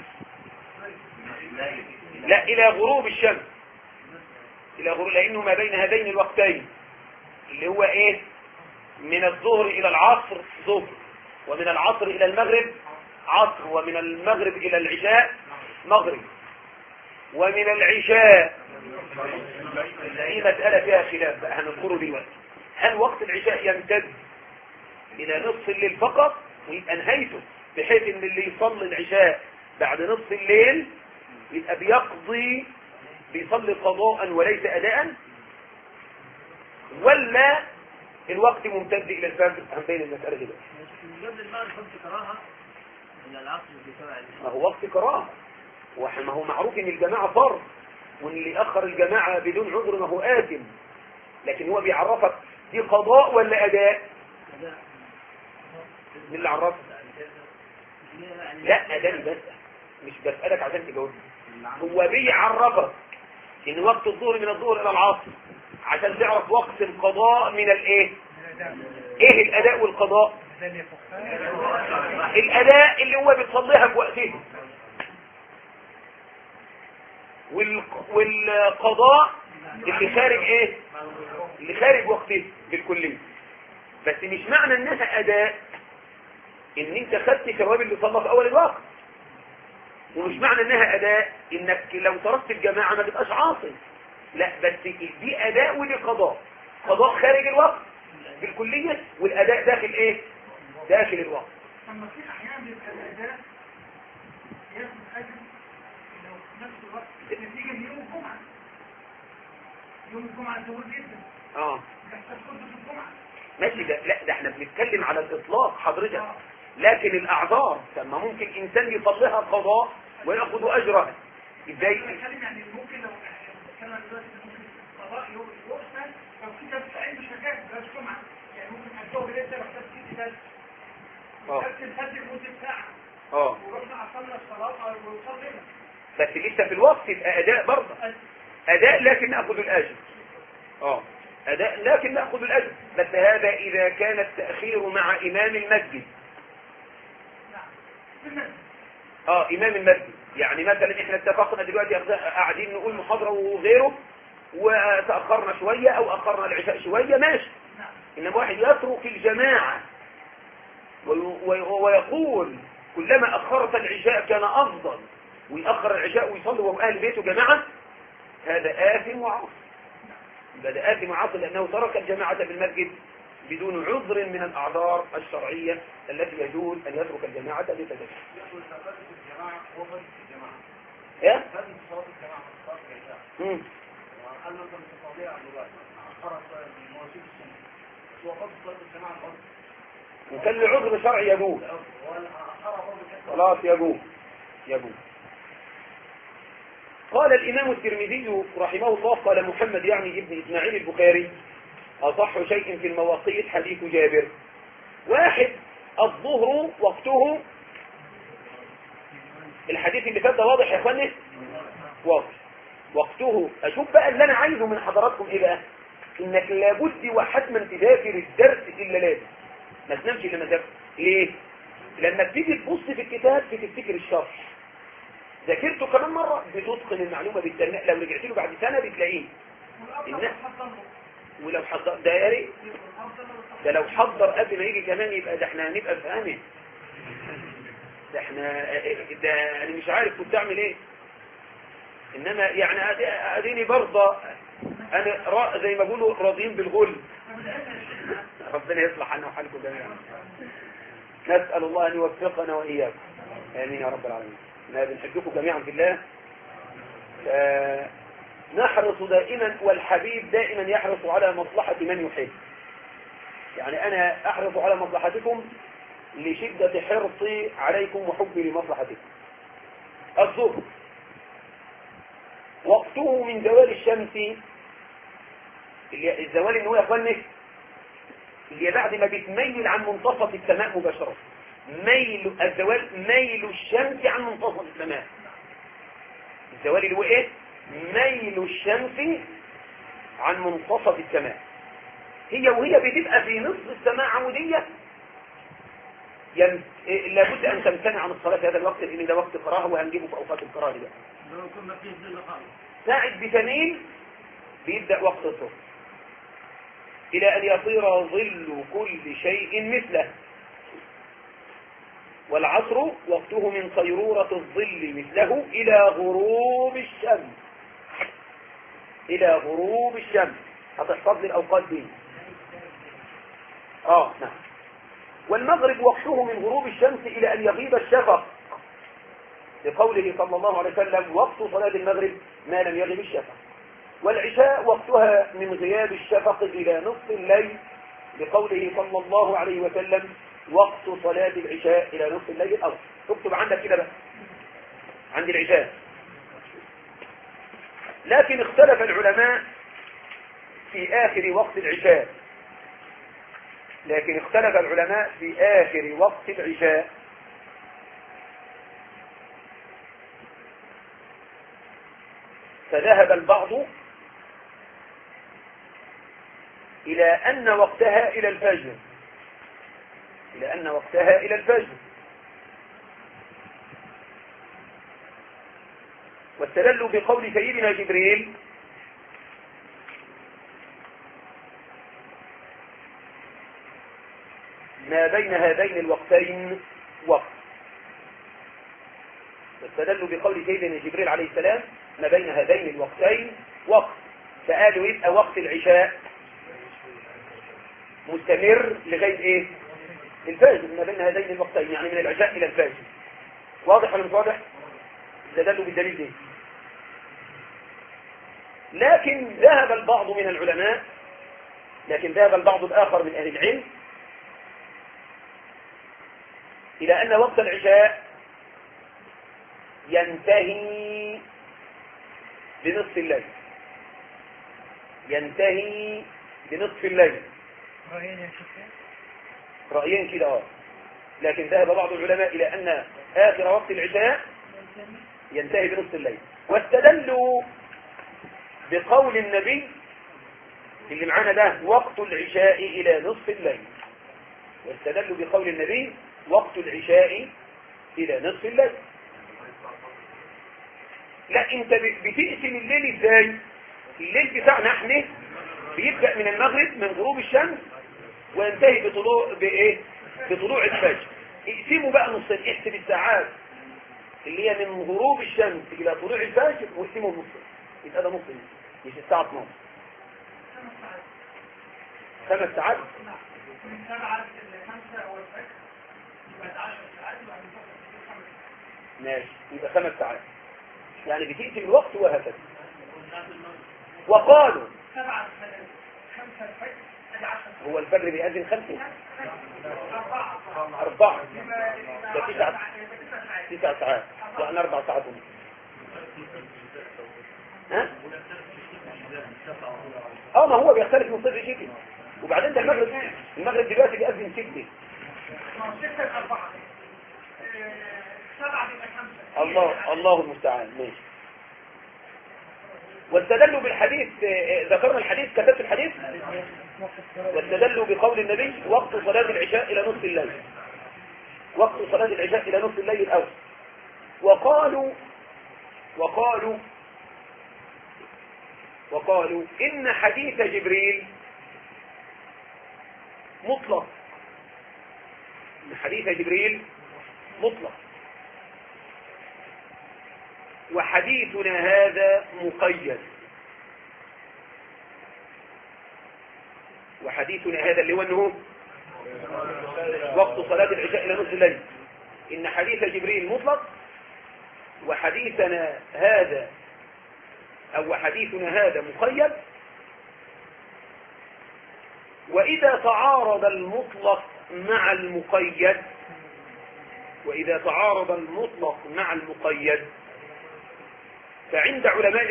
لا الى غروب الشمس، الى غروب، لانه ما بين هذين الوقتين اللي هو ايه من الظهر الى العصر ظهر، ومن العصر الى المغرب عصر، ومن المغرب الى العشاء مغرب، ومن العشاء في مسألة فيها خلاف بقى هنذكره دلوقتي. هل وقت العشاء يمتد الى نصف الليل فقط ويبقى نهايته بحيث ان اللي يصلي العشاء بعد نصف الليل يبقى بيصلي قضاء وليس اداء، ولا الوقت ممتد الى الفجر؟ هنبين المسألة دلوقتي. ما هو وقت كراهه، وما هو معروف ان الجماعة فرض، وان اللي اخر الجماعة بدون عذر ما هو آثم، لكن هو بيعرفك دي قضاء ولا اداء. مين اللي عرفك؟ لا اداني بس، مش بسألك عشان تجاوبني. هو بيعرفك ان وقت الظهر من الظهر الى العصر عشان تعرف وقت القضاء من الايه. ايه الاداء والقضاء؟ الاداء اللي هو بتصليها بوقته، والقضاء اللي خارج ايه، اللي خارج وقته بالكلية. بس مش معنى انها اداء ان انت خدت ثواب اللي صلى في اول الوقت، ومش معنى انها اداء انك لو تركت الجماعة ما تبقاش عاصي، لا بس دي اداء ودي قضاء. قضاء خارج الوقت بالكلية، والاداء داخل ايه، داخل الوقت. اما في احيان بيبقى الاداء ياخد اجر لو في نفس الوقت نتيجه ليوم الجمعه، يوم الجمعة طويل جدا. يحصل خطبة الجمعة. ماشي. ده احنا بنتكلم على الإطلاق حضرتك. لكن الأعذار لما ممكن إنسان يصليها قضاء ويأخذ أجرها ازاي؟ بتكلم يعني ممكن لو بتكلم دلوقتي ممكن قضاء يؤثر لو في درس عنده شغال درس جمعة، يعني ممكن الظهر لسه محتاج فيه درس. درس الفجر لمدة ساعة. ورحنا عصرنا الصلاة وصلينا. بس لسه في الوقت يبقى أداء برضه. أداء لكن نأخذ الأجر. أداء لكن نأخذ الأجر. بس هذا إذا كان التأخير مع إمام المسجد. إمام المسجد. يعني مثلا إحنا اتفقنا دلوقتي قاعدين نقول محاضرة وغيره وتأخرنا شوية أو أخرنا العشاء شوية ماشي. إنما واحد يترك الجماعة ويقول كلما أخرت العشاء كان أفضل ويأخر العشاء ويصلي وهو أهل بيته جماعة، هذا آثم وعاصي. هذا آثم وعاصي لأنه ترك الجماعة في المسجد بدون عذر من الأعذار الشرعية التي يجوز أن يترك الجماعة لتدريس. ايه؟ وكان لعذر شرعي يجوز. خلاص يجوز. قال الإمام الترمذي رحمه الله قال محمد يعني ابن إسماعيل البخاري أصح شيء في المواقيت حديث جابر. واحد الظهر وقته، الحديث اللي فات ده واضح يا اخواني؟ واضح. وقته. اشوف بقى اللي انا عايزه من حضراتكم ايه بقى؟ انك لابد وحتما تذاكر الدرس الا لازم ما تنامش الا ما تذاكر. ليه؟ لما تيجي تبص في الكتاب بتفتكر الشرح، ذاكرته كمان مره بتتقن المعلومه بالتنقل، لو رجعت له بعد سنه بتلاقيه. ولو حضر ده يا ريت، ده لو حضر قبل ما يجي كمان يبقى ده احنا هنبقى فاهمين. ده انا مش عارف كنت اعمل ايه. انما يعني اديني برضه انا زي ما بيقولوا راضيين بالغل. ربنا يصلح عنا وحالكم جميعا. نسال الله ان يوفقنا واياكم. امين يا رب العالمين. ما بنحبكم جميعا في الله. نحرص دائما، والحبيب دائما يحرص على مصلحة من يحب. يعني أنا أحرص على مصلحتكم لشدة حرصي عليكم وحبي لمصلحتكم. الظهر وقته من زوال الشمس، الزوال اللي هو يا اخواني اللي بعد ما بتميل عن منتصف السماء مباشرة. ميل الزوال ميل الشمس عن منتصف السماء. الزوال اللي هو ايه؟ ميل الشمس عن منتصف السماء. وهي بتبقى في نصف السماء عمودية لابد ان تمتنع عن الصلاة في هذا الوقت، لان ده وقت كراهه وهنجيبه في اوقات الكراهه دي. ساعة بتميل بيبدأ وقت الظهر الى ان يصير ظل كل شيء مثله. والعصر وقته من صيرورة الظل مثله إلى غروب الشمس. إلى غروب الشمس هتحفظ لي الأوقات دي. نعم. والمغرب وقته من غروب الشمس إلى أن يغيب الشفق، لقوله صلى الله عليه وسلم وقت صلاة المغرب ما لم يغيب الشفق. والعشاء وقتها من غياب الشفق إلى نصف الليل، لقوله صلى الله عليه وسلم وقت صلاة العشاء إلى نصف الليل الأول. تكتب عندك كده بقى عند العشاء. لكن اختلف العلماء في آخر وقت العشاء. فذهب البعض إلى أن وقتها إلى الفجر. واستدلوا بقول سيدنا جبريل ما بين هذين الوقتين وقت. واستدلوا بقول سيدنا جبريل عليه السلام ما بين هذين الوقتين وقت، فقالوا يبقى وقت العشاء مستمر لغاية ايه؟ الفجر، ما بين هذين الوقتين يعني من العشاء الى الفجر. واضح ولا مش واضح؟ استدلوا بالدليل ده. لكن ذهب البعض من العلماء، لكن ذهب البعض الآخر من أهل العلم إلى أن وقت العشاء ينتهي بنصف الليل، ينتهي بنصف الليل. رأيين كده لكن ذهب بعض العلماء إلى أن آخر وقت العشاء ينتهي بنصف الليل، واستدلوا بقول النبي اللي معانا ده وقت العشاء إلى نصف الليل، واستدلوا بقول النبي وقت العشاء إلى نصف الليل. لا انت بتقسم الليل ازاي؟ الليل بتاعنا احنا بيبدأ من المغرب من غروب الشمس وينتهي بطلوع الفجر. اقسموا بقى نصين، احسب الساعات اللي هي من غروب الشمس الى طلوع الفجر واقسموا نصين، يبقى ده نص، مش الساعة 12. 5 ساعات من 7 ل 5 والفجر يبقى 10 ساعات. ماشي، يبقى 5 ساعات، يعني بتقسم الوقت وهكذا. وقالوا 7 5 الفجر ادي 10. هو الفجر بيأذن 5 4 ده 9 ساعات وأنا 4 ساعات ونص. ها؟ ما هو بيختلف من صفر شكل. وبعدين ده المغرب دلوقتي بيأذن 6. 6 4 7 بيبقى 5. الله المستعان. ماشي. واستدلوا بالحديث، ذكرنا الحديث، كتبت الحديث. واستدلوا بقول النبي وقت صلاة العشاء إلى نصف الليل، وقت صلاة العشاء إلى نصف الليل الأول. وقالوا إن حديث جبريل مطلق، إن حديث جبريل مطلق، وحديثنا هذا مقيد، وحديثنا هذا اللي هو أنه وقت صلاة العشاء إلى نصف الليل، إن حديث جبريل مطلق، وحديثنا هذا أو حديثنا هذا مقيد. وإذا تعارض المطلق مع المقيد، وإذا تعارض المطلق مع المقيد فعند علماء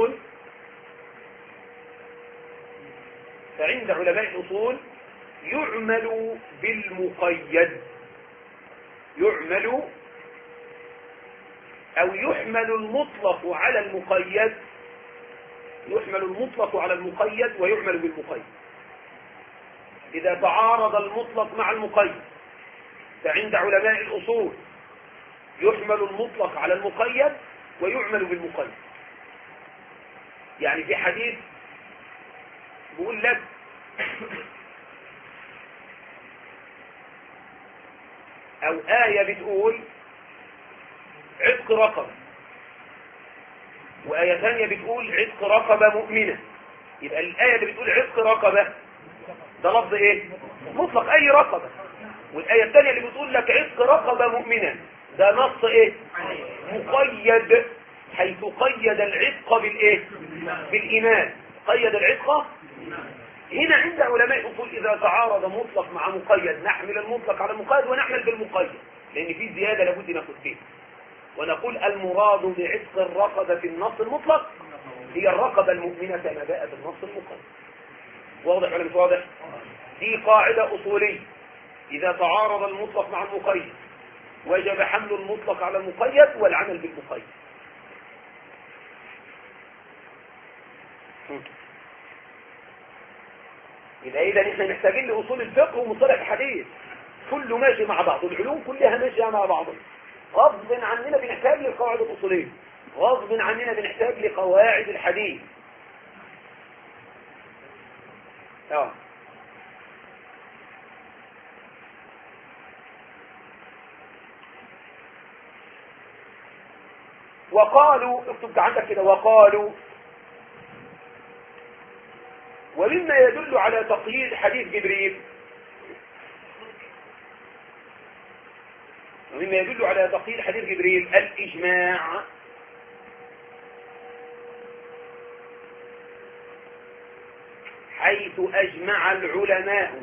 الأصول يعمل بالمقيد، يعمل أو يحمل المطلق على المقيد، يحمل المطلق على المقيد ويعمل بالمقيد. إذا تعارض المطلق مع المقيد فعند علماء الأصول يحمل المطلق على المقيد ويعمل بالمقيد. يعني في حديث بقول لك أو آية بتقول عتق رقبة، وآية ثانية بتقول عتق رقبة مؤمنة، يبقى الآية اللي بتقول عتق رقبة ده لفظ ايه؟ مطلق أي رقبة. والآية الثانية اللي بتقول لك عتق رقبة مؤمنة ده نص ايه؟ مقيد، حيث قيد العتق بالايه؟ بالإيمان، قيد العتق. هنا عند علماء الأصول إذا تعارض مطلق مع مقيد نحمل المطلق على المقيد ونحمل بالمقيد، لأن في زيادة لابد ناخد فيها، ونقول المراد بعتق الرقبة في النص المطلق هي الرقبة المؤمنة كما جاء بالنص المقيد. واضح ولا مش واضح؟ دي قاعدة أصولية، إذا تعارض المطلق مع المقيد وجب حمل المطلق على المقيد والعمل بالمقيد. إذا احنا محتاجين لأصول الفقه ومصطلح الحديث، كله ماشي مع بعض، العلوم كلها ماشية مع بعضها. غصب عننا بنحتاج للقواعد الأصولية، غصب عننا بنحتاج لقواعد الحديث. وقالوا، اكتب عندك كده، وقالوا ومما يدل على تقييد حديث جبريل، ومما يدل على تقييد حديث جبريل الإجماع، حيث أجمع العلماء.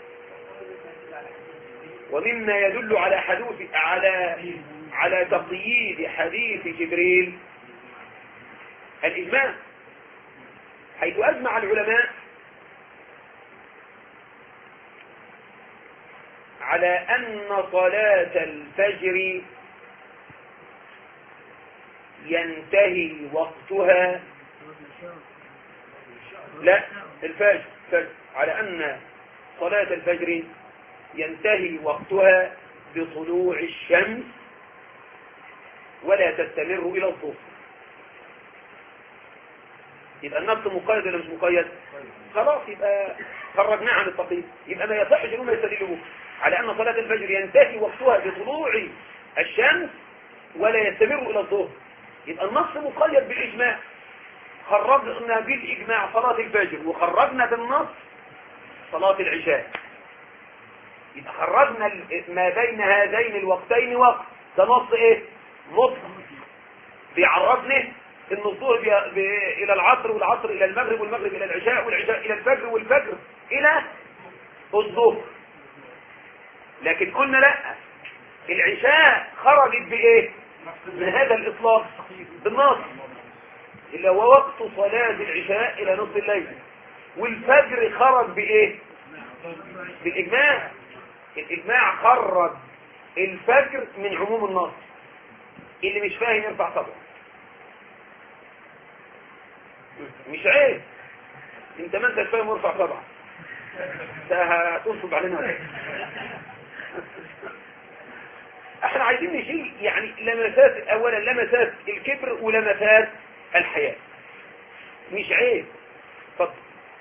ومما يدل على حدوث على تقييد حديث جبريل الإجماع، حيث أجمع العلماء على أن صلاة الفجر ينتهي وقتها، لا الفجر على أن صلاة الفجر ينتهي وقتها بطلوع الشمس ولا تستمر إلى الظهر. يبقى النص مقيد ولا مش مقيد؟ خلاص يبقى خرجناه عن التقييد. يبقى ما يصحش انهم يستدلوا على أن صلاة الفجر ينتهي وقتها بطلوع الشمس ولا يستمر إلى الظهر. يبقى النص مقيد بالإجماع، خرجنا بالإجماع صلاة الفجر وخرجنا بالنص صلاة العشاء. يبقى خرجنا ما بين هذين الوقتين وقت، ده نص ايه؟ مطلق بيعرضنا ان الظهر الى العصر والعصر الى المغرب والمغرب الى العشاء والعشاء الى الفجر والفجر الى الظهر. لكن قلنا لا، العشاء خرجت بايه؟ من هذا الاطلاق بالنص اللي هو وقت صلاة العشاء الى نصف الليل. والفجر خرج بايه؟ بالاجماع. الاجماع خرج الفجر من عموم النص. اللي مش فاهم يرفع صبعه. مش عيب، انت ما انتش فاهم وارفع صبعك، هتنصب علينا. احنا عايزين نشيل يعني لمسات، اولا لمسات الكبر ولمسات الحياة، مش عيب. اتفضل.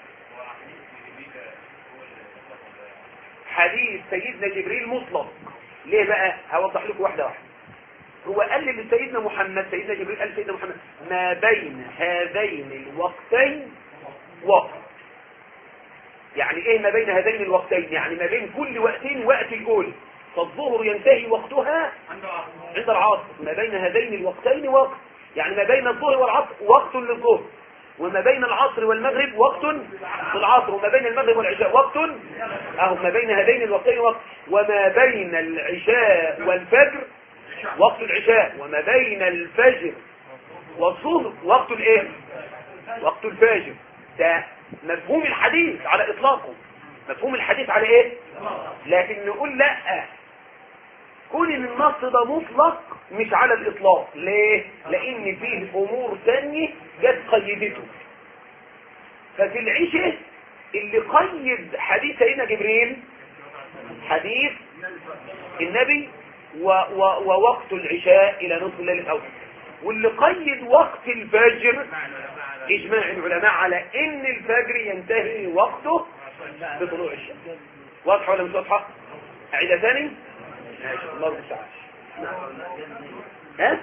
حديث سيدنا جبريل مطلق. ليه بقى؟ هوضح لكم واحدة واحدة. هو قال لسيدنا محمد، سيدنا جبريل قال سيدنا محمد ما بين هذين الوقتين وقت. يعني ايه ما بين هذين الوقتين؟ يعني ما بين كل وقتين وقت الأول. فالظهر ينتهي وقتها عند العصر. ما بين هذين الوقتين وقت، يعني ما بين الظهر والعصر وقت للظهر، وما بين العصر والمغرب وقت للعصر، وما بين المغرب والعشاء وقت، اهو ما بين هذين الوقتين وقت، وما بين العشاء والفجر وقت العشاء، وما بين الفجر والظهر وقت الايه؟ وقت الفجر. ده مفهوم الحديث على اطلاقه. مفهوم الحديث على ايه؟ لكن نقول لا، كون ان النص ده مطلق مش على الاطلاق. ليه؟ لان فيه امور ثانيه جت قيدته. ففي العشاء اللي قيد حديث سيدنا جبريل حديث النبي ووقت العشاء الى نصف الليل الاول، واللي قيد وقت الفجر اجماع العلماء على ان الفجر ينتهي وقته بطلوع الشمس. واضحه ولا مش واضحه؟ اعيدها ثاني. ماشي، الله المستعان. ها؟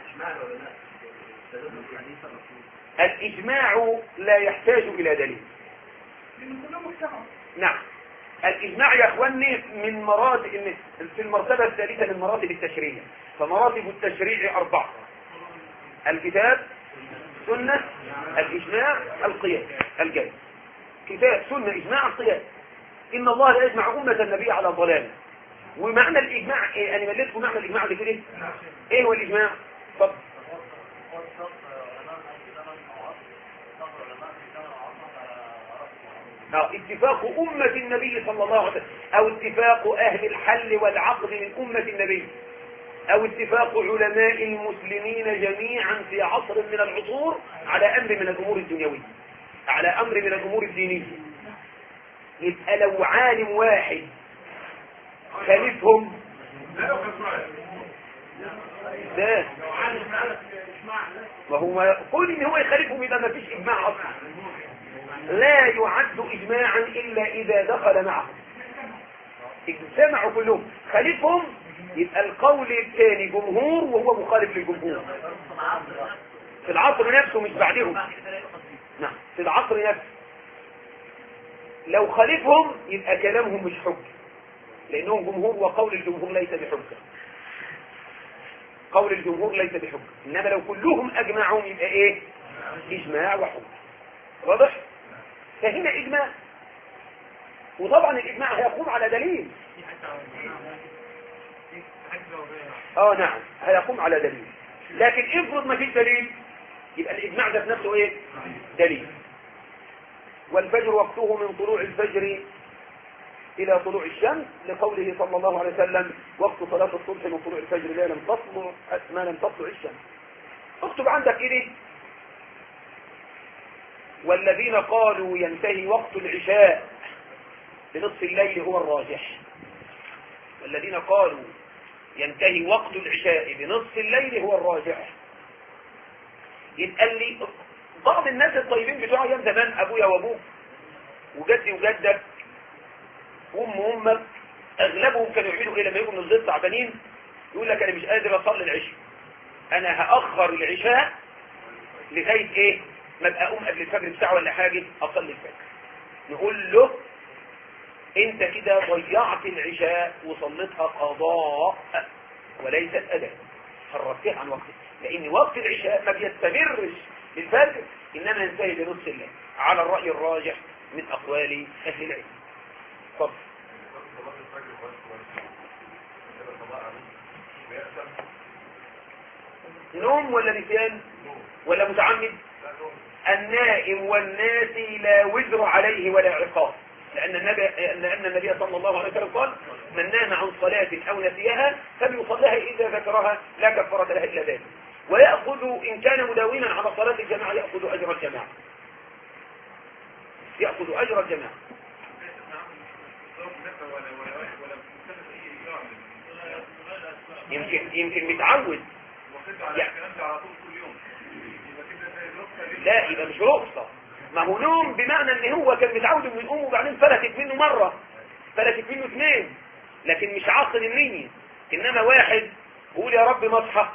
الاجماع لا يحتاج الى دليل. نعم، الإجماع يا أخواني من مراتب، في المرتبة الثالثة من مراتب التشريع. فمراتب التشريع 4: الكتاب، سنة، الإجماع، القياس، الجاي. كتاب، سنة، إجماع، القياس. إن الله لا يجمع أمة النبي على ضلالة. ومعنى الإجماع إيه؟ أنا مليتكم معنى الإجماع ده كده. إيه هو الإجماع؟ اتفضل. اتفاق أمة النبي صلى الله عليه وسلم، أو اتفاق أهل الحل والعقد من أمة النبي، أو اتفاق علماء المسلمين جميعا في عصر من العصور على أمر من الأمور الدنيوية، على أمر من الأمور الدينية. يبقى لو عالم واحد خالفهم ده، وهو كل إن هو يخالفهم يبقى ما فيش إجماع أصلا. لا يعد إجماعا إلا إذا دخل معهم. اجتمعوا كلهم، خالفهم يبقى القول الثاني جمهور وهو مخالف للجمهور في العصر نفسه مش بعدهم. نعم، في العصر نفسه. لو خالفهم يبقى كلامهم مش حجة، لأنهم جمهور وقول الجمهور ليس بحجة. قول الجمهور ليس بحجة، إنما لو كلهم أجمعوا يبقى إيه؟ إجماع وحجة. واضح؟ فهنا إجماع. وطبعا الإجماع هيقوم على دليل. نعم هيقوم على دليل، لكن افرض ما فيش دليل يبقى الإجماع ده بنفسه ايه؟ دليل. والفجر وقته من طلوع الفجر إلى طلوع الشمس، لقوله صلى الله عليه وسلم وقت صلاة الصبح من طلوع الفجر ما لم تطلع الشمس. اكتب عندك ايه؟ والذين قالوا ينتهي وقت العشاء بنصف الليل هو الراجح. والذين قالوا ينتهي وقت العشاء بنصف الليل هو الراجح. يبقى لي بعض الناس الطيبين بتوع ايام زمان، ابويا وابوك وجدي وجدك وامك، اغلبهم كانوا يعملوا ايه لما يجوا من الظل تعبانين؟ يقول لك انا مش قادر اصلي العشاء، انا هاخر العشاء لغايه ايه؟ ما ابقى اقوم قبل الفجر بساعه ولا حاجه اصلي الفجر. نقول له انت كده ضيعت العشاء وصليتها قضاء وليست اداء، حركتها عن وقتها، لان وقت العشاء ما بيستمرش للفجر، انما ينتهي بنصف الليل على الراي الراجح من اقوال اهل العلم. طب نوم ولا نسيان ولا متعمد؟ النائم والناسي لا وزر عليه ولا عقاب، لأن النبي صلى الله عليه وسلم قال من نام عن صلاة أو نسيها فليصليها إذا ذكرها لا كفارة لها إلا ذلك، ويأخذ إن كان مداوما على صلاة الجماعة يأخذ أجر الجماعة، يأخذ أجر الجماعة. يمكن متعود لا يبقى مش رخصة، ما هو نوم بمعنى ان هو كان متعود انه يقوم وبعدين فلتت منه مرة، فلتت منه اثنين، لكن مش عاقل النية. انما واحد بيقول يا رب ما اصحى،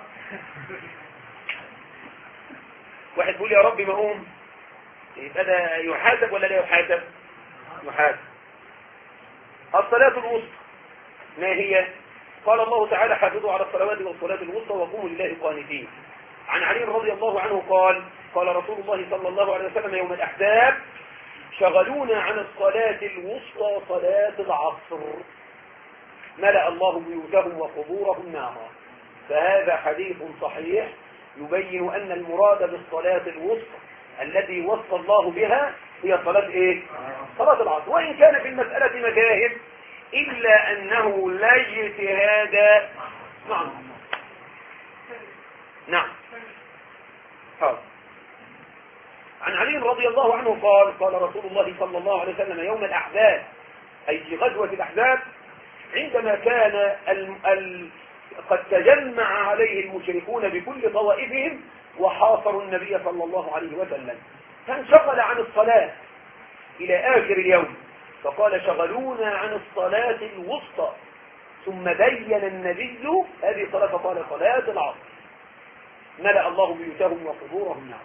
واحد بيقول يا رب ما اقوم، يبقى ده يحاسب ولا لا يحاسب؟ يحاسب. الصلاة الوسطى ما هي؟ قال الله تعالى حافظوا على الصلوات والصلاة الوسطى وقوموا لله قانتين. عن علي رضي الله عنه قال قال رسول الله صلى الله عليه وسلم يوم الأحزاب شغلونا عن الصلاة الوسطى صلاة العصر ملأ الله بيوتهم وقبورهم نارا. فهذا حديث صحيح يبين أن المراد بالصلاة الوسطى التي وصى الله بها هي صلاة ايه؟ صلاة العصر. وإن كان في المسألة مذاهب إلا أنه لا اجتهاد. نعم حاضر. عن علي رضي الله عنه قال قال رسول الله صلى الله عليه وسلم يوم الأحزاب أي في غزوة الأحزاب عندما كان قد تجمع عليه المشركون بكل طوائفهم وحاصروا النبي صلى الله عليه وسلم، فانشغل عن الصلاة إلى آخر اليوم، فقال شغلونا عن الصلاة الوسطى، ثم بين النبي هذه صلاة قال صلاة العصر ملأ الله بيوتهم وقبورهم نارا.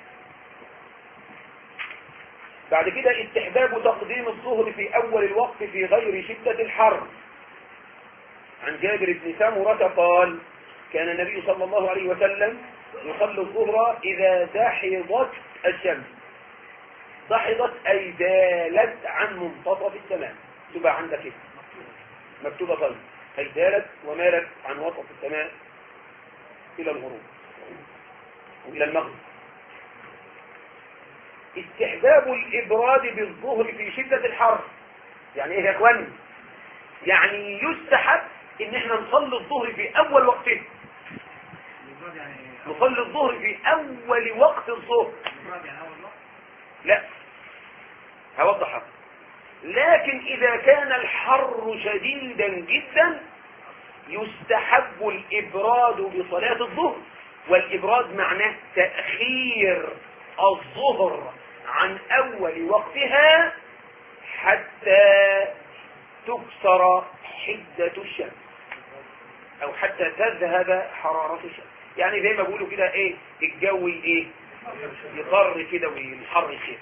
بعد كده استحباب تقديم الظهر في أول الوقت في غير شدة الحر. عن جابر بن سمرة قال كان النبي صلى الله عليه وسلم يصلي الظهر إذا دحضت الشمس. دحضت أي زالت عن منتصف السماء، تبقى عندك كده مكتوبة طيب، أي زالت ومالت عن وسط السماء إلى الغروب وإلى المغرب. استحباب الإبراد بالظهر في شدة الحر. يعني إيه يا إخواني؟ يعني يستحب إن إحنا نصلي الظهر في أول وقته، نصلي الظهر في أول وقت الظهر. لا هوضحها. لكن إذا كان الحر شديدا جدا يستحب الإبراد بصلاة الظهر، والإبراد معناه تأخير الظهر عن أول وقتها حتى تكسر حدة الشمس أو حتى تذهب حرارة الشمس. يعني زي ما بيقولوا كده إيه الجو إيه يضر كده وينحر كده.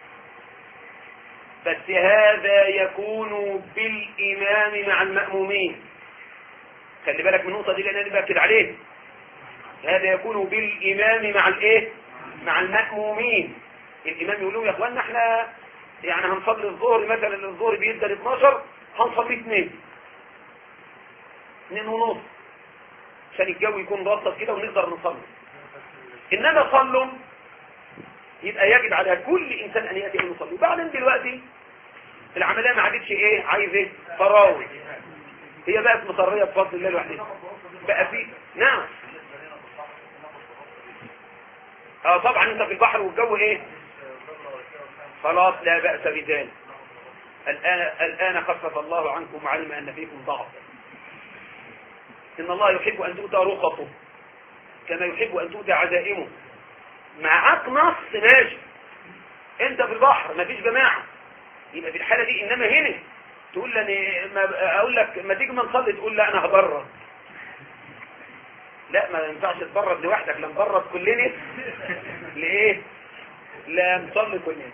بس هذا يكون بالإمام مع المأمومين. خلي بالك من النقطة دي لأن أنا بأكد عليه. هذا يكون بالإمام مع الإيه؟ مع المأمومين. الإمام يقول لهم يا أخوانا احنا يعني هنصلي الظهر مثلا، الظهر بيبدأ 12 هنصلي 2 ونص عشان الجو يكون رطب كده ونقدر نصلي. انما صلوا يبقى يجب على كل انسان ان ياتي ويصلي. وبعدين دلوقتي العمليه ما عادتش ايه، عايز ايه، فراوي، هي بقت مطريه بفضل الله لوحدها بقى في. نعم طبعا انت في البحر والجو ايه خلاص لا بأس بذلك. الآن خفف الله عنكم وعلم أن فيكم ضعف. إن الله يحب أن تؤتى رخصه كما يحب أن تؤتى عزائمه. معاك نص ماشي، انت في البحر ما فيش جماعة، يبقى في الحالة دي. انما هنا تقول لي اقول لك ما تيجي ما نصلي، تقول لا انا هبرد. لا ما ينفعش تبرد لوحدك، لا نبرد كلنا لإيه؟ لا نصلي كلنا.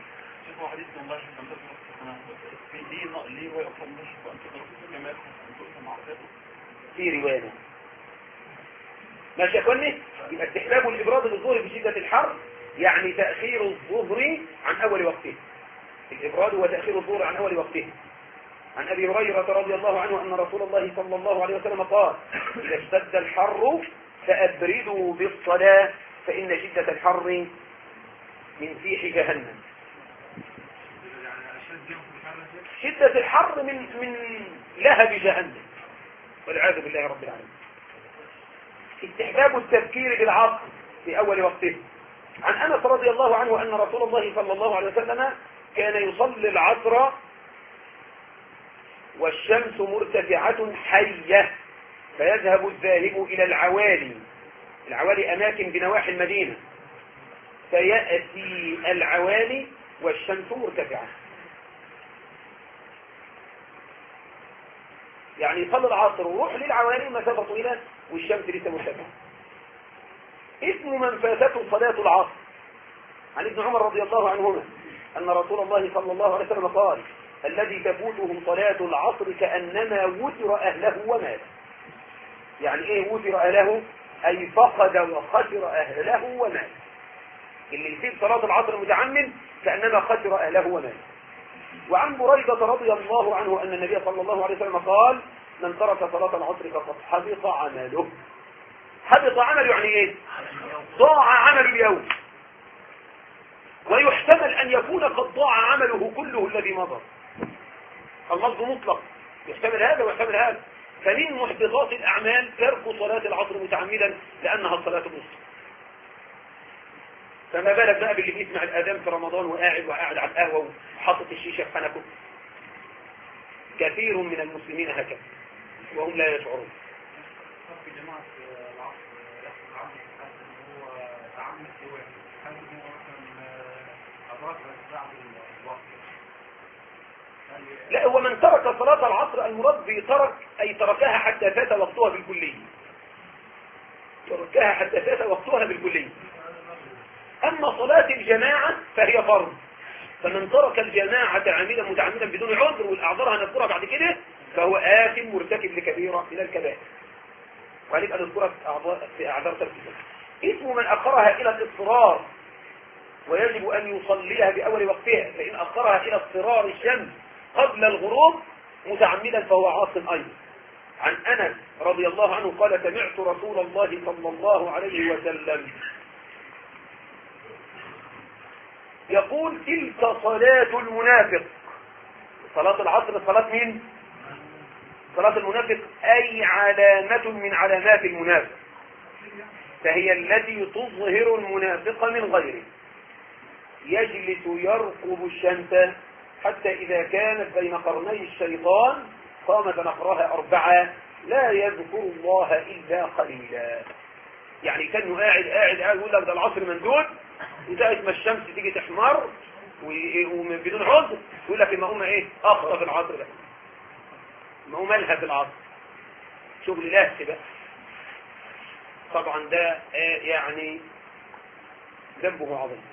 في رواية ماشي يا اخواني. يبقى استحباب الابراد للظهر في شدة الحر، يعني تأخير الظهر عن اول وقته. الابراد هو تأخير الظهر عن اول وقته. عن ابي هريرة رضي الله عنه ان رسول الله صلى الله عليه وسلم قال: اذا اشتد الحر فابردوا بالصلاة فان شدة الحر من فيح جهنم. شدة الحر من لهب جهنم والعياذ بالله رب العالمين. استحباب التذكير بالعصر في اول وقته. عن انس رضي الله عنه ان رسول الله صلى الله عليه وسلم كان يصلي العصر والشمس مرتفعة حية، فيذهب الذاهب الى العوالي. العوالي اماكن بنواحي المدينة، فيأتي العوالي والشمس مرتفعة. يعني يصلي العصر وروح للعوالي مسافة طويلة والشمس لسه مرتفعة. اسم من فاتته صلاة العصر. عن ابن عمر رضي الله عنهما أن رسول الله صلى الله عليه وسلم قال: الذي تفوته صلاة العصر كأنما وتر أهله ومات. يعني ايه وتر أهله؟ أي فقد وخسر أهله ومات. اللي يسيب صلاة العصر متعمد كأنما خسر أهله ومات. وعن بريدة رضي الله عنه أن النبي صلى الله عليه وسلم قال: من ترك صلاة العصر فقد حبط عمله. حبط عمله يعني ايه؟ ضاع عمل اليوم. ويحتمل أن يكون قد ضاع عمله كله الذي مضى. اللفظ مطلق يحتمل هذا ويحتمل هذا. فمن محبطات الأعمال ترك صلاة العصر متعمدا لأنها الصلاة الوسطى. فما بالك بقى باللي بيسمع الأذان في رمضان وقاعد على القهوة وحاطط الشيشة في حنكه. كثير من المسلمين هكذا وهم لا يشعرون. لا، هو من ترك صلاة العصر المراد بترك أي تركها حتى فات وقتها بالكلية. تركها حتى فات وقتها بالكلية. أما صلاة الجماعة فهي فرض. فمن ترك الجماعة عامدا متعمدا بدون عذر، والأعذار هنذكرها بعد كده، فهو آثم مرتكب لكبيرة من الكبائر. وهنبقى نذكرها في أعذار تركها. اسم من أخرها إلى الاضطرار، ويجب أن يصليها بأول وقتها، فإن أخرها إلى اضطرار الشمس قبل الغروب متعمدا فهو عاصم أيضا. عن أنس رضي الله عنه قال: سمعت رسول الله صلى الله عليه وسلم يقول: تلك صلاة المنافق. صلاة العصر صلاة مين؟ صلاة المنافق، أي علامة من علامات المنافق، فهي التي تظهر المنافق من غيره. يجلس يرقب الشمس حتى إذا كانت بين قرني الشيطان قام فنقرها 4 لا يذكر الله إلا قليلا. يعني كانوا قاعد يقول لك ده العصر مندود، وساعة ما الشمس تيجي تحمر وبدون عذر يقول لك المقومة ايه؟ أخرى في العصر ده، المقومة لها في العصر. شغل لهس بقى. طبعا ده يعني ذنبه عظيم.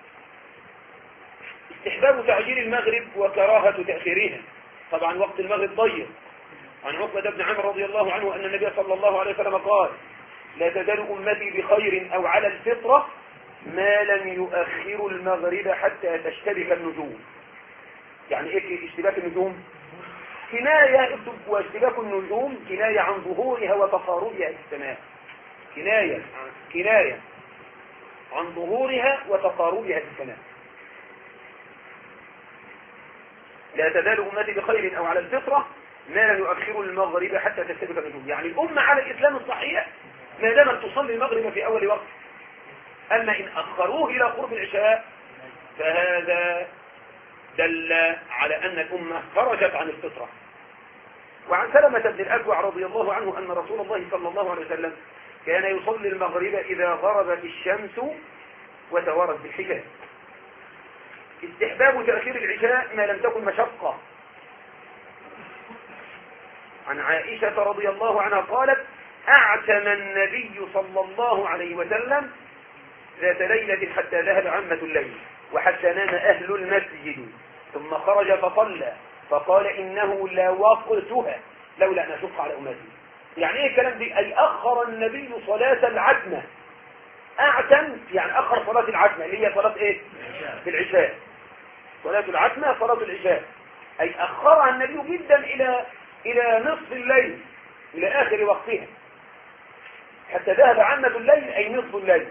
استحباب تعجيل المغرب وكراهة تأخيرها. طبعا وقت المغرب ضيق. عن عقبة بن عمرو رضي الله عنه أن النبي صلى الله عليه وسلم قال: لا تزال أمتي بخير أو على الفطرة ما لم يؤخروا المغرب حتى تشتبك النجوم. يعني ايه اشتباك النجوم؟ كناية. اكتب واشتباك النجوم كناية عن ظهورها وتقاربها في السماء. كناية عن ظهورها وتقاربها في السماء. لا تزال أمتي بخير أو على الفطرة ما لم يؤخروا المغرب حتى تستبق النجوم. يعني الأمة على الإسلام الصحيح ما دامت تصلي المغرب في أول وقت. أما إن أخروه إلى قرب العشاء فهذا دل على أن الأمة خرجت عن الفطرة. وعن سلمة بن الأكوع رضي الله عنه أن رسول الله صلى الله عليه وسلم كان يصلي المغرب إذا غربت الشمس وتوارت بالحجاب. استحباب تأخير العشاء ما لم تكن مشقة. عن عائشة رضي الله عنها قالت أعتم النبي صلى الله عليه وسلم ذات ليلة حتى ذهب عامة الليل وحتى نام أهل المسجد ثم خرج فصلى فقال إنه لوقتها لولا أن أشق على أمتي. يعني إيه الكلام دي؟ أي أخر النبي صلاة العتمة. أعتم يعني أخر صلاة العتمة اللي هي صلاة إيه؟ في العشاء. صلاة العتمة صلاة العشاء، أي أخرها النبي جدا إلى نصف الليل، إلى آخر وقتها، حتى ذهب عامة الليل أي نصف الليل،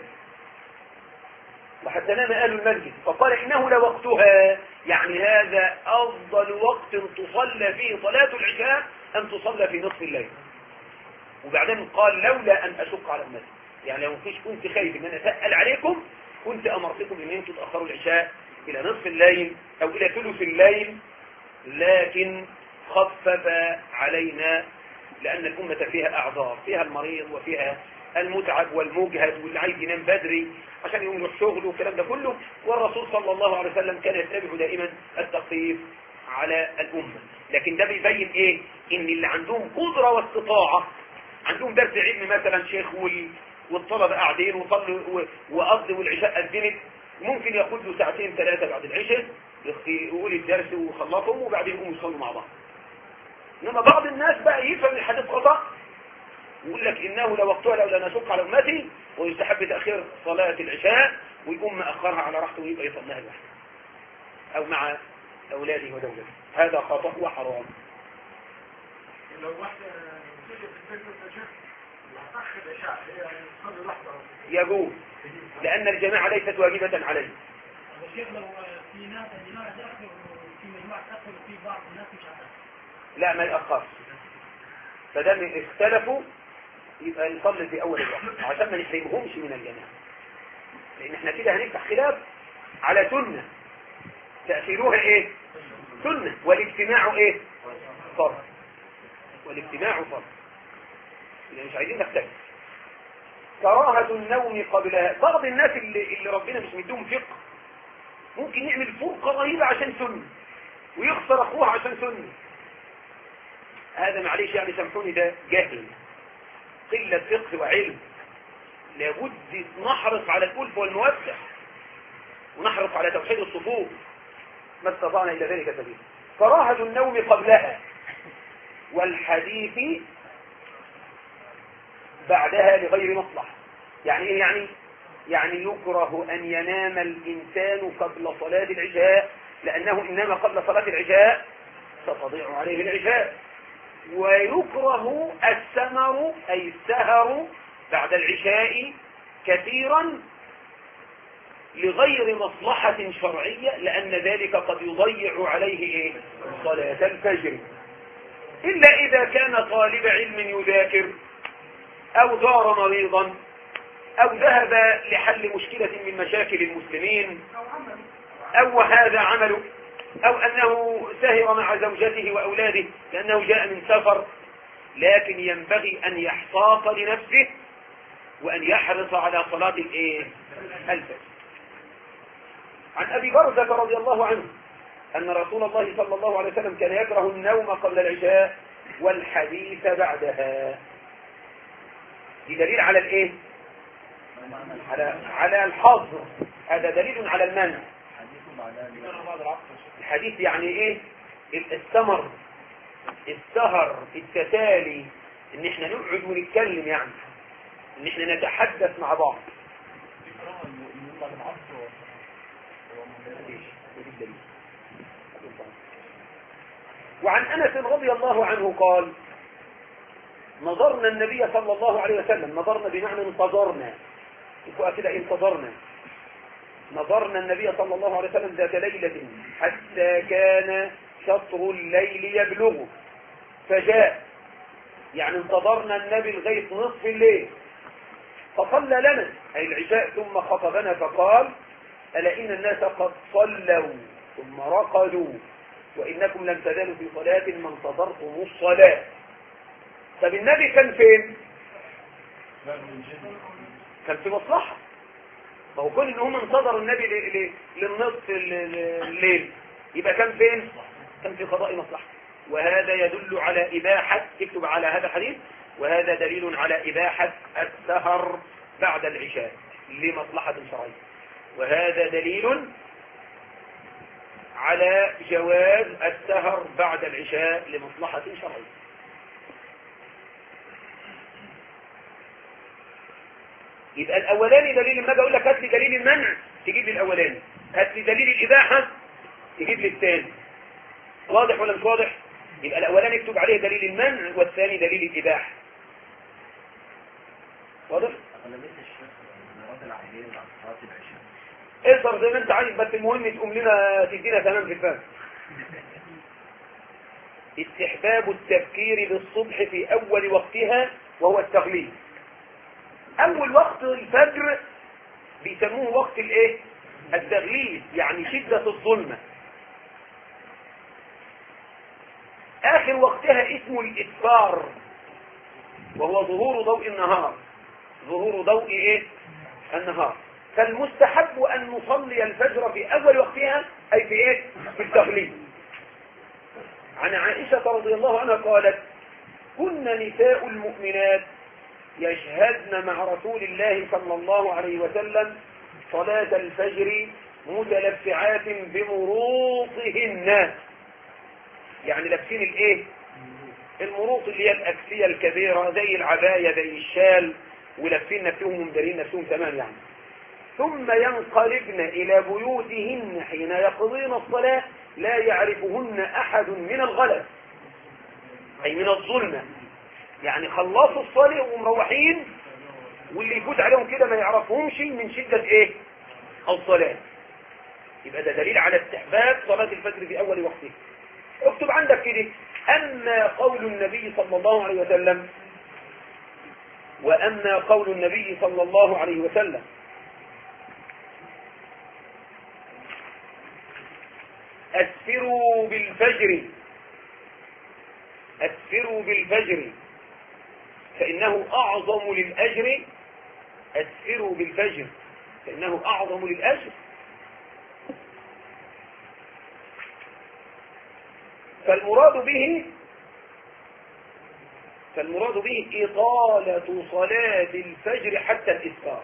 وحتى نام أهل المسجد. فقال إنه لوقتها، يعني هذا أفضل وقت تصلى فيه صلاة العشاء أن تصلى في نصف الليل. وبعدين قال لولا أن أشق على أمتي، يعني لو كنت خايف إن أنا أسأل عليكم كنت أمرتكم إن أنتم تأخروا العشاء إلى نصف الليل أو إلى ثلث الليل، لكن خفف علينا لأن الأمة فيها أعذار، فيها المريض وفيها المتعب والمجهد واللي عايز ينام بدري عشان يقوم يروح شغله والكلام ده كله. والرسول صلى الله عليه وسلم كان يتبع دائما التخفيف على الأمة. لكن ده بيبين إيه؟ إن اللي عندهم قدرة واستطاعة، عندهم درس علم مثلا شيخ والطلبة قاعدين وقضوا والعشاء أذنت، ممكن ياخد له ساعتين ثلاثة بعد العشاء يقول الدرس ويخلصهم وبعدين يقوموا يصلوا مع بعض. انما بعض الناس بقى يفهم الحديث خطأ ويقول لك انه لوقتها لولا نشق على امتي، ويستحب تاخير صلاه العشاء ويقوم مأخرها على راحته ويبقى يصليها لوحده او مع اولاده ودولته. هذا خطأ وحرام. لو واحده تيجي في الفجر والعشاء وهتاخر العشاء هي تصلي لوحدها يجوز، لان الجماعه ليست واجبه عليه. الشيخ لو في ناس تأخر في مجموعة تأخر وفي بعض الناس مش هتأخر، لا ما يأخرش، فدام اختلفوا يبقى نصلي في اول الوقت عشان ما نحرمهمش من الجماعه، لان احنا كده هنفتح خلاف على سنه تأخيرها ايه؟ سنه، والاجتماع ايه؟ فرض. والاجتماع فرض، يعني مش عايزين نختلف. كراهة النوم قبلها. بعض الناس اللي ربنا مش مديهم فقه ممكن يعمل فرقة رهيبة عشان سنة ويخسر اخوه عشان سنة. هذا معليش يعني سامحوني، ده جهل، قلة فقه وعلم. لابد نحرص على الألف والمودة ونحرص على توحيد الصفوف ما استطعنا إلى ذلك سبيل. كراهة النوم قبلها والحديث بعدها لغير مصلحة. يعني ايه؟ يعني يكره أن ينام الإنسان قبل صلاة العشاء، لأنه إنما قبل صلاة العشاء ستضيع عليه العشاء. ويكره السمر أي السهر بعد العشاء كثيرا لغير مصلحة شرعية، لأن ذلك قد يضيع عليه إيه؟ صلاة الفجر. إلا إذا كان طالب علم يذاكر أو زار مريضا أو ذهب لحل مشكلة من مشاكل المسلمين أو هذا عمله، أو أنه سهر مع زوجته وأولاده لأنه جاء من سفر. لكن ينبغي أن يحتاط لنفسه وأن يحرص على صلاة الفجر. عن أبي برزة رضي الله عنه أن رسول الله صلى الله عليه وسلم كان يكره النوم قبل العشاء والحديث بعدها. دي دليل على الايه؟ على الحظر. هذا دليل على المنع. الحديث يعني ايه؟ السمر، السهر، التتالي، ان احنا نقعد ونتكلم، يعني ان احنا نتحدث مع بعض. وعن أنس رضي الله عنه قال نظرنا النبي صلى الله عليه وسلم، نظرنا بمعنى انتظرنا، كده انتظرنا، نظرنا النبي صلى الله عليه وسلم ذات ليلة حتى كان شطر الليل يبلغه فجاء، يعني انتظرنا النبي لغاية نصف الليل فصلى لنا أي العشاء ثم خطبنا فقال ألا إن الناس قد صلوا ثم رقدوا وإنكم لم تزالوا في صلاة ما انتظرتم الصلاة. طب النبي كان فين؟ كان في مصلحة، ما هو كل ان هم انتظروا النبي للنصف الليل يبقى كان فين؟ كان في قضاء مصلحة. وهذا يدل على إباحة، اكتب على هذا الحديث، وهذا دليل على إباحة السهر بعد العشاء لمصلحة شرعية، وهذا دليل على جواز السهر بعد العشاء لمصلحة شرعية. يبقى الأولاني دليل، لما اجي اقول لك هات لي دليل المنع تجيب لي الأولاني، هات لي دليل الإباحة تجيب لي الثاني. واضح ولا مش واضح؟ يبقى الأولاني اكتب عليه دليل المنع والثاني دليل الإباحة. واضح؟ اصر زي ما انت عايز، بس المهم تقوم لنا تدينا تمام في الفهم. استحباب التبكير بالصبح في أول وقتها وهو التغليب. أول وقت الفجر بيسموه وقت الايه؟ التغليب، يعني شدة الظلمة. آخر وقتها اسمه الإسفار وهو ظهور ضوء النهار، ظهور ضوء ايه؟ النهار. فالمستحب أن نصلي الفجر في أول وقتها أي في ايه؟ في التغليب. عن عائشة رضي الله عنها قالت كنا نساء المؤمنات يشهدن مع رسول الله صلى الله عليه وسلم صلاة الفجر متلفعات بمروطهن، يعني لابسين الايه؟ المروط اللي هي الأكسية الكبيرة زي العباية زي الشال، ولابسين نفسهم ومدارين نفسهم تمام يعني. ثم ينقلبن إلى بيوتهن حين يقضين الصلاة لا يعرفهن أحد من الغلس أي من الظلمة، يعني خلصوا الصلاة ومروحين واللي يفوت عليهم كده ما يعرفهمش من شدة ايه؟ الصلاة. يبقى ده دليل على استحباب صلاة الفجر في أول وقته. اكتب عندك كده أما قول النبي صلى الله عليه وسلم، وأما قول النبي صلى الله عليه وسلم أسفروا بالفجر، أسفروا بالفجر فإنه أعظم للأجر، أسفروا بالفجر فإنه أعظم للأجر. فالمراد به إطالة صلاة الفجر حتى الإسفار،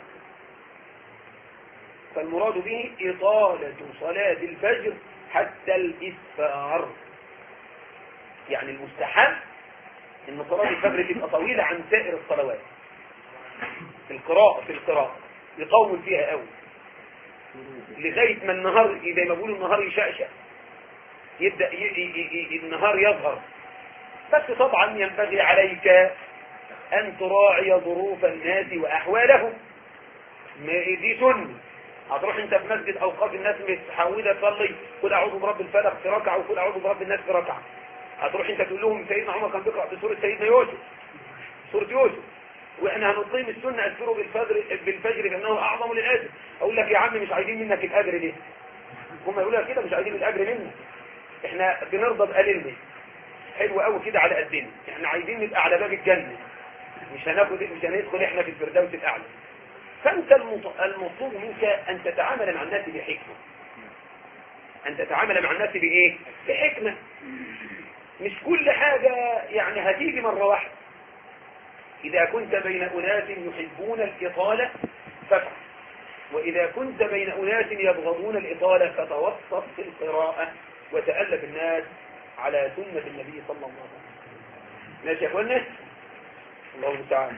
فالمراد به إطالة صلاة الفجر حتى الإسفار، يعني المستحب إن صلاة الفجر تبقى طويلة عن سائر الصلوات في القراءة يطول فيها قوي لغاية ما النهار زي ما بيقولوا النهار يشقشق، يبدأ النهار يظهر. بس طبعا ينبغي عليك أن تراعي ظروف الناس وأحوالهم، دي سنة. هتروح انت في مسجد اوقات الناس متحوده تصلي قل اعوذ برب الفلق في ركعه وقل اعوذ برب الناس في ركعه، هتروح انت تقول لهم سيدنا عمر كان بيقرا بسوره سيدنا يوسف، سوره يوسف، واحنا هنقيم السنه اسفروا بالفجر لانه اعظم للاجر. اقول لك يا عم مش عايزين منك الاجر ليه؟ هم يقولوا كده مش عايزين الاجر منك، احنا بنرضى بقليلنا، حلو قوي كده على قدنا، احنا عايزين نبقى على باب الجنه، مش هندخل احنا في الفردوس الاعلى. فأنت المطلوب منك أن تتعامل مع الناس بحكمة، أن تتعامل مع الناس بإيه؟ بحكمة. مش كل حاجة يعني هتيجي مرة واحدة. إذا كنت بين أناس يحبون الإطالة فافعل، وإذا كنت بين أناس يبغضون الإطالة فتوسط في القراءة وتألف الناس على سنة النبي صلى الله عليه وسلم. ماشي يا أخوانا؟ الله تعالى.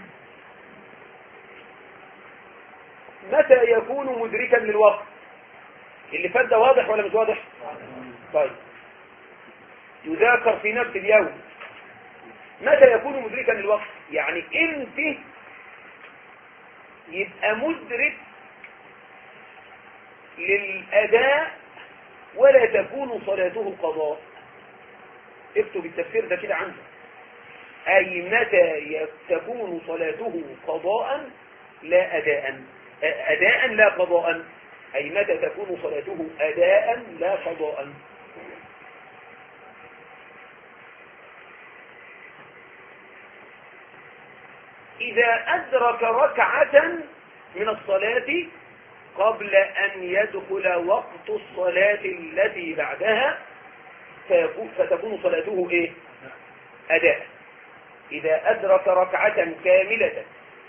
متى يكون مدركا للوقت؟ اللي فات ده واضح ولا مش واضح؟ طيب يذاكر في نفس اليوم. متى يكون مدركا للوقت؟ يعني انت يبقى مدرك للأداء ولا تكون صلاته قضاء. اكتب التفسير ده كده عندك. أي متى تكون صلاته قضاء لا أداء، أداء لا قضاء. أي متى تكون صلاته أداء لا قضاء. إذا أدرك ركعة من الصلاة قبل أن يدخل وقت الصلاة التي بعدها فتكون صلاته إيه؟ أداء. إذا أدرك ركعة كاملة،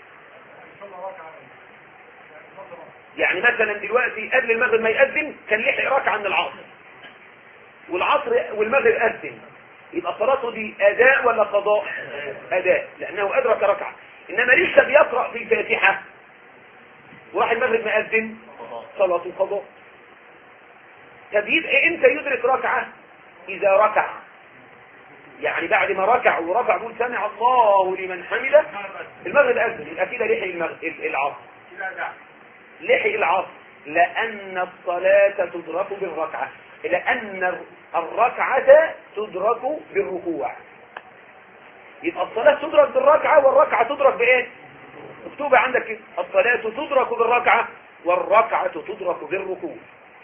يعني مثلا دلوقتي قبل المغرب ما يأذن كان لحق ركعة من العصر، والمغرب أذن، يبقى صلاته دي أداء ولا قضاء؟ أداء، لأنه أدرك ركعة. إنما لسه بيقرأ في الفاتحة وراح المغرب ما أذن، صلاته قضاء. طب يبقى إمتى يدرك ركعة؟ إذا ركع، يعني بعد ما ركع ورفع بول سمع الله لمن حمده المغرب أذن، يبقى كده لحق العصر. لحق العصر لأن الصلاة تدرك بالركعة، لأن الركعة تدرك بالركوع. يبقى الصلاة تدرك بالركعة والركعة تدرك بإيه؟ مكتوبة عندك كده، الصلاة تدرك بالركعة والركعة تدرك بالركوع.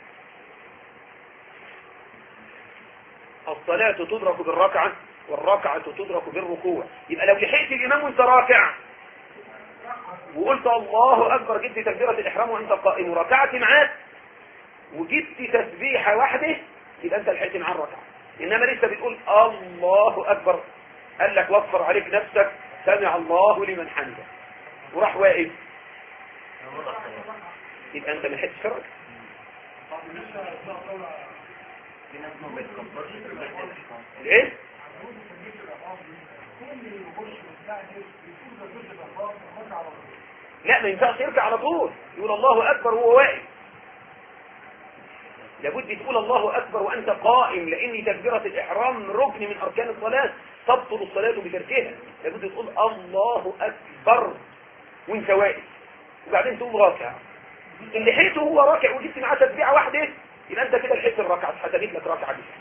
الصلاة تدرك بالركعة والركعة تدرك بالركوع. يبقى لو لحقت الإمام وانت راكع وقلت الله أكبر، جبت تكبيرة الإحرام وانت قائم وركعت معاه وجبت تسبيحة واحدة، يبقى انت لحقت معاه الركعة. إنما لسه بتقول الله أكبر، قال لك وفر عليك نفسك سمع الله لمن حمده وراح واقف، يبقى انت ما لحقتش في الركعة. ايه؟ لا، ما ينفعش يركع على طول يقول الله اكبر وهو واقف، لابد تقول الله اكبر وانت قائم، لان تكبيرة الاحرام ركن من اركان الصلاة تبطل الصلاة بتركها. لابد تقول الله اكبر وانت واقف وبعدين تقوم راكع. ان لحقته هو راكع وجبت معاه تسبيحة واحدة يبقى انت كده لحقت الركعة، هتجيب لك ركعة دي.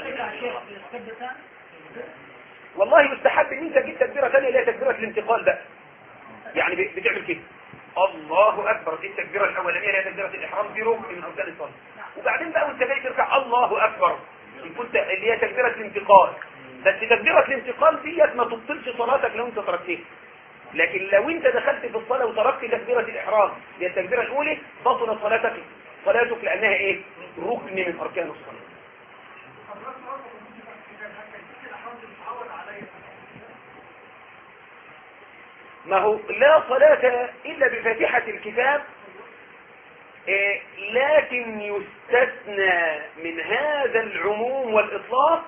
والله يستحب ان انت تجيب تكبيرة ثانية اللي هي تكبيرة الانتقال بقى، يعني بتعمل كده الله اكبر، دي التكبيرة الاولانية اللي هي تكبيرة الاحرام، دي ركن من اركان الصلاة. وبعدين بقى وانت جاي تركع الله اكبر ان كنت اللي هي تكبيرة الانتقال، بس تكبيرة الانتقال ديت ما تبطلش صلاتك لو انت تركتها. لكن لو انت دخلت في الصلاة وتركت تكبيرة الاحرام هي التكبيرة الاولى بطلت صلاتك لانها ايه؟ ركن من اركان الصلاة. ما هو لا صلاة الا بفاتحة الكتاب، لكن يستثنى من هذا العموم والإطلاق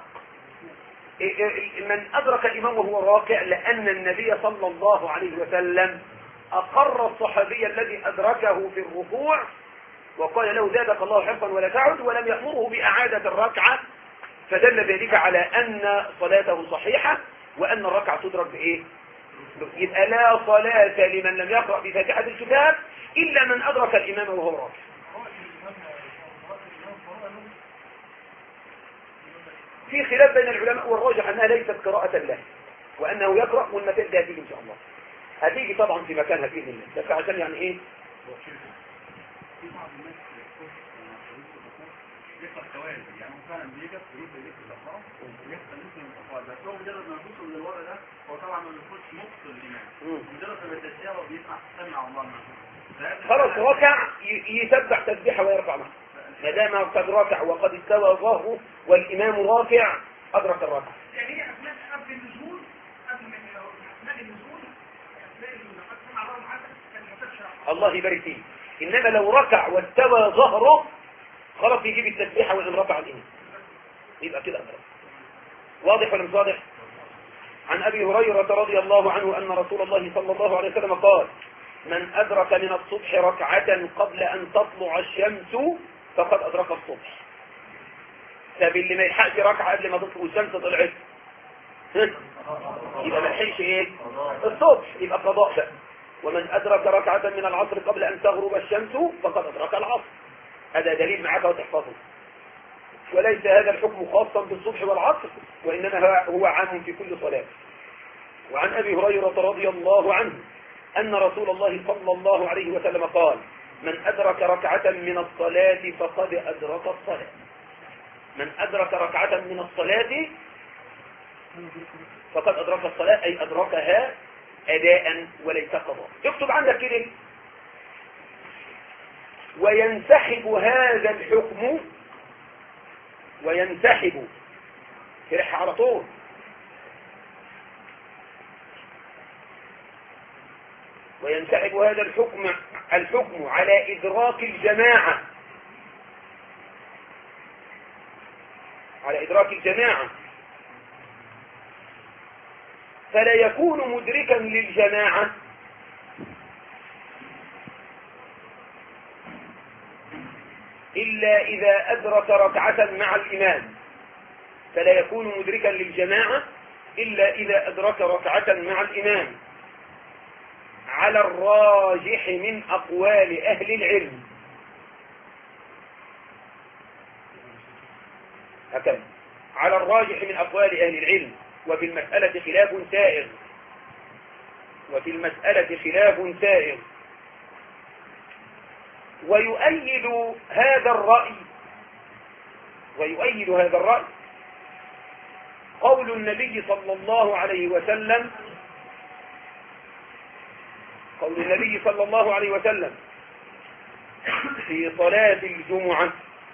من أدرك الإمام وهو راكع، لأن النبي صلى الله عليه وسلم أقر الصحابي الذي أدركه في الركوع وقال له زادك الله حرصا ولا تعد، ولم يأمره بإعادة الركعة، فدل ذلك على أن صلاته صحيحة وأن الركعة تدرك بإيه؟ يبقى لا صلاة لمن لم يقرأ بفاتحة الكتاب إلا من أدرك الإمام وهو راكع. في خلاف بين العلماء والراجح أنها ليست قراءة له وأنه يقرأ، والمثال ده هتيجي إن شاء الله، هتيجي طبعا في مكانها بإذن الله، بس عشان يعني إيه يعني فعلا بيجي يحصل مثل الأطفال، بس هو مجرد ما يبص من الورق ده هو طبعا ما بيخش نص الإيمان، مجرد ما يتساوى وبيسمع سمع الله خلاص ركع يسبح تسبيحه ويرفع معه، ما دام قد ركع وقد استوى ظهره والإمام راكع أدرك الركعة. يعني هي أثناء قبل النزول، قبل من أثناء النزول أثناء لقد سمع الله معاك كان يتشرح. الله يبارك فيه. إنما لو ركع واستوى ظهره خلاص يجيب التسبيحة وإن رفع الإمام يبقى كده أدرك. واضح ولا مش واضح؟ عن أبي هريرة رضي الله عنه أن رسول الله صلى الله عليه وسلم قال: من أدرك من الصبح ركعة قبل أن تطلع الشمس فقد أدرك الصبح. طب اللي ما يلحقش ركعة قبل ما تطلع والشمس طلعت يبقى ما لحقش ايه الصبح، يبقى قضاء بقى. ومن أدرك ركعة من العصر قبل أن تغرب الشمس فقد أدرك العصر. هذا دليل معك وتحفظه. وليس هذا الحكم خاصا بالصبح والعصر، وإنما هو عام في كل صلاة. وعن أبي هريرة رضي الله عنه أن رسول الله صلى الله عليه وسلم قال: من أدرك ركعة من الصلاة فقد أدرك الصلاة. من أدرك ركعة من الصلاة فقد أدرك الصلاة، أي أدركها أداء وليس قضاء. اكتب عندك كده: وينسحب هذا الحكم، وينسحب فرح على طول، وينسحب هذا الحكم على إدراك الجماعة، على إدراك الجماعة، فلا يكون مدركا للجماعة إلا إذا أدرك ركعة مع الإمام. فلا يكون مدركا للجماعة إلا إذا أدرك ركعة مع الإمام على الراجح من أقوال أهل العلم. هكذا على الراجح من أقوال أهل العلم. وفي المسألة خلاف سائغ، وفي المسألة خلاف سائغ. ويؤيد هذا الرأي قول النبي صلى الله عليه وسلم، قول النبي صلى الله عليه وسلم في صلاة الجمعة: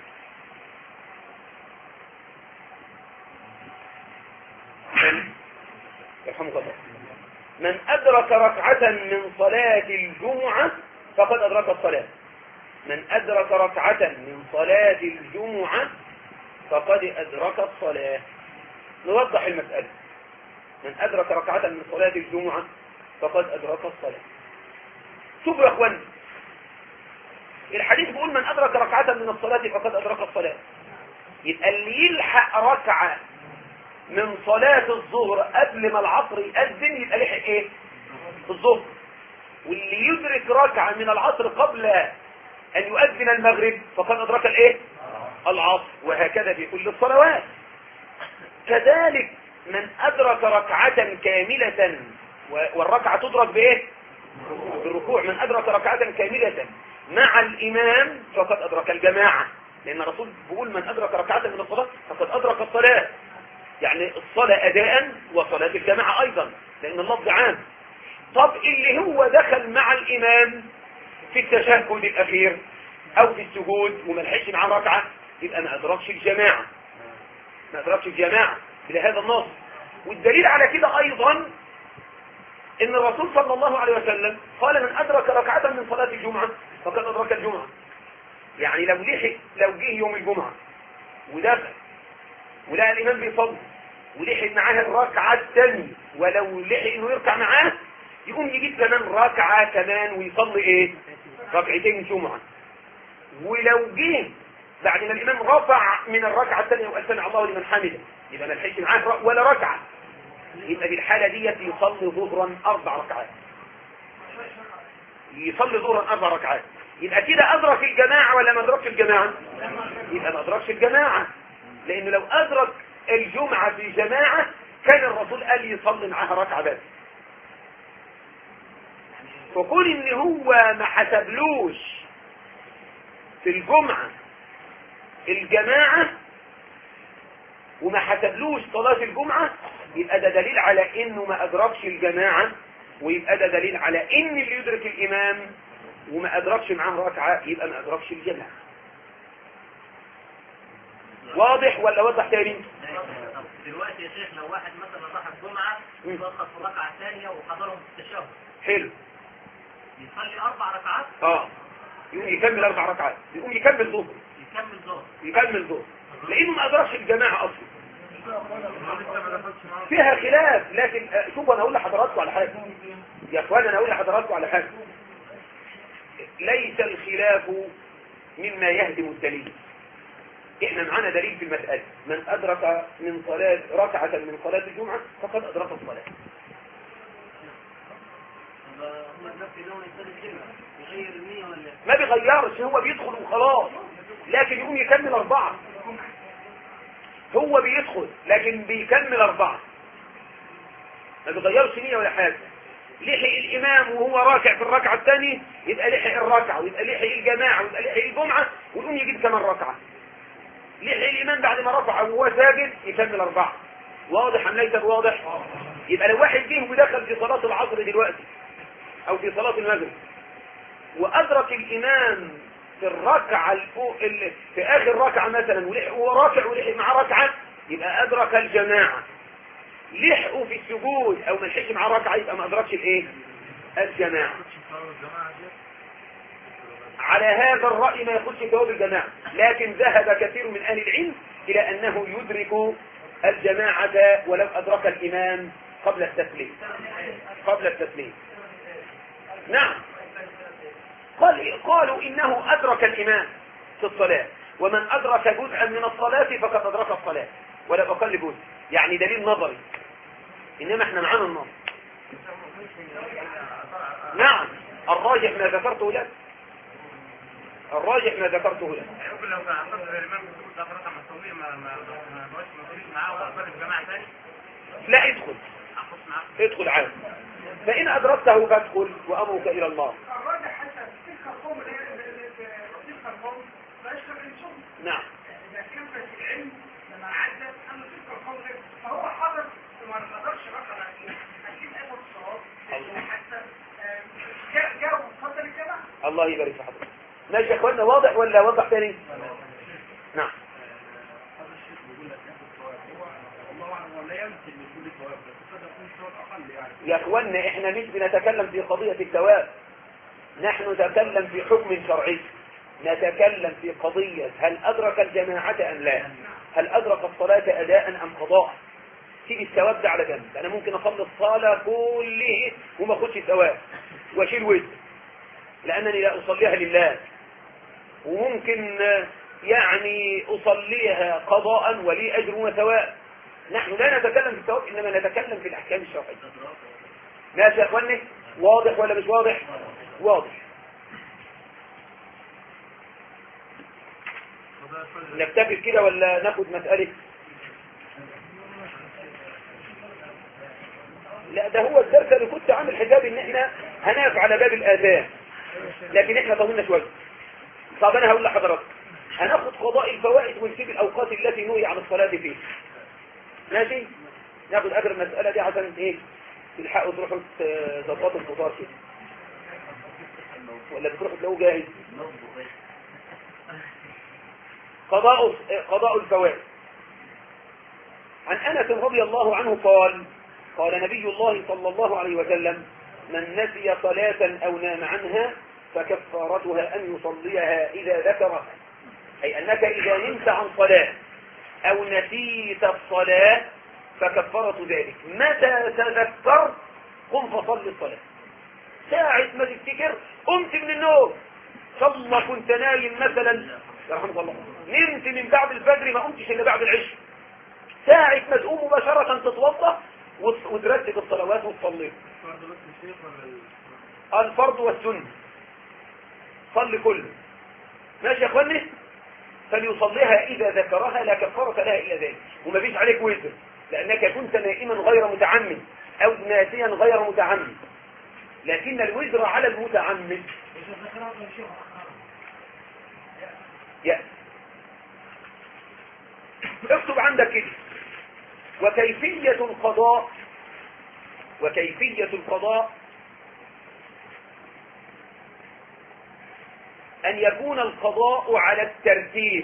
من أدرك ركعة من صلاة الجمعة فقد أدرك الصلاة. من أدرك ركعة من صلاة الجمعة فقد أدرك الصلاة. نوضح المسألة: من أدرك ركعة من صلاة الجمعة فقد أدرك الصلاة. شوفوا يا أخوان، الحديث بيقول من أدرك ركعة من الصلاة فقد أدرك الصلاة. يبقى اللي يلحق ركعة من صلاة الظهر قبل ما العصر يأذن يبقى لحق ايه؟ الظهر. واللي يدرك ركعة من العصر قبل أن يؤذن المغرب فقد أدرك الايه؟ العصر. وهكذا في كل الصلوات. كذلك من أدرك ركعة كاملة، والركعة تدرك بايه؟ بالركوع. من أدرك ركعة كاملة مع الإمام فقد أدرك الجماعة، لأن الرسول بيقول من أدرك ركعة من الصلاة فقد أدرك الصلاة، يعني الصلاة أداء وصلاة الجماعة أيضا، لأن اللفظ عام. طب اللي هو دخل مع الإمام في التشهد الأخير أو في السجود وما لحقش معاه ركعة يبقى ما أدركش الجماعة، ما أدركش الجماعة بهذا النص. والدليل على كده أيضا إن الرسول صلى الله عليه وسلم قال من أدرك ركعة من صلاة الجمعة فقد أدرك الجمعة. يعني لو جه يوم الجمعة ودخل ولقى الإمام بيصلي ولحق معاه الركعة الثانية، ولو لحق إنه يركع معاه يقوم يجيب كمان ركعة كمان ويصلي إيه؟ ركعتين جمعة. ولو جه بعد ما الإمام رفع من الركعة الثانية وقال سمع الله لمن حمده يبقى ما لحقش معاه ولا ركعة، يبقى بالحالة ديت يصلي ظهرا 4 ركعات، يصلي ظهرا 4 ركعات. يبقى كده أدرك الجماعة ولا ما أدركش الجماعة؟ يبقى ما أدركش الجماعة، لأنه لو أدرك الجمعة في جماعة كان الرسول قال يصلي معها ركعة بس. فقول إن هو ما حسبلوش في الجمعة الجماعة وما حسبلوش صلاة الجمعة، يبقى ده دليل على إنه ما أدركش الجماعة، ويبقى ده دليل على إن اللي يدرك الإمام وما أدركش معاه ركعة يبقى ما أدركش الجماعة. واضح ولا وضح تاني؟ دلوقتي يا شيخ لو واحد مثلا راح الجمعة وصلى في الركعة الثانية وحضرهم في التشهد، حلو، يصلي 4 ركعات؟ يقوم يكمل 4 ركعات، يقوم يكمل ظهر، يكمل ظهر لأنه ما أدركش الجماعة أصلا. فيها خلاف، لكن شوفوا أنا أقول لحضراتكم على حاجة يا أخوان، أنا أقول لحضراتكم على حاجة. ليس الخلاف مما يهدم الدليل، احنا معانا دليل في المسألة، من أدرك من صلاة ركعة من صلاة الجمعة فقد أدرك الصلاة. ما بيغيرش، هو بيدخل وخلاص، لكن يقوم يكمل 4. هو بيدخل لكن بيكمل 4، ما بيغيرش نية ولا حاجة. لحق الإمام وهو راكع في الركعة الثانية يبقى لحق الركعة، ويبقى لحق الجماعة، ويبقى لحق الجمعة، ويقوم يجيب كمان ركعة. لحق الإمام بعد ما رفع وهو ساجد يكمل 4. واضح أم ليس واضح؟ يبقى لو واحد جه ودخل في صلاة العصر دلوقتي أو في صلاة المغرب وأدرك الإمام في الركعة في آخر ركعة مثلا، ولحق وهو راكع ولحق معاه ركعة، يبقى أدرك الجماعة. لحقوا في السجود أو ما لحقش معاه ركعة يبقى ما أدركش الإيه؟ الجماعة. على هذا الرأي ما يخش ثواب الجماعة، لكن ذهب كثير من أهل العلم إلى أنه يدرك الجماعة ولو أدرك الإمام قبل التسليم. نعم، قالوا إنه أدرك الإمام في الصلاة، ومن أدرك جزءا من الصلاة فقد أدرك الصلاة ولا أقل جزء، يعني دليل نظري، إنما احنا معانا النظر. نعم، الراجح ما ذكرته لك، ممكن لو كان عصر الإمام بسكوت ده رقم الصلية ما بقاش معاه وأصل الجماعة تاني. لا، ادخل عادي، فإن أدركته فادخل وأمرك إلى الله. الراجح حتى تلك القوم تلك القوم لا يشتغل الشغل. نعم، إذا كان في العلم لما عدت أن تلك القوم فهو حرص وما نقدرش رقم أكيد أخذ الصواب حتى جاءوا فضل الجماعة. الله يبارك في حضرتك. ماشي يا اخوانا، واضح ولا وضح تاني؟ نعم. هذا الشيخ بيقول لك ياخد ثواب، والله اعلم هو لا يمكن يكون ثواب، بس قد يكون ثواب اقل يعني. يا اخوانا، احنا مش بنتكلم في قضية الثواب، نحن نتكلم في حكم شرعي، نتكلم في قضية هل أدرك الجماعة أم لا، هل أدرك الصلاة أداء أم قضاء. سيب الثواب ده على جنب، أنا ممكن أصلي الصلاة كله وما أخدش ثواب وأشيل وزن لأنني لا أصليها لله، وممكن يعني أصليها قضاء ولي أجر وثواب. نحن لا نتكلم في الثواب، إنما نتكلم في الأحكام الشرعية. ماشي يا أخواني؟ واضح ولا مش واضح؟ واضح. نكتفي كده ولا ناخد مسألة؟ لا، ده هو الدرس اللي كنت عامل حساب ان احنا هنقف على باب الآذان، لكن احنا طولنا شوية. طب انا هقول لحضرتك هناخد قضاء الفوائد ونسيب الاوقات التي نهي عن الصلاة فيه. ماشي؟ ناخد اخر المسألة دي عشان ايه تلحقوا تروحوا تظبطوا الفطار كده، ولا بتروحوا تلاقوه جاهز. قضاء الفوائد. عن أنس رضي الله عنه قال نبي الله صلى الله عليه وسلم: من نسي صلاة أو نام عنها فكفارتها أن يصليها إذا ذكرها. أي أنك إذا نمت عن صلاة أو نسيت الصلاة فكفارة ذلك متى تذكر قم فصل الصلاة. ساعة ما تفتكر قمت من النوم، صلى كنت نايم مثلا رحمه الله، نمت من بعد الفجر ما قمتش إلا بعد العشاء، ساعة ما تقوم مباشرة تتوضا وترتب الصلوات وتصلي. الفرض والسنة صلي كله. ماشي يا اخواني؟ فليصليها إذا ذكرها لا كفارة لها إلا ذلك، وما فيش عليك وزر لأنك كنت نائما غير متعمد أو ناسيا غير متعمد، لكن الوزر على المتعمد. اكتب عندك كده: وكيفية القضاء أن يكون القضاء على الترتيب.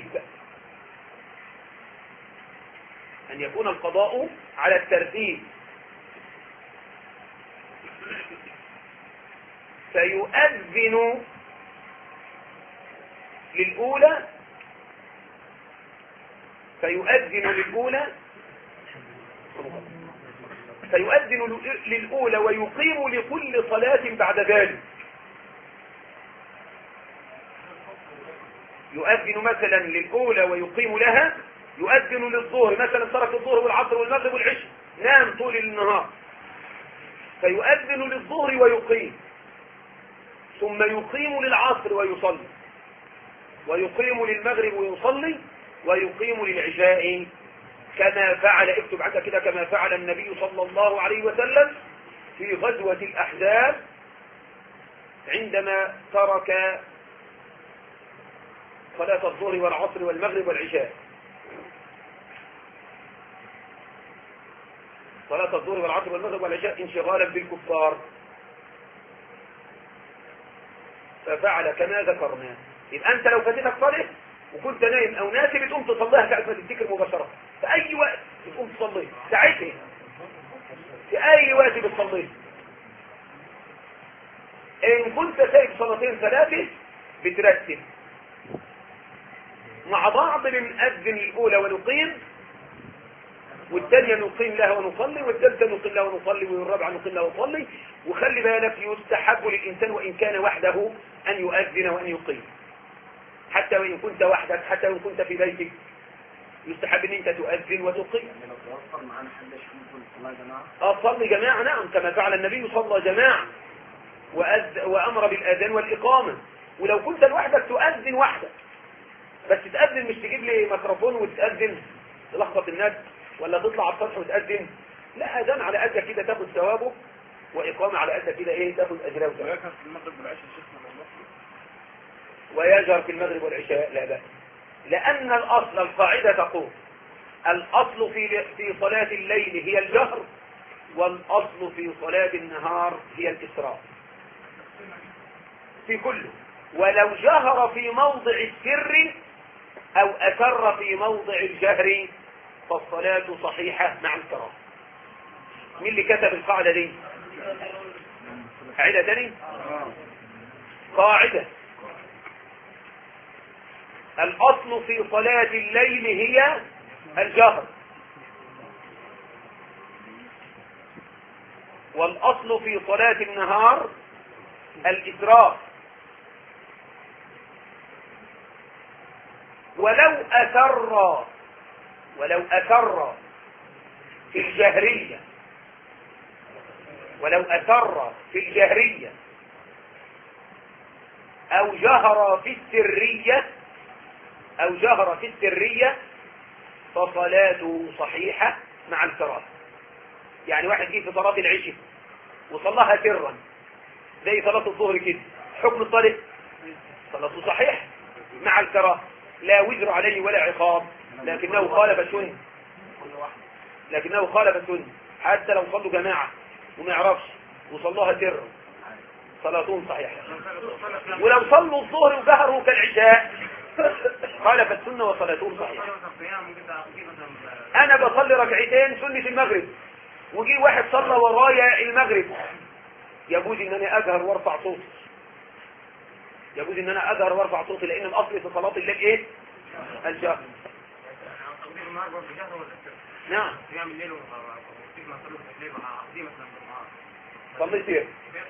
فيؤذن للأولى ويقيم لكل صلاة بعد ذلك. يؤذن مثلا للأولى ويقيم لها، يؤذن للظهر مثلا، ترك الظهر والعصر والمغرب والعشاء، نام طول النهار، فيؤذن للظهر ويقيم، ثم يقيم للعصر ويصلي، ويقيم للمغرب ويصلي، ويقيم للعشاء، كما فعل، اكتب عنك كده، كما فعل النبي صلى الله عليه وسلم في غزوة الأحزاب عندما ترك صلاة الظهر والعصر والمغرب والعشاء. صلاة الظهر والعصر والمغرب والعشاء انشغالا بالكفار، ففعل كما ذكرنا. يبقى أنت لو فاتتك صلاة وكنت نايم أو ناسي بتقوم تصليها كأس ما تفتكر مباشرة، في أي وقت بتقوم تصليها ساعتها، في أي وقت بتصليها. إن كنت سايب صلاتين ثلاثة بترتب مع بعض، بنأذن الأولى ونقيم، والثانية نقيم لها ونصلي، والثالثة نقيم لها ونصلي، والرابعة نقيم لها ونصلي. وخلي بالك يستحب للإنسان وإن كان وحده أن يؤذن وأن يقيم، حتى وإن كنت وحدك، حتى وإن كنت في بيتك يستحب أن أنت تؤذن وتقيم. يعني لو توفر معانا حد يشوف صلاة جماعة؟ صلي جماعة، نعم، كما فعل النبي صلى جماعة وأمر بالآذان والإقامة. ولو كنت لوحدك تؤذن وحدك، بس تأذن مش تجيب لي ميكروفون وتأذن تلخبط الناس، ولا تطلع على السطح وتأذن، لا، أذان على قدك كده تاخد ثوابه، وإقامة على قدك كده إيه تاخد أجره وثوابه. ويجهر في المغرب والعشاء شيخنا والله. ويجهر في المغرب والعشاء لا بأس، لأن الأصل، القاعدة تقول الأصل في صلاة الليل هي الجهر، والأصل في صلاة النهار هي الإسراء في كله. ولو جهر في موضع السر أو أسر في موضع الجهر فالصلاة صحيحة مع الكراهة. مين اللي كتب القاعدة دي؟ قاعدة تاني؟ قاعدة الأصل في صلاة الليل هي الجهر، والأصل في صلاة النهار الإسراء. ولو أسر في الجهرية، ولو أسر في الجهرية أو جهر في السرية فصلاته صحيحة مع الكراهة. يعني واحد جه في صلاة العشاء وصلاها سرا زي صلاة الظهر كده، حكم الصلاة صلاته صحيح مع الكراهة، لا وزر عليه ولا عقاب، لكنه خالف السنة، حتى لو صلوا جماعة وما يعرفش وصلوها سرا صلاتهم صحيحة. ولو صلوا الظهر وجهروا كالعشاء خالف السنة وصلاتهم صحيحة. أنا بصلي ركعتين سنة المغرب، وجي واحد صلى ورايا المغرب، يجوز ان انا اجهر وارفع صوتي، لان الاصل في صلاة الليل ايه؟ الجهر. نعم، صلي سير،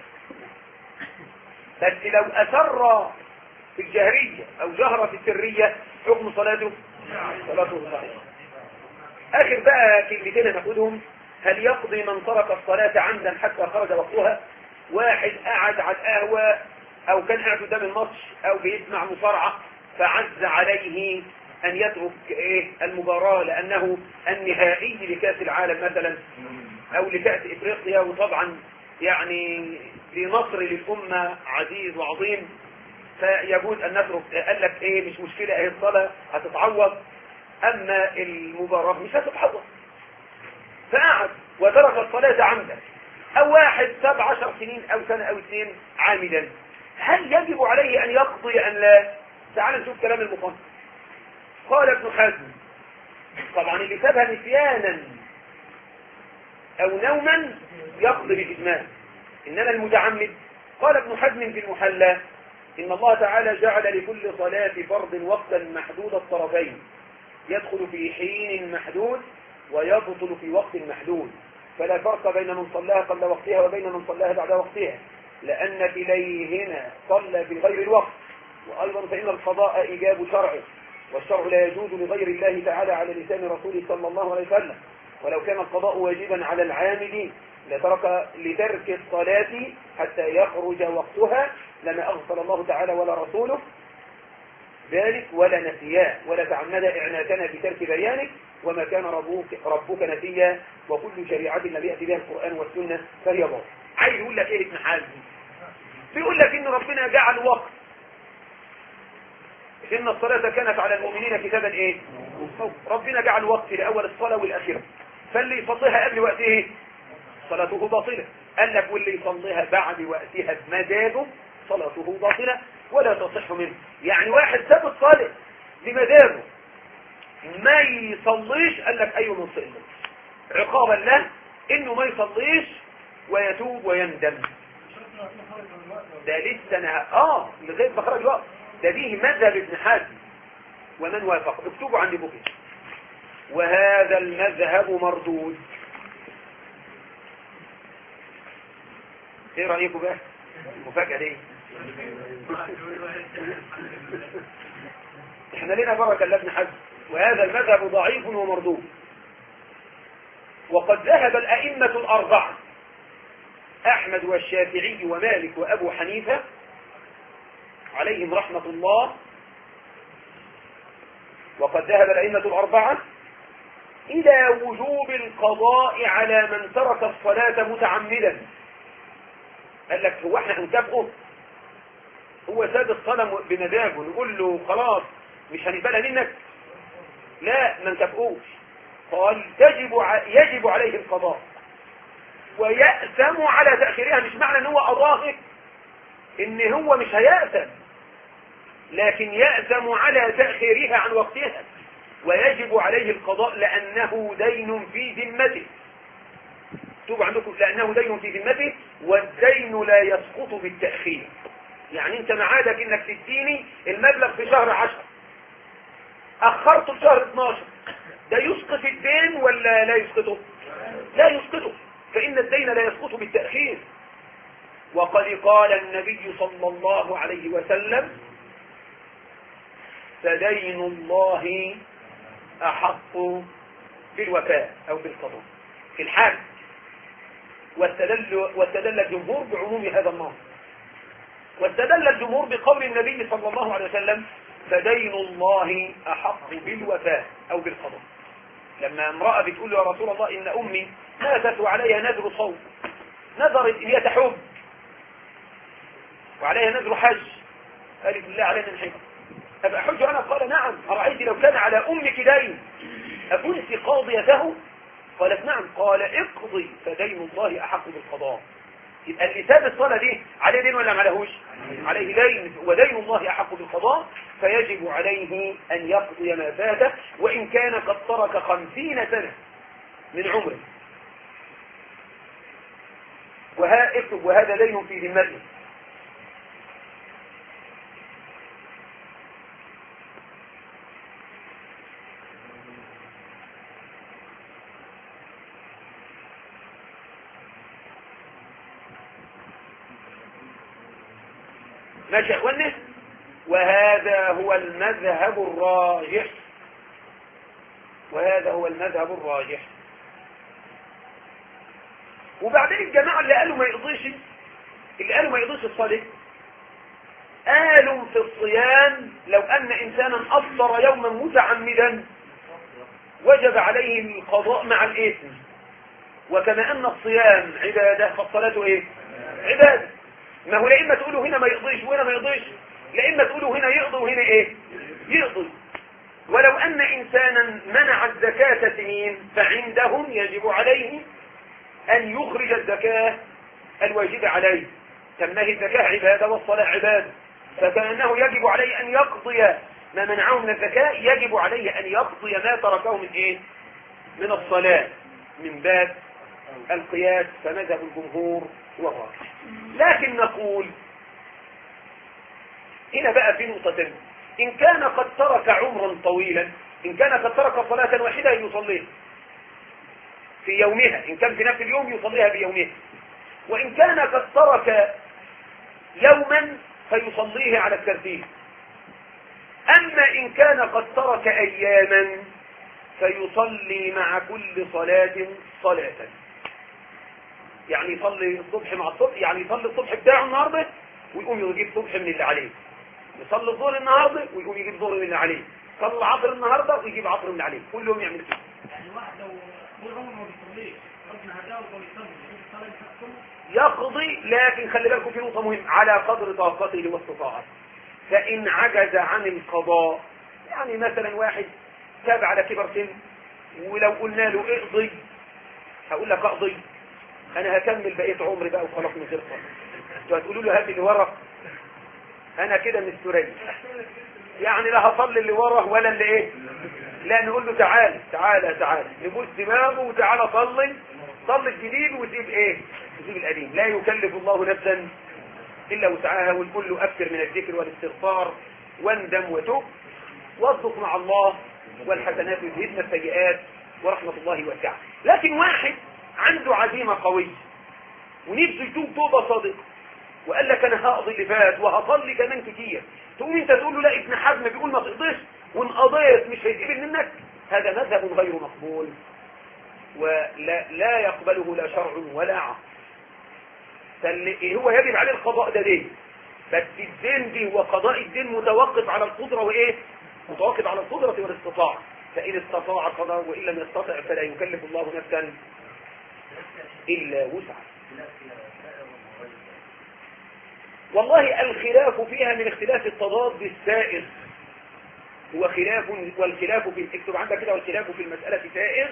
بس لو أسر في الجهرية أو جهر في السرية حكم صلاته صحيح. آخر بقى كلمتين ناخدهم. هل يقضي من ترك الصلاة عمدا حتى خرج وقتها؟ واحد قعد على القهوة أو كان قاعد قدام الماتش أو بيسمع مصارعة فعز عليه أن يترك المباراة لأنه النهائي لكأس العالم مثلا أو لكأس إفريقيا، وطبعا يعني بنصر للأمة عزيز وعظيم، فيجوز أن نترك. قال لك مش مشكلة، الصلاة هتتعوض، أما المباراة مش هتتعوض، فقعد وترك الصلاة عمدا. أو واحد 17 سنين أو سنة أو 2 عامدا، هل يجب عليه أن يقضي أن لا؟ تعال نشوف كلام المصنف. قال ابن حزم، طبعا اللي سابها نسيانا أو نوما يقضي بالإجماع، إنما المتعمد. قال ابن حزم في المحلى: إن الله تعالى جعل لكل صلاة فرض وقتا محدود الطرفين، يدخل في حين محدود ويبطل في وقت محدود، فلا فرق بين من صلاها قبل وقتها وبين من صلاها بعد وقتها، لأن كليهما صلى في غير الوقت وأيضا فإن القضاء إيجاب شرعي، والشرع لا يجوز لغير الله تعالى على لسان رسوله صلى الله عليه وسلم. ولو كان القضاء واجبا على العامل لترك الصلاة حتى يخرج وقتها لما أغفل الله تعالى ولا رسوله ذلك ولا نسياه ولا تعمد إعناتنا بترك بيانك، وما كان ربك نسيا، وكل شريعة لم يأتي بها القرآن والسنة فهي باطل. عايز يقول لك ايه ابن حزم؟ بيقول لك ان ربنا جعل وقت، ان الصلاة كانت على المؤمنين كتابا ايه؟ ربنا جعل وقت لأول الصلاة والأخيرة، فاللي يصليها قبل وقته صلاته باطلة. قال لك واللي يصليها بعد وقتها بمزاجه صلاته باطلة ولا تصح منه. يعني واحد ساب الصلاة بمزاجه ما يصليش، قال لك ايوه من صلى عقابا له انه ما يصليش ويتوب ويندم. ده لسه لغايه ما خرج الوقت. ده دي مذهب ابن حزم ومن وافق، اكتبوا عند بكر. وهذا المذهب مردود. ايه رايكم بقى؟ المفاجاه دي احنا لنا بركه لابن حزم. وهذا المذهب ضعيف ومردود. وقد ذهب الائمه الاربعه احمد والشافعي ومالك وابو حنيفه عليهم رحمه الله، وقد ذهب الائمه الاربعه الى وجوب القضاء على من ترك الصلاه متعمدا. قال لك هو احنا هنكافئه؟ هو ساب الصلاه بمزاجه نقول له خلاص مش هنقبلها منك؟ لا، ما نكافئوش. قال يجب عليه القضاء ويأثم على تأخيرها. مش معنى ان هو قضاه ان هو مش هيأثم، لكن يأثم على تأخيرها عن وقتها، ويجب عليه القضاء لأنه دين في ذمته. اكتبوا عندكم لأنه دين في ذمته، والدين لا يسقط بالتأخير. يعني انت معادك انك تديني المبلغ في شهر 10، اخرته لشهر 12، ده يسقط الدين ولا لا يسقطه؟ لا يسقطه، فإن الدين لا يسقط بالتأخير. وقد قال النبي صلى الله عليه وسلم فدين الله أحق بالوفاء أو بالقضاء في الحال. واستدل الجمهور بعموم هذا النص، واستدل الجمهور بقول النبي صلى الله عليه وسلم فدين الله أحق بالوفاء أو بالقضاء. لما امرأة بتقول له يا رسول الله إن أمي ماتت وعليها نذر صوم، نذرت إن هي تحج وعليها نذر حج، قالت بالله علينا نحج، أبقى حج أنا؟ قال نعم. أرأيت لو كان على أمك دين أكنت قاضيته؟ قالت نعم. قال اقضي فدين الله أحق بالقضاء. يبقى اللي ساب الصلاة دي عليه دين ولا ما عليهوش؟ عليه دين، ودين الله أحق بالقضاء، فيجب عليه أن يقضي ما فاته وإن كان قد ترك 50 سنة من عمره. اكتب وهذا دين في ذمته. ماشي يا اخوانا؟ وهذا هو المذهب الراجح، وهذا هو المذهب الراجح. وبعدين الجماعة اللي قالوا ما يقضيش الصلاة، قالوا في الصيام لو أن إنسانا أفطر يوما متعمدا وجب عليه القضاء مع الإثم، وكما أن الصيام عبادة فالصلاة إيه؟ عبادة. ما هو لإما تقولوا هنا ما يقضيش وهنا ما يقضيش، لإما تقولوا هنا يقضي وهنا إيه؟ يقضي. ولو أن إنسانا منع الزكاة سنين فعندهم يجب عليه أن يخرج الزكاة الواجبة عليه. تمه الزكاة عبادة والصلاة عبادة، فكأنه يجب عليه أن يقضي ما منعه من الزكاة، يجب عليه أن يقضي ما تركه من إيه؟ من الصلاة، من باب القياس. فمذهب الجمهور هو الراجح. لكن نقول هنا بقى في نقطتين: إن كان قد ترك عمرا طويلا، إن كان قد ترك صلاة واحدة يصليها في يومها، إن كان في نفس اليوم يصليها في يومها، وإن كان قد ترك يوما فيصليه على الترتيب. أما إن كان قد ترك أياما فيصلي مع كل صلاة صلاة. يعني يصلي الصبح مع الصبح، يعني يصلي الصبح بتاعه النهارده ويقوم يجيب صبح من اللي عليه، يصلي الظهر النهارده ويقوم يجيب ظهر من اللي عليه، يصلي العصر النهارده ويجيب عصر من اللي عليه، كل يوم يعمل كده. يعني واحد لو طول عمره ما بيصليش ربنا هداه ويصلي الصلاه بتاعته يقضي، لكن خلي بالكم في نقطة مهمة، على قدر طاقته واستطاعته. فإن عجز عن القضاء، يعني مثلا واحد تاب على كبر سن ولو قلنا له اقضي هقول لك اقضي، انا هكمل بقية عمري بقى وخلاص من غير صلاة. انتوا هتقولوا له هات اللي ورا، انا كده مستريح، يعني لا هصلي اللي ورا ولا اللي ايه، لا نقول له تعال تعال تعال، نبوس دماغه وتعالى صلي، صلي الجديد وسيب ايه، وسيب القديم. لا يكلف الله نفسا الا وسعها، والكل اكثر من الذكر والاستغفار واندم وتوب واصدق مع الله، والحسنات يذهبن السيئات ورحمة الله واسعة. لكن واحد عنده عزيمة قوية ونفسه يتوب توبة صادقة وقال لك انا هقضي اللي فات وهصلي كمان كتير، تقوم انت تقول له لا ابن حزم بيقول ما تقضيش وان قضيت مش هيتقبل منك، هذا مذهب غير مقبول ولا يقبله لا شرع ولا عقل. فاللي هو يجب عليه القضاء ده دين، بس الدين دي وقضاء الدين متوقف على القدرة وايه، متوقف على القدرة والاستطاعة، فإن استطاع قضى وإن لم يستطع فلا يكلف الله نفسا إلا وسعها. والله الخلاف فيها من اختلاف التضاد السائر، هو خلاف، والخلاف في اكتب عندك كده، والخلاف في المسألة سائر،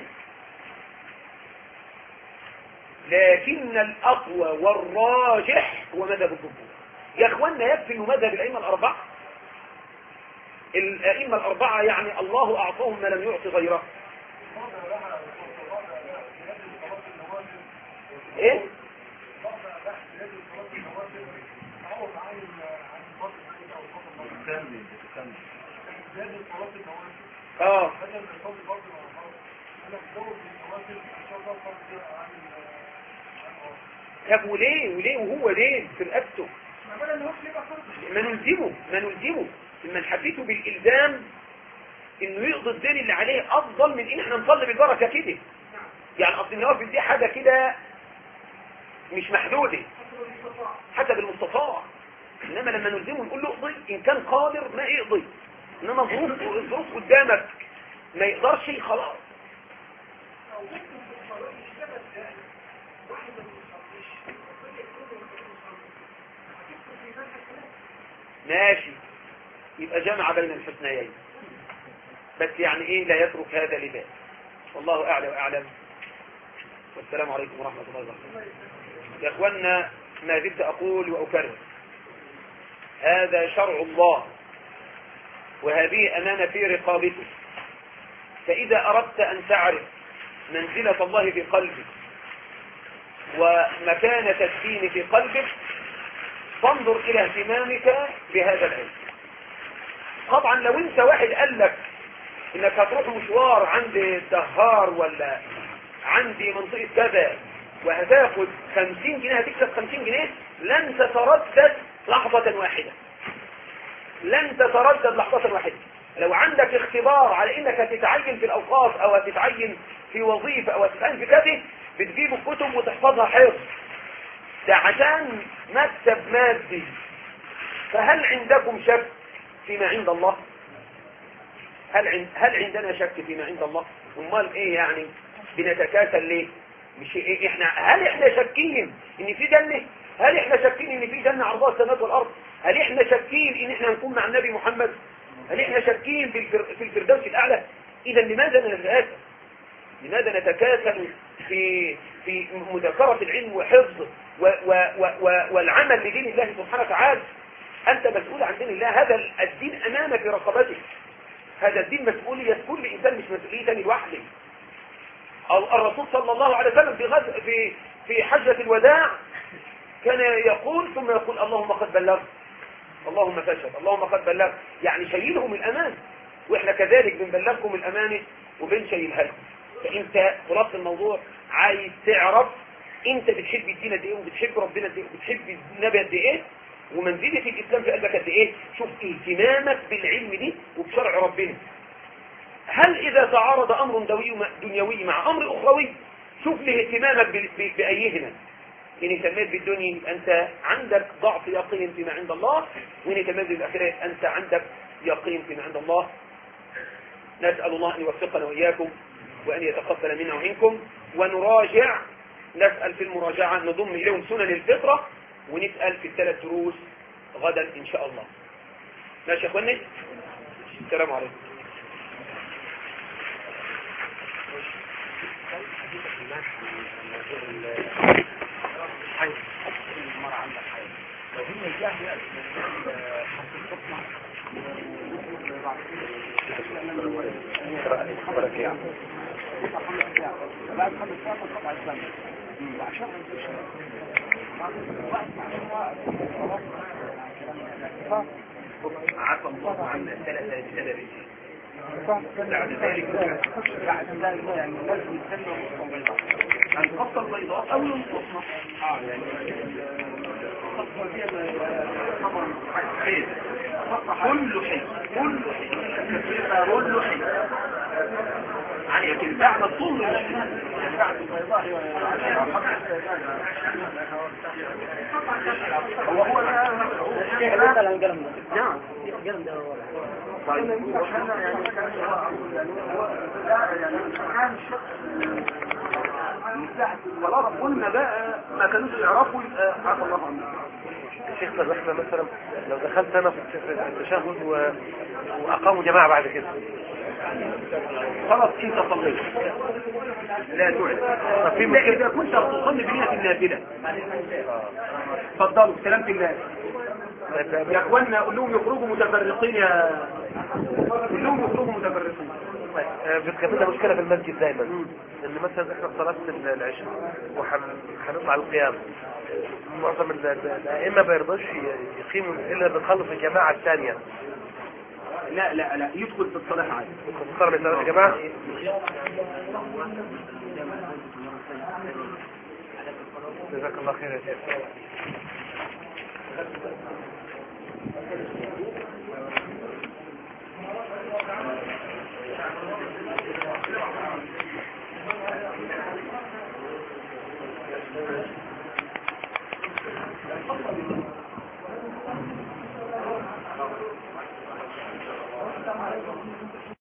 لكن الأقوى والراجح هو مذهب الجمهور. يا اخوانا يكفي انه مذهب الأئمة الأربعة، الأئمة الأربعة يعني الله أعطاهم ما لم يعطي غيره. ايه طب وليه وهو ليه في رقبته؟ ما نلزمه من حبيته بالإلزام انه يقضي الدين اللي عليه افضل من ان احنا نصلي بالبركة كده. يعني اصل النوافل دي حاجة كده مش محدودة حسب المستطاع، انما لما نلزمه نقول له اقضي ان كان قادر ما يقضي، انما الظروف قدامك ما يقدرش خلاص. ماشي، يبقى جمع بين الحسنيين، بس يعني ايه لا يترك هذا لباس. والله اعلى واعلم، والسلام عليكم ورحمة الله وبركاته. يا اخوانا ما زلت اقول واكرر، هذا شرع الله وهذه امانة في رقابته، فاذا اردت ان تعرف منزلة الله في قلبك ومكانة الدين في قلبك فانظر الى اهتمامك بهذا العلم. طبعا لو انت واحد قال لك انك هتروح مشوار عند الدهار ولا عندي منطقة كذا وهتاخد 50 جنيه هتكسب 50 جنيه، لن تتردد لحظة واحدة، لن تتردد لحظة واحدة. لو عندك اختبار على انك هتتعين في الاوقاف او هتتعين في وظيفة او هتتعين في كذا، بتجيب الكتب وتحفظها حفظ، ده عشان مكسب مادي. فهل عندكم شك فيما عند الله؟ هل عندنا شك فيما عند الله؟ امال ايه يعني بنتكاسل ليه؟ مش إيه احنا، هل احنا شاكين ان في جنة؟ هل احنا شاكين ان في جنة عرضها السماوات والارض؟ هل احنا شاكين ان احنا نكون مع النبي محمد؟ هل احنا شاكين في الفردوس الاعلى؟ اذا لماذا نتكاسل؟ لماذا نتكاسل في مذاكرة العلم وحفظه والعمل لدين الله سبحانه وتعالى؟ انت مسؤول عن دين الله، هذا الدين امامك في رقبتك، هذا الدين مسؤولية كل انسان مش مسؤولية تاني لوحده. الرسول صلى الله عليه وسلم في حجة الوداع كان يقول ثم يقول اللهم قد بلغت، اللهم فاشهد، اللهم قد بلغت، يعني شيلهم الأمان، وإحنا كذلك بنبلغكم الأمانة وبنشيلها لكم. فأنت خلاص الموضوع عايز تعرف أنت بتحب الدين قد إيه وبتحب ربنا قد إيه وبتحب النبي قد إيه ومنزلة الإسلام في قلبك قد إيه. شوف اهتمامك بالعلم دي وبشرع شرع ربنا. هل إذا تعارض أمر دنيوي مع أمر أخروي، شوف لي اهتمامك بأيهما. إن اهتميت بالدنيا أنت عندك ضعف يقين فيما عند الله، وإن اهتميت بالآخرة أنت عندك يقين فيما عند الله. نسأل الله أن يوفقنا وإياكم وأن يتقبل منا ومنكم. ونراجع، نسأل في المراجعة نضم إليهم سنن الفطرة، ونسأل في الثلاث دروس غدا إن شاء الله. ماشي يا أخواني، السلام عليكم. عفى الله عنا ثلاثة بسبب بعد ذلك يعني لازم يستنى الخطة البيضاء أو القطنة كل شيء لكن بعد الطول بعد البيضاء وهو نعم طيب قلنا بقى ما كانوش يعرفوا عفى الله عنه. شيخنا احنا مثلا لو دخلت انا في التشهد واقاموا جماعه بعد كده خلاص انت صليت لا تعد. لا اذا كنت تصلي بنية النافله تفضلوا سلامة الله يا اخوانا. قول لهم يخرجوا متفرقين، قول لهم يخرجوا متفرقين. بتقابلنا مشكله في المسجد دايما ان مثلا احنا في صلاه العشاء وهنطلع القيام، معظم الائمه ما يرضوش يقيموا الا بنخلص الجماعه الثانيه. لا يدخل في الصلاه عادي. يدخل في الصلاه يا جماعه. جزاك الله خير يا شيخ.